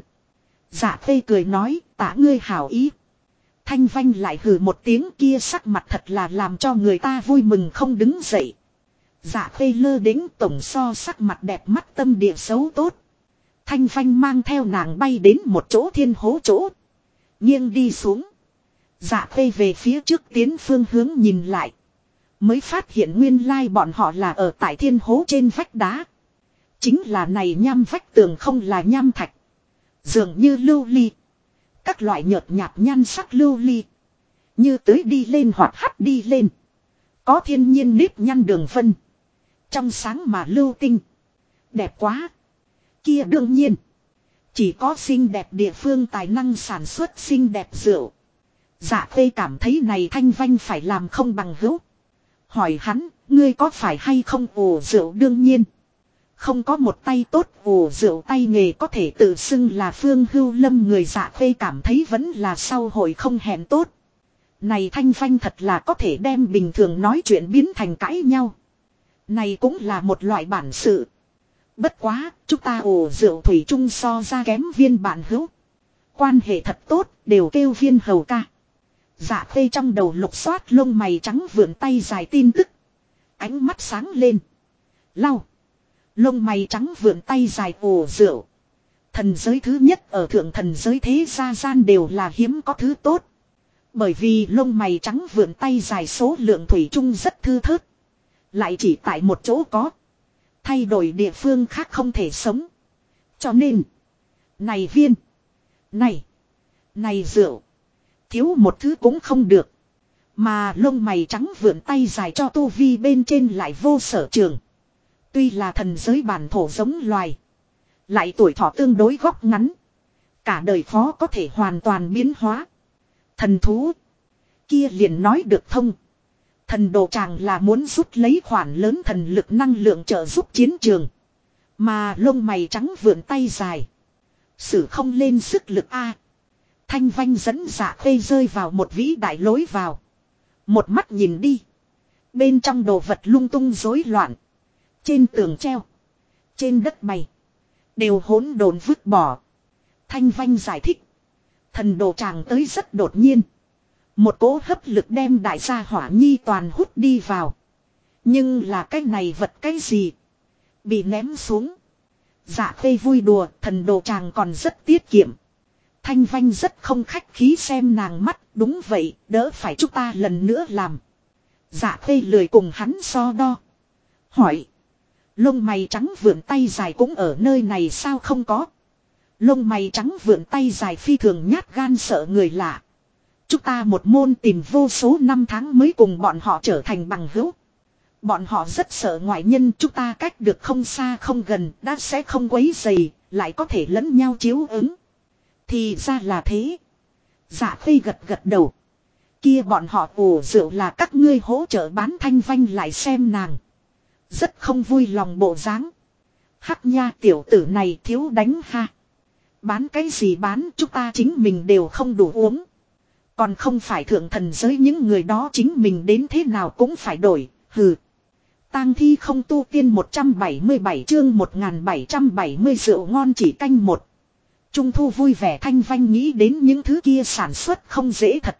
Dạ phê cười nói tạ ngươi hảo ý. Thanh vanh lại hừ một tiếng kia sắc mặt thật là làm cho người ta vui mừng không đứng dậy. Dạ phê lơ đĩnh tổng so sắc mặt đẹp mắt tâm địa xấu tốt. Thanh vanh mang theo nàng bay đến một chỗ thiên hố chỗ. Nghiêng đi xuống. Dạ phê về phía trước tiến phương hướng nhìn lại. Mới phát hiện nguyên lai bọn họ là ở tại thiên hố trên vách đá. Chính là này nham vách tường không là nham thạch. Dường như lưu ly. Các loại nhợt nhạt nhan sắc lưu ly. Như tới đi lên hoặc hắt đi lên. Có thiên nhiên nếp nhăn đường vân. Trong sáng mà lưu tinh. Đẹp quá. Kia đương nhiên. Chỉ có xinh đẹp địa phương tài năng sản xuất xinh đẹp rượu. Dạ Khê cảm thấy này Thanh Vanh phải làm không bằng hữu. Hỏi hắn, ngươi có phải hay không ủ rượu đương nhiên. Không có một tay tốt ủ rượu tay nghề có thể tự xưng là Phương Hưu Lâm người. Dạ Khê cảm thấy vẫn là sau hội không hẹn tốt. Này Thanh Vanh thật là có thể đem bình thường nói chuyện biến thành cãi nhau. Này cũng là một loại bản sự. Bất quá, chúng ta ủ rượu thủy chung so ra kém Viên bạn hữu. Quan hệ thật tốt, đều kêu Viên hầu ca. Dạ Khê trong đầu lục xoát lông mày trắng vượn tay dài tin tức. Ánh mắt sáng lên. Lau. Lông mày trắng vượn tay dài ủ rượu. Thần giới thứ nhất ở thượng thần giới thế gia gian đều là hiếm có thứ tốt. Bởi vì lông mày trắng vượn tay dài số lượng thủy chung rất thư thớt. Lại chỉ tại một chỗ có. Thay đổi địa phương khác không thể sống. Cho nên. Này Viên. Này rượu. Thiếu một thứ cũng không được. Mà lông mày trắng vượn tay dài cho tu vi bên trên lại vô sở trường. Tuy là thần giới bản thổ giống loài. Lại tuổi thọ tương đối góc ngắn. Cả đời khó có thể hoàn toàn biến hóa. Thần thú. Kia liền nói được thông. Thần đồ tràng là muốn rút lấy khoản lớn thần lực năng lượng trợ giúp chiến trường. Mà lông mày trắng vượn tay dài. Sử không lên sức lực A. Thanh Vanh dẫn Dạ Khê rơi vào một vĩ đại lối vào. Một mắt nhìn đi. Bên trong đồ vật lung tung rối loạn. Trên tường treo. Trên đất bày. Đều hỗn độn vứt bỏ. Thanh Vanh giải thích. Thần đồ tràng tới rất đột nhiên. Một cỗ hấp lực đem đại gia hỏa nhi toàn hút đi vào. Nhưng là cái này vật cái gì? Bị ném xuống. Dạ Khê vui đùa, thần đồ tràng còn rất tiết kiệm. Thanh Vanh rất không khách khí xem nàng mắt, đúng vậy, đỡ phải chúng ta lần nữa làm. Dạ Khê lười cùng hắn so đo. Hỏi. Lông mày trắng vượn tay dài cũng ở nơi này sao không có? Lông mày trắng vượn tay dài phi thường nhát gan sợ người lạ. Chúng ta một môn tìm vô số năm tháng mới cùng bọn họ trở thành bằng hữu. Bọn họ rất sợ ngoại nhân, chúng ta cách được không xa không gần, đã sẽ không quấy rầy, lại có thể lẫn nhau chiếu ứng. Thì ra là thế. Dạ Khê gật gật đầu. Kia bọn họ ủ rượu là các ngươi hỗ trợ bán. Thanh Vanh lại xem nàng. Rất không vui lòng bộ dáng. Hắc nha, tiểu tử này thiếu đánh ha. Bán cái gì bán, chúng ta chính mình đều không đủ uống. Còn không phải thượng thần giới những người đó chính mình đến thế nào cũng phải đổi, hừ. Tang thi không tu tiên 177 chương 1770 rượu ngon chỉ canh một. Trung thu vui vẻ. Thanh Vanh nghĩ đến những thứ kia sản xuất không dễ thật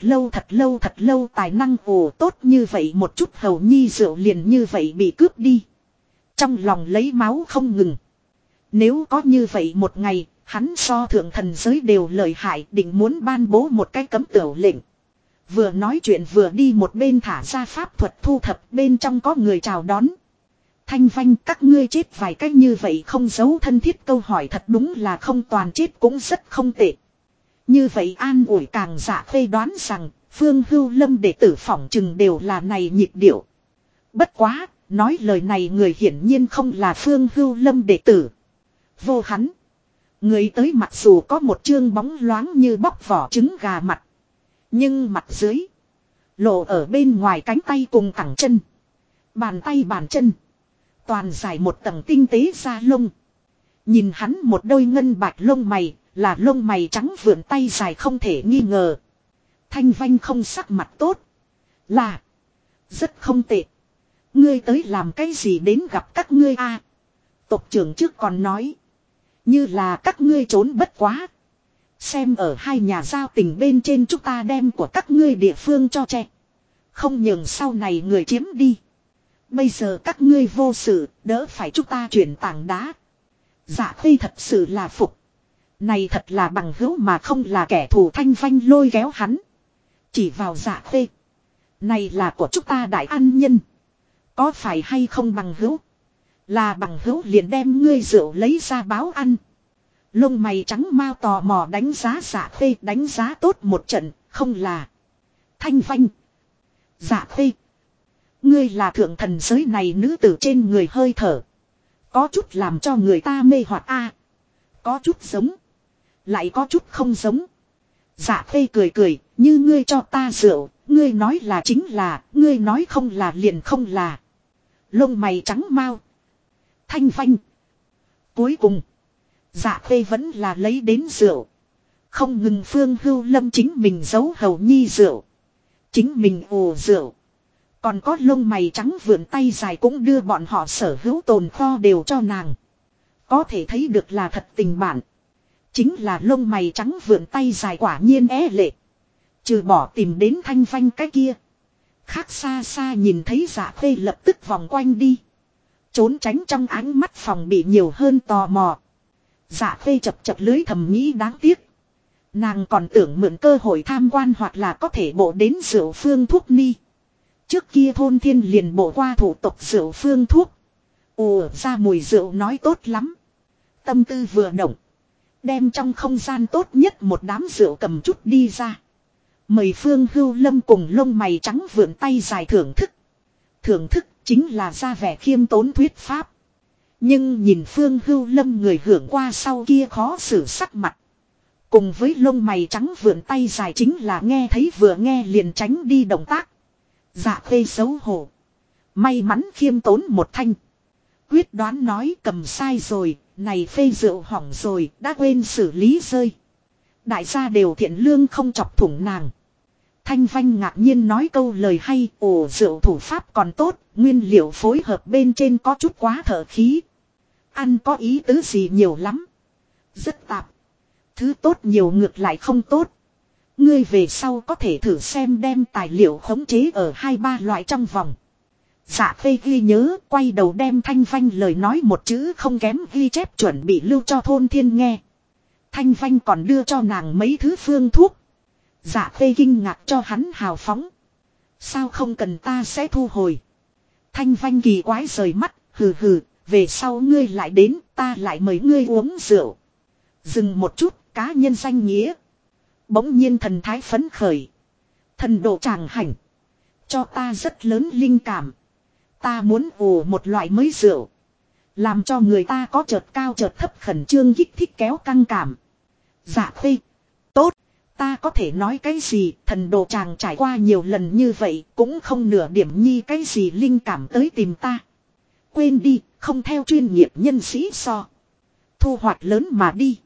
lâu tài năng ồ tốt như vậy một chút hầu nhi rượu liền như vậy bị cướp đi. Trong lòng lấy máu không ngừng. Nếu có như vậy một ngày, hắn so thượng thần giới đều lợi hại, định muốn ban bố một cái cấm tửu lệnh. Vừa nói chuyện vừa đi một bên thả ra pháp thuật thu thập, bên trong có người chào đón. Thanh Vanh, các ngươi chết vài cách như vậy không giấu thân thiết câu hỏi thật đúng là không toàn chết cũng rất không tệ. Như vậy an ủi càng. Dạ Khê đoán rằng Phương Hưu Lâm đệ tử phỏng chừng đều là này nhịp điệu. Bất quá, nói lời này người hiển nhiên không là Phương Hưu Lâm đệ tử. Vô hắn. Người tới mặc dù có một chương bóng loáng như bóc vỏ trứng gà mặt. Nhưng mặt dưới. Lộ ở bên ngoài cánh tay cùng cẳng chân. Bàn tay bàn chân. Toàn dài một tầng tinh tế da lông. Nhìn hắn một đôi ngân bạch lông mày. Là lông mày trắng vượn tay dài không thể nghi ngờ. Thanh Vanh không sắc mặt tốt. Là. Rất không tệ. Ngươi tới làm cái gì đến gặp các ngươi a? Tộc trưởng trước còn nói. Như là các ngươi trốn bất quá. Xem ở hai nhà giao tình bên trên chúng ta đem của các ngươi địa phương cho che. Không nhường sau này người chiếm đi. Bây giờ các ngươi vô sự, đỡ phải chúng ta chuyển tảng đá. Dạ Khê thật sự là phục. Này thật là bằng hữu mà không là kẻ thù. Thanh Vanh lôi kéo hắn. Chỉ vào Dạ Khê. Này là của chúng ta đại ăn nhân. Có phải hay không bằng hữu? Là bằng hữu liền đem ngươi rượu lấy ra báo ăn. Lông mày trắng mau tò mò đánh giá Dạ Khê, đánh giá tốt một trận, không là. Thanh Vanh. Dạ Khê. Ngươi là thượng thần giới này nữ tử trên người hơi thở. Có chút làm cho người ta mê hoặc a. Có chút giống. lại có chút không giống. Dạ Khê cười cười, như ngươi cho ta rượu, ngươi nói là chính là, ngươi nói không là liền không là. Lông mày trắng mau. Thanh Vanh. Cuối cùng, Dạ Khê vẫn là lấy đến rượu. Không ngừng Phương Hưu Lâm chính mình giấu hầu nhi rượu. Chính mình ồ rượu. Còn có lông mày trắng vượn tay dài cũng đưa bọn họ sở hữu tồn kho đều cho nàng. Có thể thấy được là thật tình bạn. Chính là lông mày trắng vượn tay dài quả nhiên lệ. Trừ bỏ tìm đến Thanh Vanh cái kia. Khác xa xa nhìn thấy Dạ Khê lập tức vòng quanh đi. Trốn tránh trong ánh mắt phòng bị nhiều hơn tò mò. Dạ Khê chập chập lưới thầm nghĩ đáng tiếc. Nàng còn tưởng mượn cơ hội tham quan hoặc là có thể bộ đến rượu phương thuốc ni. Trước kia thôn thiên liền bộ qua thủ tục rượu phương thuốc. Ồ ra mùi rượu nói tốt lắm. Tâm tư vừa động. Đem trong không gian tốt nhất một đám rượu cầm chút đi ra. Mời Phương Hưu Lâm cùng lông mày trắng vượn tay dài thưởng thức. Thưởng thức chính là ra vẻ khiêm tốn thuyết pháp. Nhưng nhìn Phương Hưu Lâm người hưởng qua sau kia khó xử sắc mặt. Cùng với lông mày trắng vượn tay dài chính là nghe thấy vừa nghe liền tránh đi động tác. Dạ Khê xấu hổ. May mắn khiêm tốn một thanh. Quyết đoán nói cầm sai rồi, này phê rượu hỏng rồi, đã quên xử lý rơi. Đại gia đều thiện lương không chọc thủng nàng. Thanh Vanh ngạc nhiên nói câu lời hay, ồ rượu thủ pháp còn tốt, nguyên liệu phối hợp bên trên có chút quá thở khí. Ăn có ý tứ gì nhiều lắm. Rất tạp. Thứ tốt nhiều ngược lại không tốt. Ngươi về sau có thể thử xem đem tài liệu khống chế ở 2-3 loại trong vòng. Dạ Khê ghi nhớ, quay đầu đem Thanh Vanh lời nói một chữ không kém ghi chép chuẩn bị lưu cho thôn thiên nghe. Thanh Vanh còn đưa cho nàng mấy thứ phương thuốc. Dạ Khê kinh ngạc cho hắn hào phóng. Sao không cần ta sẽ thu hồi. Thanh Vanh kỳ quái rời mắt, hừ hừ, về sau ngươi lại đến, ta lại mời ngươi uống rượu. Dừng một chút, cá nhân danh nghĩa. Bỗng nhiên thần thái phấn khởi. Thần độ tràng hành. Cho ta rất lớn linh cảm. Ta muốn ủ một loại mới rượu. Làm cho người ta có chợt cao chợt thấp khẩn trương kích thích kéo căng cảm. Dạ Khê. Tốt. Ta có thể nói cái gì, thần đồ chàng trải qua nhiều lần như vậy, cũng không nửa điểm nhi cái gì linh cảm tới tìm ta. Quên đi, không theo chuyên nghiệp nhân sĩ so. Thu hoạch lớn mà đi.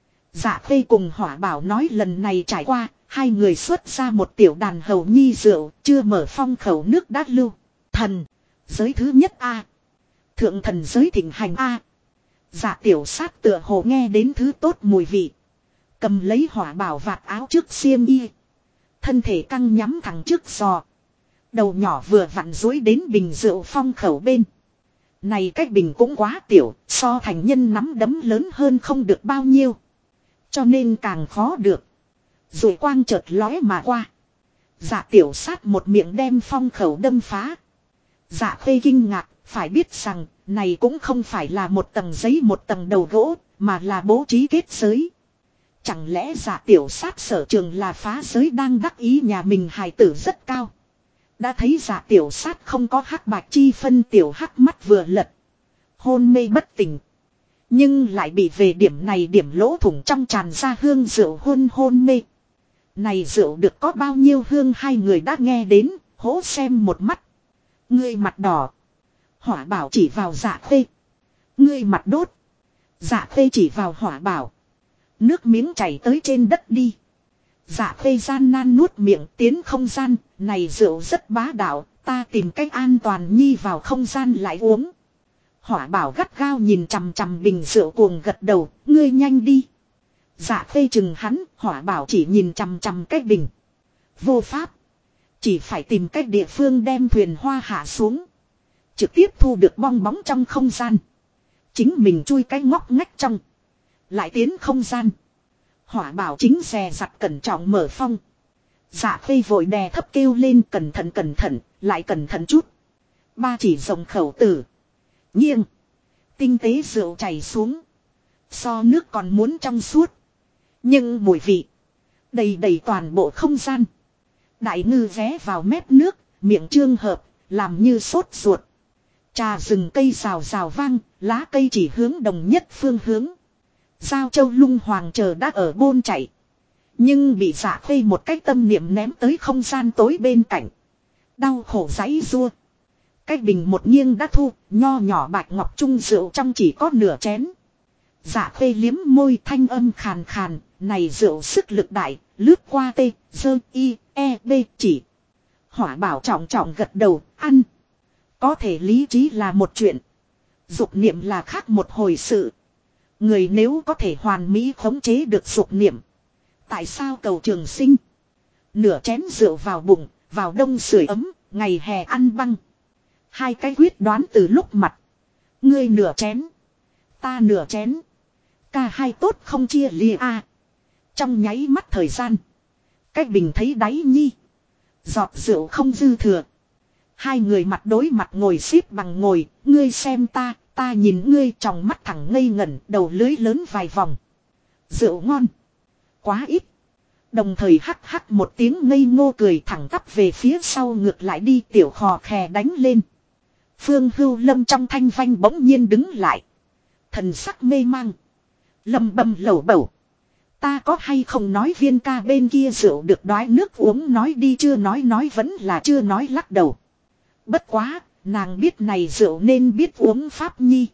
Dạ Khê cùng Hỏa Bảo nói lần này trải qua, hai người xuất ra một tiểu đàn hầu nhi rượu, chưa mở phong khẩu nước đã lưu. Thần, giới thứ nhất A. Thượng thần giới thịnh hành A. Dạ tiểu sát tựa hồ nghe đến thứ tốt mùi vị. Cầm lấy Hỏa Bảo vạt áo trước xiêm y. Thân thể căng nhắm thẳng trước giò. Đầu nhỏ vừa vặn dối đến bình rượu phong khẩu bên. Này cái bình cũng quá tiểu, so thành nhân nắm đấm lớn hơn không được bao nhiêu. Cho nên càng khó được. Rồi quang chợt lóe mà qua. Dạ tiểu sát một miệng đem phong khẩu đâm phá. Dạ Khê kinh ngạc, phải biết rằng, này cũng không phải là một tầng giấy một tầng đầu gỗ, mà là bố trí kết giới. Chẳng lẽ dạ tiểu sát sở trường là phá giới đang đắc ý nhà mình hài tử rất cao. Đã thấy dạ tiểu sát không có hắc bạch chi phân tiểu hắc mắt vừa lật. Hôn mê bất tỉnh. Nhưng lại bị về điểm này điểm lỗ thủng trong tràn ra hương rượu hôn mê. Này rượu được có bao nhiêu hương hai người đã nghe đến, hố xem một mắt. Ngươi mặt đỏ. Hỏa Bảo chỉ vào Dạ Khê. Ngươi mặt đốt. Dạ Khê chỉ vào Hỏa Bảo. Nước miếng chảy tới trên đất đi. Dạ Khê gian nan nuốt miệng tiến không gian, này rượu rất bá đạo, ta tìm cách an toàn nhi vào không gian lại uống. Hỏa Bảo gắt gao nhìn chằm chằm bình rượu cuồng gật đầu, ngươi nhanh đi. Dạ Khê chừng hắn, Hỏa Bảo chỉ nhìn chằm chằm cái bình. Vô pháp. Chỉ phải tìm cách địa phương đem thuyền hoa hạ xuống. Trực tiếp thu được bong bóng trong không gian. Chính mình chui cái ngóc ngách trong. Lại tiến không gian. Hỏa Bảo chính dè dặt cẩn trọng mở phong. Dạ Khê vội đè thấp kêu lên cẩn thận, lại cẩn thận chút. Ba chỉ rộng khẩu tử. Nghiêng. Tinh tế rượu chảy xuống. So nước còn muốn trong suốt. Nhưng mùi vị. Đầy đầy toàn bộ không gian. Đại ngư vé vào mép nước. Miệng trương hợp. Làm như sốt ruột. Trà rừng cây rào rào vang. Lá cây chỉ hướng đồng nhất phương hướng. Giao Châu Lung Hoàng chờ đã ở bôn chạy. Nhưng bị Dạ Khê một cái tâm niệm ném tới không gian tối bên cạnh. Đau khổ giãy giụa. Cái bình một nghiêng đã thu, nho nhỏ bạch ngọc chung rượu trong chỉ có nửa chén. Dạ Khê liếm môi thanh âm khàn khàn, này rượu sức lực đại, lướt qua tê, dơ, y, e, b chỉ. Hỏa Bảo trọng trọng gật đầu, ăn. Có thể lý trí là một chuyện. Dục niệm là khác một hồi sự. Người nếu có thể hoàn mỹ khống chế được dục niệm. Tại sao cầu trường sinh? Nửa chén rượu vào bụng, vào đông sưởi ấm, ngày hè ăn băng. Hai cái quyết đoán từ lúc mặt. Ngươi nửa chén. Ta nửa chén. Cả hai tốt không chia lìa a. Trong nháy mắt thời gian. Cách bình thấy đáy nhi. Giọt rượu không dư thừa. Hai người mặt đối mặt ngồi xếp bằng ngồi. Ngươi xem ta, ta nhìn ngươi trong mắt thẳng ngây ngẩn, đầu lưới lớn vài vòng. Rượu ngon. Quá ít. Đồng thời hắc hắc một tiếng ngây ngô cười thẳng tắp về phía sau ngược lại đi tiểu khò khè đánh lên. Phương Hưu Lâm trong thanh vanh bỗng nhiên đứng lại. Thần sắc mê mang. Lầm bầm lẩu bẩu. Ta có hay không nói Viên ca bên kia rượu được đoái nước uống nói đi chưa nói vẫn là chưa nói lắc đầu. Bất quá, nàng biết này rượu nên biết uống Pháp Nhi.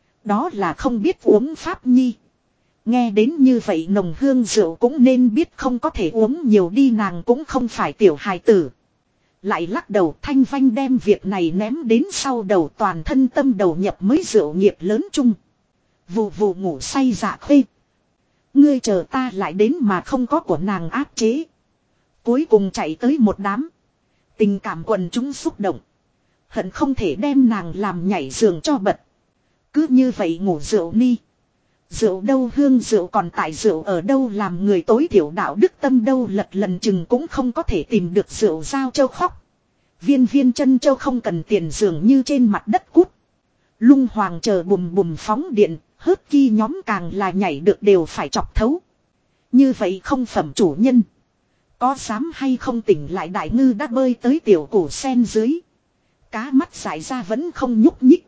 Đó là không biết uống Pháp Nhi. Nghe đến như vậy nồng hương rượu cũng nên biết không có thể uống nhiều đi nàng cũng không phải tiểu hài tử. Lại lắc đầu thanh vanh đem việc này ném đến sau đầu toàn thân tâm đầu nhập mới rượu nghiệp lớn chung. Vù vù ngủ say Dạ Khê. Ngươi chờ ta lại đến mà không có của nàng áp chế. Cuối cùng chạy tới một đám. Tình cảm quần chúng xúc động. Hận không thể đem nàng làm nhảy giường cho bật. Cứ như vậy ngủ rượu ni. Rượu đâu hương rượu còn tại rượu ở đâu làm người tối thiểu đạo đức tâm đâu lật lần chừng cũng không có thể tìm được rượu Giao Châu khóc. Viên viên chân châu không cần tiền dường như trên mặt đất cút. Lung Hoàng chờ bùm bùm phóng điện, hớt ki nhóm càng là nhảy được đều phải chọc thấu. Như vậy không phẩm chủ nhân. Có dám hay không tỉnh lại đại ngư đã bơi tới tiểu củ sen dưới. Cá mắt dại ra vẫn không nhúc nhích.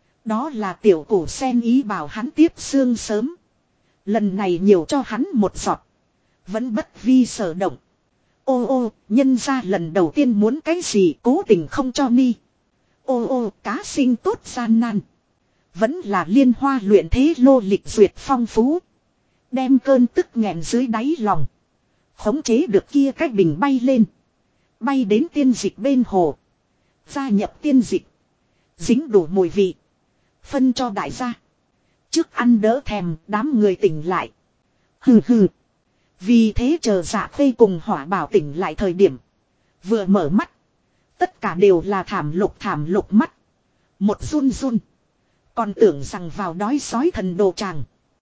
Đó là tiểu củ sen ý bảo hắn tiếp xương sớm. Lần này nhiều cho hắn một giọt. Vẫn bất vi sở động. Ô ô, nhân ra lần đầu tiên muốn cái gì cố tình không cho ni. Ô ô, cá sinh tốt gian nan. Vẫn là liên hoa luyện thế lô lịch duyệt phong phú. Đem cơn tức nghẹn dưới đáy lòng. Khống chế được kia cách bình bay lên. Bay đến tiên dịch bên hồ. Gia nhập tiên dịch. Dính đủ mùi vị. Phân cho đại gia. Trước ăn đỡ thèm đám người tỉnh lại. Hừ hừ. Vì thế chờ Dạ Khê cùng Hỏa Bảo tỉnh lại thời điểm. Vừa mở mắt. Tất cả đều là thảm lục mắt. Một run run. Còn tưởng rằng vào đói sói thần đồ tràng.